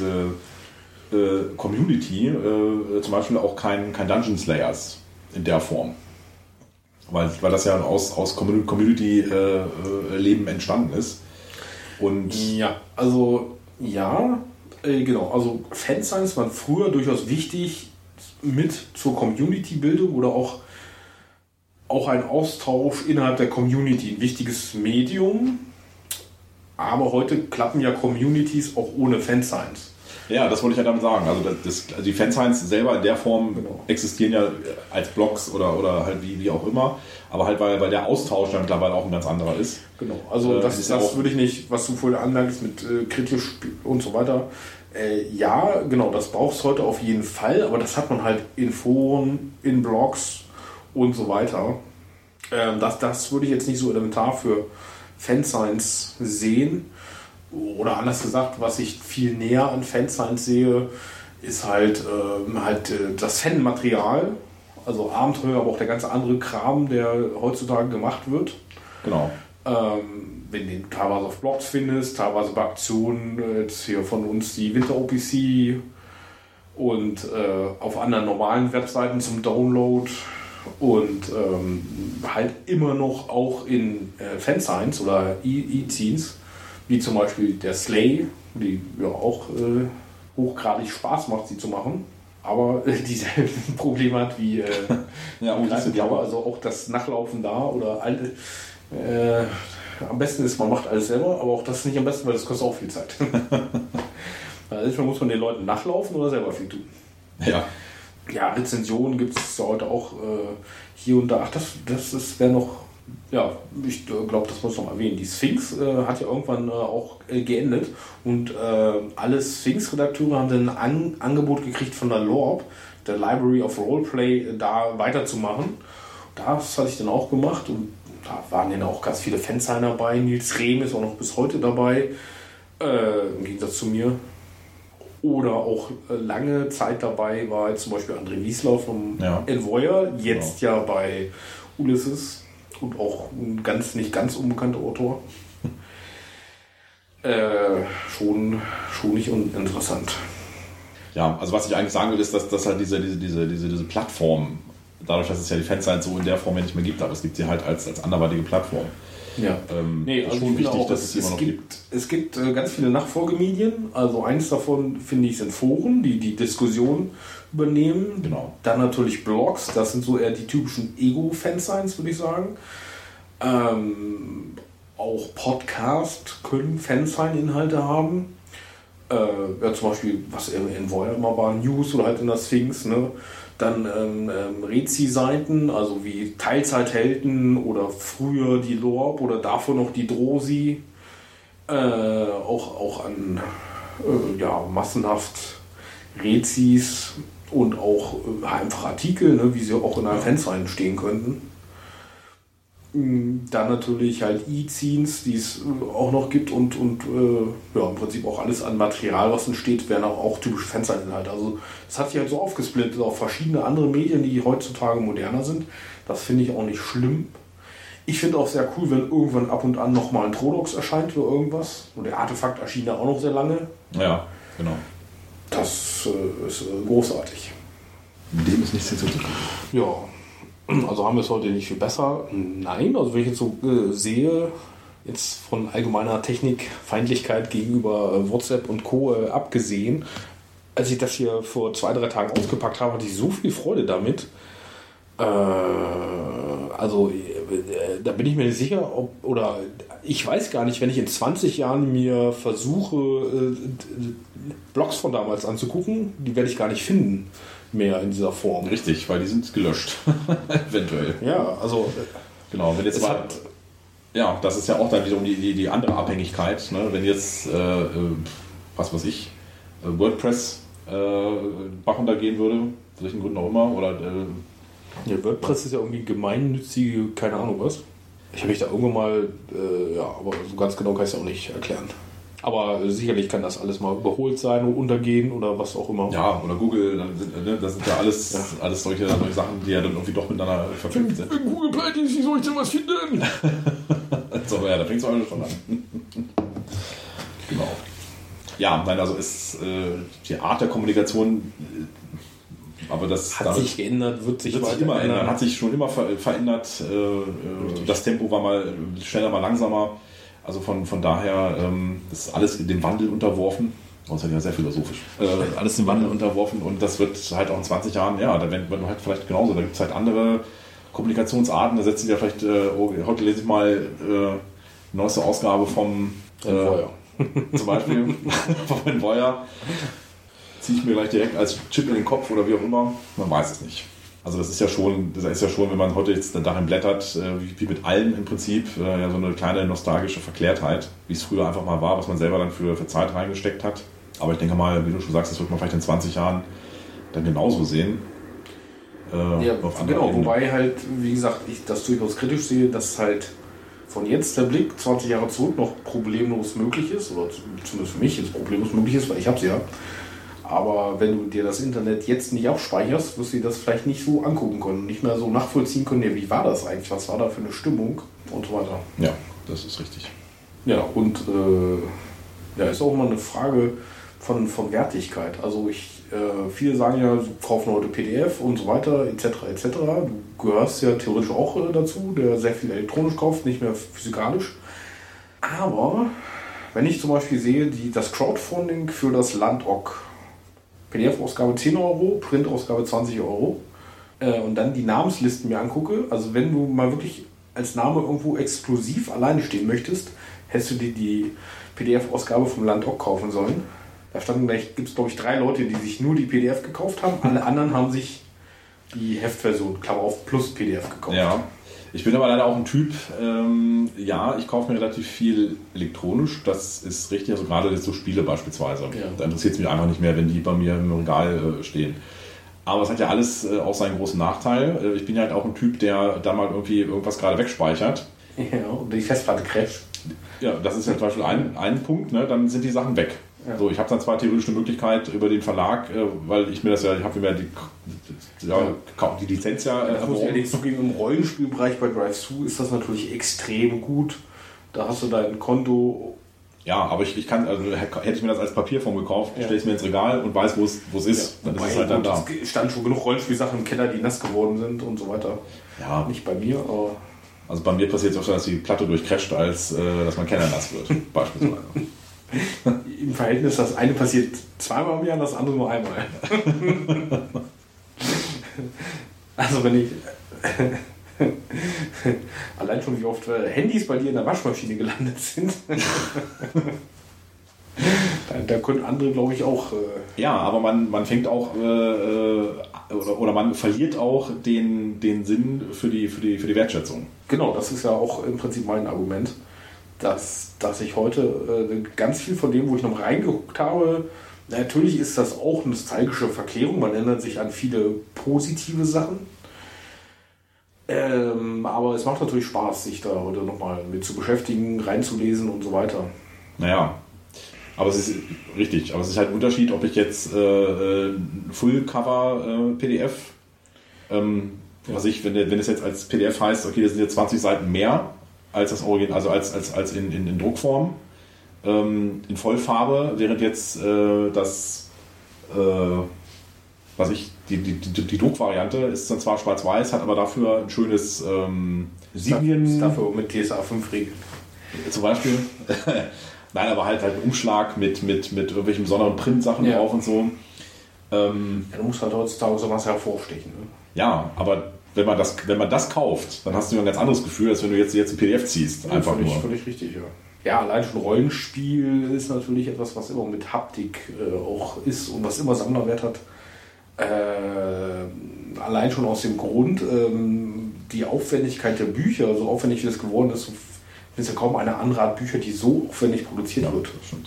Community, zum Beispiel auch kein Dungeon Slayers in der Form. Weil das ja aus Community-Leben entstanden ist. Und ja, also genau. Also Fansigns waren früher durchaus wichtig mit zur Community-Bildung oder auch ein Austausch innerhalb der Community. Ein wichtiges Medium. Aber heute klappen ja Communities auch ohne Fansigns. Ja, das wollte ich ja damit sagen. Also die Fansigns selber in der Form existieren ja als Blogs oder halt wie auch immer. Aber halt, weil der Austausch dann mittlerweile auch ein ganz anderer ist. Genau, also das würde ich nicht, was du vorhin anmerkst mit kritisch und so weiter. Ja, genau, das braucht es heute auf jeden Fall. Aber das hat man halt in Foren, in Blogs und so weiter. Das würde ich jetzt nicht so elementar für Fansigns sehen. Oder anders gesagt, was ich viel näher an Fansigns sehe, ist halt das Fanmaterial, also Abenteuer, aber auch der ganze andere Kram, der heutzutage gemacht wird. Genau. Wenn du den teilweise auf Blogs findest, teilweise bei Aktionen, jetzt hier von uns die Winter-OPC und auf anderen normalen Webseiten zum Download und halt immer noch auch in Fansigns oder E-Zines, wie zum Beispiel der Slay, die ja auch hochgradig Spaß macht, sie zu machen, aber dieselben Probleme hat wie also auch das Nachlaufen da oder am besten ist, man macht alles selber, aber auch das ist nicht am besten, weil das kostet auch viel Zeit. Also muss man den Leuten nachlaufen oder selber viel tun. Ja, Rezensionen gibt es ja heute auch hier und da. Ach, das wäre noch. Ja, ich glaube, das muss ich noch mal erwähnen. Die Sphinx hat ja irgendwann auch geendet und alle Sphinx-Redakteure haben dann ein Angebot gekriegt von der LORP, der Library of Roleplay, da weiterzumachen. Das hatte ich dann auch gemacht und da waren dann auch ganz viele Fansigner dabei. Nils Rehm ist auch noch bis heute dabei, im Gegensatz zu mir. Oder auch lange Zeit dabei war jetzt zum Beispiel André Wiesler vom Envoyer, jetzt ja bei Ulysses. Und auch ein nicht ganz unbekannter Autor. Schon nicht uninteressant. Ja, also was ich eigentlich sagen will, ist, dass halt diese Plattform, dadurch, dass es ja die Fansigns so in der Form ja nicht mehr gibt, aber es gibt sie halt als anderweitige Plattform. Ja, also schon wichtig, auch, dass es immer noch gibt. Es gibt ganz viele Nachfolgemedien. Also eins davon, finde ich, sind Foren, die Diskussion übernehmen. Genau. Dann natürlich Blogs, das sind so eher die typischen Ego-Fansigns, würde ich sagen. Auch Podcast können Fansign-Inhalte haben. Zum Beispiel, was in Voyager immer war, News oder halt in der Sphinx, ne? Dann Rezi-Seiten, also wie Teilzeithelden oder früher die Lorp oder davor noch die Drosi. Auch an massenhaft Rezis und auch einfach Artikel, ne, wie sie auch in einem Fansign stehen könnten. Dann natürlich halt E-Zines, die es auch noch gibt und ja, im Prinzip auch alles an Material, was entsteht, wären auch typische Fansign-Inhalte. Also es hat sich halt so aufgesplittet auf verschiedene andere Medien, die heutzutage moderner sind. Das finde ich auch nicht schlimm. Ich finde auch sehr cool, wenn irgendwann ab und an nochmal ein Trodox erscheint oder irgendwas. Und der Artefakt erschien ja auch noch sehr lange. Ja, genau. Das ist großartig. Dem ist nichts hinzuzufügen. Ja, also haben wir es heute nicht viel besser. Nein, also wenn ich jetzt so sehe, jetzt von allgemeiner Technikfeindlichkeit gegenüber WhatsApp und Co. Abgesehen, als ich das hier vor 2-3 Tagen ausgepackt habe, hatte ich so viel Freude damit. Also da bin ich mir nicht sicher, oder ich weiß gar nicht, wenn ich in 20 Jahren mir versuche, Blogs von damals anzugucken, die werde ich gar nicht finden mehr in dieser Form. Richtig, weil die sind gelöscht. Eventuell. Ja, also genau, wenn jetzt mal, ja, das ist ja auch dann wiederum die andere Abhängigkeit, ne? Wenn jetzt was weiß ich, WordPress Bach runtergehen würde, aus welchen Gründen auch immer, oder ja, WordPress ist ja irgendwie gemeinnützige, keine Ahnung was. Ich habe mich da irgendwann mal, ja, aber so ganz genau kann ich es auch nicht erklären. Aber sicherlich kann das alles mal überholt sein oder untergehen oder was auch immer. Ja, oder Google, das sind ja alles solche Sachen, die ja dann irgendwie doch miteinander verknüpft sind. Wenn Google pleite ist, wie soll ich denn was finden? So, ja, da fängt es auch schon an. Genau. Ja, nein, also ist die Art der Kommunikation, aber das hat sich geändert, wird sich weiter immer ändern. Hat sich schon immer verändert. Das Tempo war mal schneller, mal langsamer. Also von daher ist alles dem Wandel unterworfen. Das ist ja sehr philosophisch. Alles dem Wandel unterworfen und das wird halt auch in 20 Jahren, ja, da werden wir halt vielleicht genauso. Da gibt es halt andere Kommunikationsarten. Da setzen wir vielleicht, heute lese ich mal die neueste Ausgabe vom Envoyer. Zum Beispiel vom Envoyer. Ziehe ich mir gleich direkt als Chip in den Kopf oder wie auch immer. Man weiß es nicht. Also das ist ja schon, wenn man heute jetzt darin blättert, wie mit allem im Prinzip, ja, so eine kleine nostalgische Verklärtheit, wie es früher einfach mal war, was man selber dann für Zeit reingesteckt hat. Aber ich denke mal, wie du schon sagst, das wird man vielleicht in 20 Jahren dann genauso sehen. Ja, genau, wobei halt, wie gesagt, ich das durchaus kritisch sehe, dass halt von jetzt der Blick 20 Jahre zurück noch problemlos möglich ist, oder zumindest für mich jetzt problemlos möglich ist, weil ich habe es ja. Aber wenn du dir das Internet jetzt nicht abspeicherst, wirst du dir das vielleicht nicht so angucken können, nicht mehr so nachvollziehen können, ja, wie war das eigentlich, was war da für eine Stimmung und so weiter. Ja, das ist richtig. Ja, und ja, ist auch immer eine Frage von Wertigkeit. Also viele sagen ja, sie kaufen heute PDF und so weiter, etc. etc. Du gehörst ja theoretisch auch dazu, der sehr viel elektronisch kauft, nicht mehr physikalisch. Aber wenn ich zum Beispiel sehe, das Crowdfunding für das Landok, PDF-Ausgabe 10 €, Print-Ausgabe 20 €, und dann die Namenslisten mir angucke, also wenn du mal wirklich als Name irgendwo exklusiv alleine stehen möchtest, hättest du dir die PDF-Ausgabe vom Landok kaufen sollen. Da gibt es glaube ich 3 Leute, die sich nur die PDF gekauft haben, alle anderen haben sich die Heftversion, Klammer auf, plus PDF gekauft. Ja. Ich bin aber leider auch ein Typ, ja, ich kaufe mir relativ viel elektronisch, das ist richtig, also gerade jetzt so Spiele beispielsweise. Ja. Da interessiert es mich einfach nicht mehr, wenn die bei mir im Regal stehen. Aber es hat ja alles auch seinen großen Nachteil. Ich bin ja halt auch ein Typ, der da mal irgendwie irgendwas gerade wegspeichert. Ja, und die Festplatte crasht. Ja, das ist ja zum Beispiel ein Punkt, ne? Dann sind die Sachen weg. Ja. So, ich habe dann zwar theoretisch eine Möglichkeit über den Verlag, weil ich habe mir die Lizenz ja. Da muss ich ehrlich zugeben, im Rollenspielbereich bei Drive-Thru ist das natürlich extrem gut. Da hast du dein Konto. Ja, aber ich kann, also hätte ich mir das als Papierform gekauft, stelle ich es mir ins Regal und weiß, wo es ist. Ja, dann ist es halt dann da. Es stand schon genug Rollenspielsachen im Keller, die nass geworden sind und so weiter. Ja. Nicht bei mir, aber. Also bei mir passiert es auch so, dass die Platte durchcrasht, als dass mein Keller nass wird, beispielsweise. Im Verhältnis, das eine passiert zweimal im Jahr, das andere nur einmal. Also wenn ich allein schon wie oft Handys bei dir in der Waschmaschine gelandet sind, da können andere, glaube ich, auch... Ja, aber man fängt auch oder man verliert auch den Sinn für die Wertschätzung. Genau, das ist ja auch im Prinzip mein Argument. Dass ich heute ganz viel von dem, wo ich noch reingeguckt habe, natürlich ist das auch nostalgische Verklärung, man erinnert sich an viele positive Sachen, Aber es macht natürlich Spaß, sich da heute nochmal mit zu beschäftigen, reinzulesen und so weiter. Naja, aber es ist richtig. Aber es ist halt ein Unterschied, ob ich jetzt Full-Cover PDF, wenn es jetzt als PDF heißt, okay, das sind jetzt 20 Seiten mehr als das Original, also als in Druckform, in Vollfarbe, während jetzt die Druckvariante ist dann zwar schwarz-weiß, hat aber dafür ein schönes Siebien. Ist dafür mit TSA 5 Regeln. Zum Beispiel. Nein, aber halt ein Umschlag mit irgendwelchen besonderen Print-Sachen drauf und so. Ja, du musst halt heutzutage sowas hervorstechen. Ne? Ja, aber wenn man das kauft, dann hast du ein ganz anderes Gefühl, als wenn du jetzt ein PDF ziehst. Einfach nur. Völlig richtig, ja. Ja, allein schon Rollenspiel ist natürlich etwas, was immer mit Haptik auch ist und was immer Sammlerwert hat. Allein schon aus dem Grund, die Aufwendigkeit der Bücher, so aufwendig wie das geworden ist, ist ja kaum eine andere Art Bücher, die so aufwendig produziert wird. Das stimmt.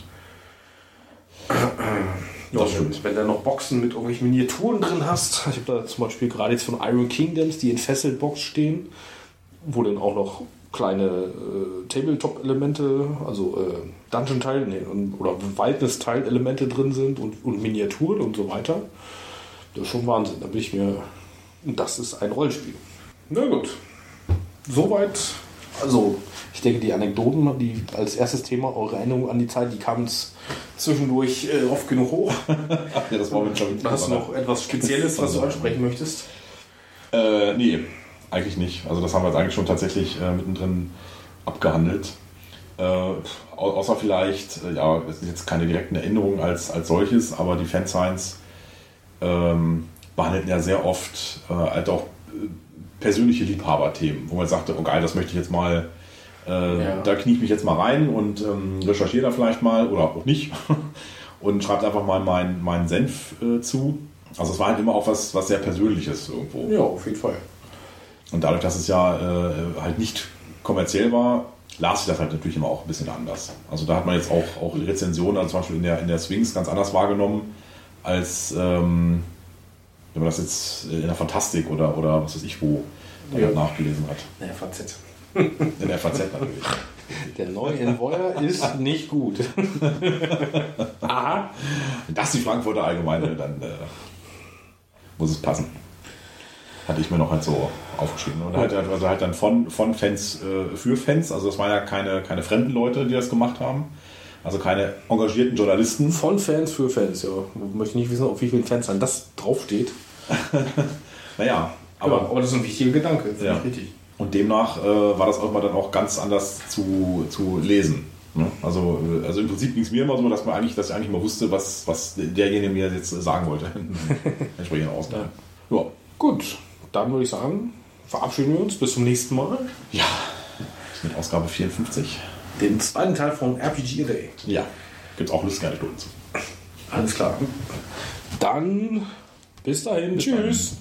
Das stimmt. Wenn du noch Boxen mit irgendwelchen Miniaturen drin hast, ich habe da zum Beispiel gerade jetzt von Iron Kingdoms die in Fesselt-Box stehen, wo dann auch noch kleine Tabletop-Elemente, also Dungeon-Teile oder Wildnis-Teil-Elemente drin sind und Miniaturen und so weiter. Das ist schon Wahnsinn. Da bin ich mir. Das ist ein Rollenspiel. Na gut. Soweit. Also, ich denke, die Anekdoten, die als erstes Thema, eure Erinnerung an die Zeit, die kamen zwischendurch oft genug hoch. Ja, das war mir schon. Hast du noch etwas Spezielles, was du ansprechen möchtest? Nee, eigentlich nicht. Also, das haben wir jetzt eigentlich schon tatsächlich mittendrin abgehandelt. Außer vielleicht, das ist jetzt keine direkten Erinnerungen als solches, aber die Fansigns behandelten ja sehr oft halt auch persönliche Liebhaberthemen, wo man sagte, oh geil, das möchte ich jetzt mal, da knie ich mich jetzt mal rein und recherchiere da vielleicht mal oder auch nicht und schreibe einfach mal meinen Senf zu. Also es war halt immer auch was sehr Persönliches irgendwo. Ja, auf jeden Fall. Und dadurch, dass es ja halt nicht kommerziell war, las ich das halt natürlich immer auch ein bisschen anders. Also da hat man jetzt auch Rezensionen, also zum Beispiel in der Sphinx ganz anders wahrgenommen, als wenn man das jetzt in der Fantastik oder was weiß ich wo nachgelesen hat. In der FAZ. In der FAZ natürlich. Der neue Envoyer ist nicht gut. Aha. Wenn das die Frankfurter Allgemeine, dann muss es passen. Hatte ich mir noch halt so aufgeschrieben. Und halt dann von Fans für Fans. Also das waren ja keine fremden Leute, die das gemacht haben. Also keine engagierten Journalisten. Von Fans für Fans, ja. Ich möchte nicht wissen, auf wie vielen Fans dann das draufsteht. Naja, aber das ist ein wichtiger Gedanke. Ja. Richtig. Und demnach war das auch mal dann auch ganz anders zu lesen. Ne? Also im Prinzip ging es mir immer so, dass ich eigentlich mal wusste, was derjenige mir jetzt sagen wollte. Entsprechend Ausgabe. Ja. Gut, dann würde ich sagen, verabschieden wir uns. Bis zum nächsten Mal. Ja, mit Ausgabe 54. Den zweiten Teil von RPG A Day. Ja, gibt es auch lustige Anekdoten zu. Alles klar. Dann bis dahin. Tschüss.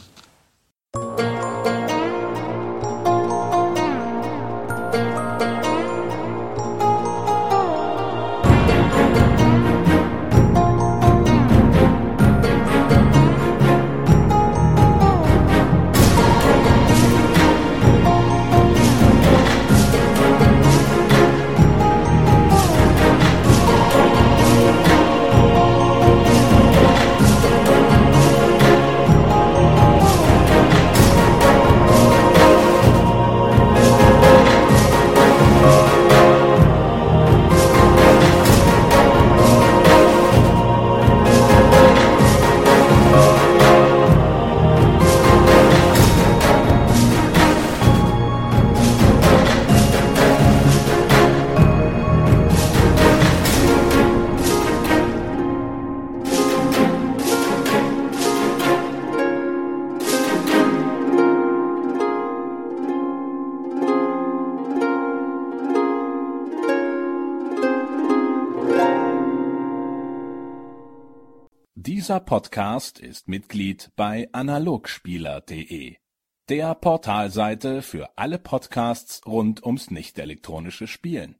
Dieser Podcast ist Mitglied bei analogspieler.de, der Portalseite für alle Podcasts rund ums nicht-elektronische Spielen.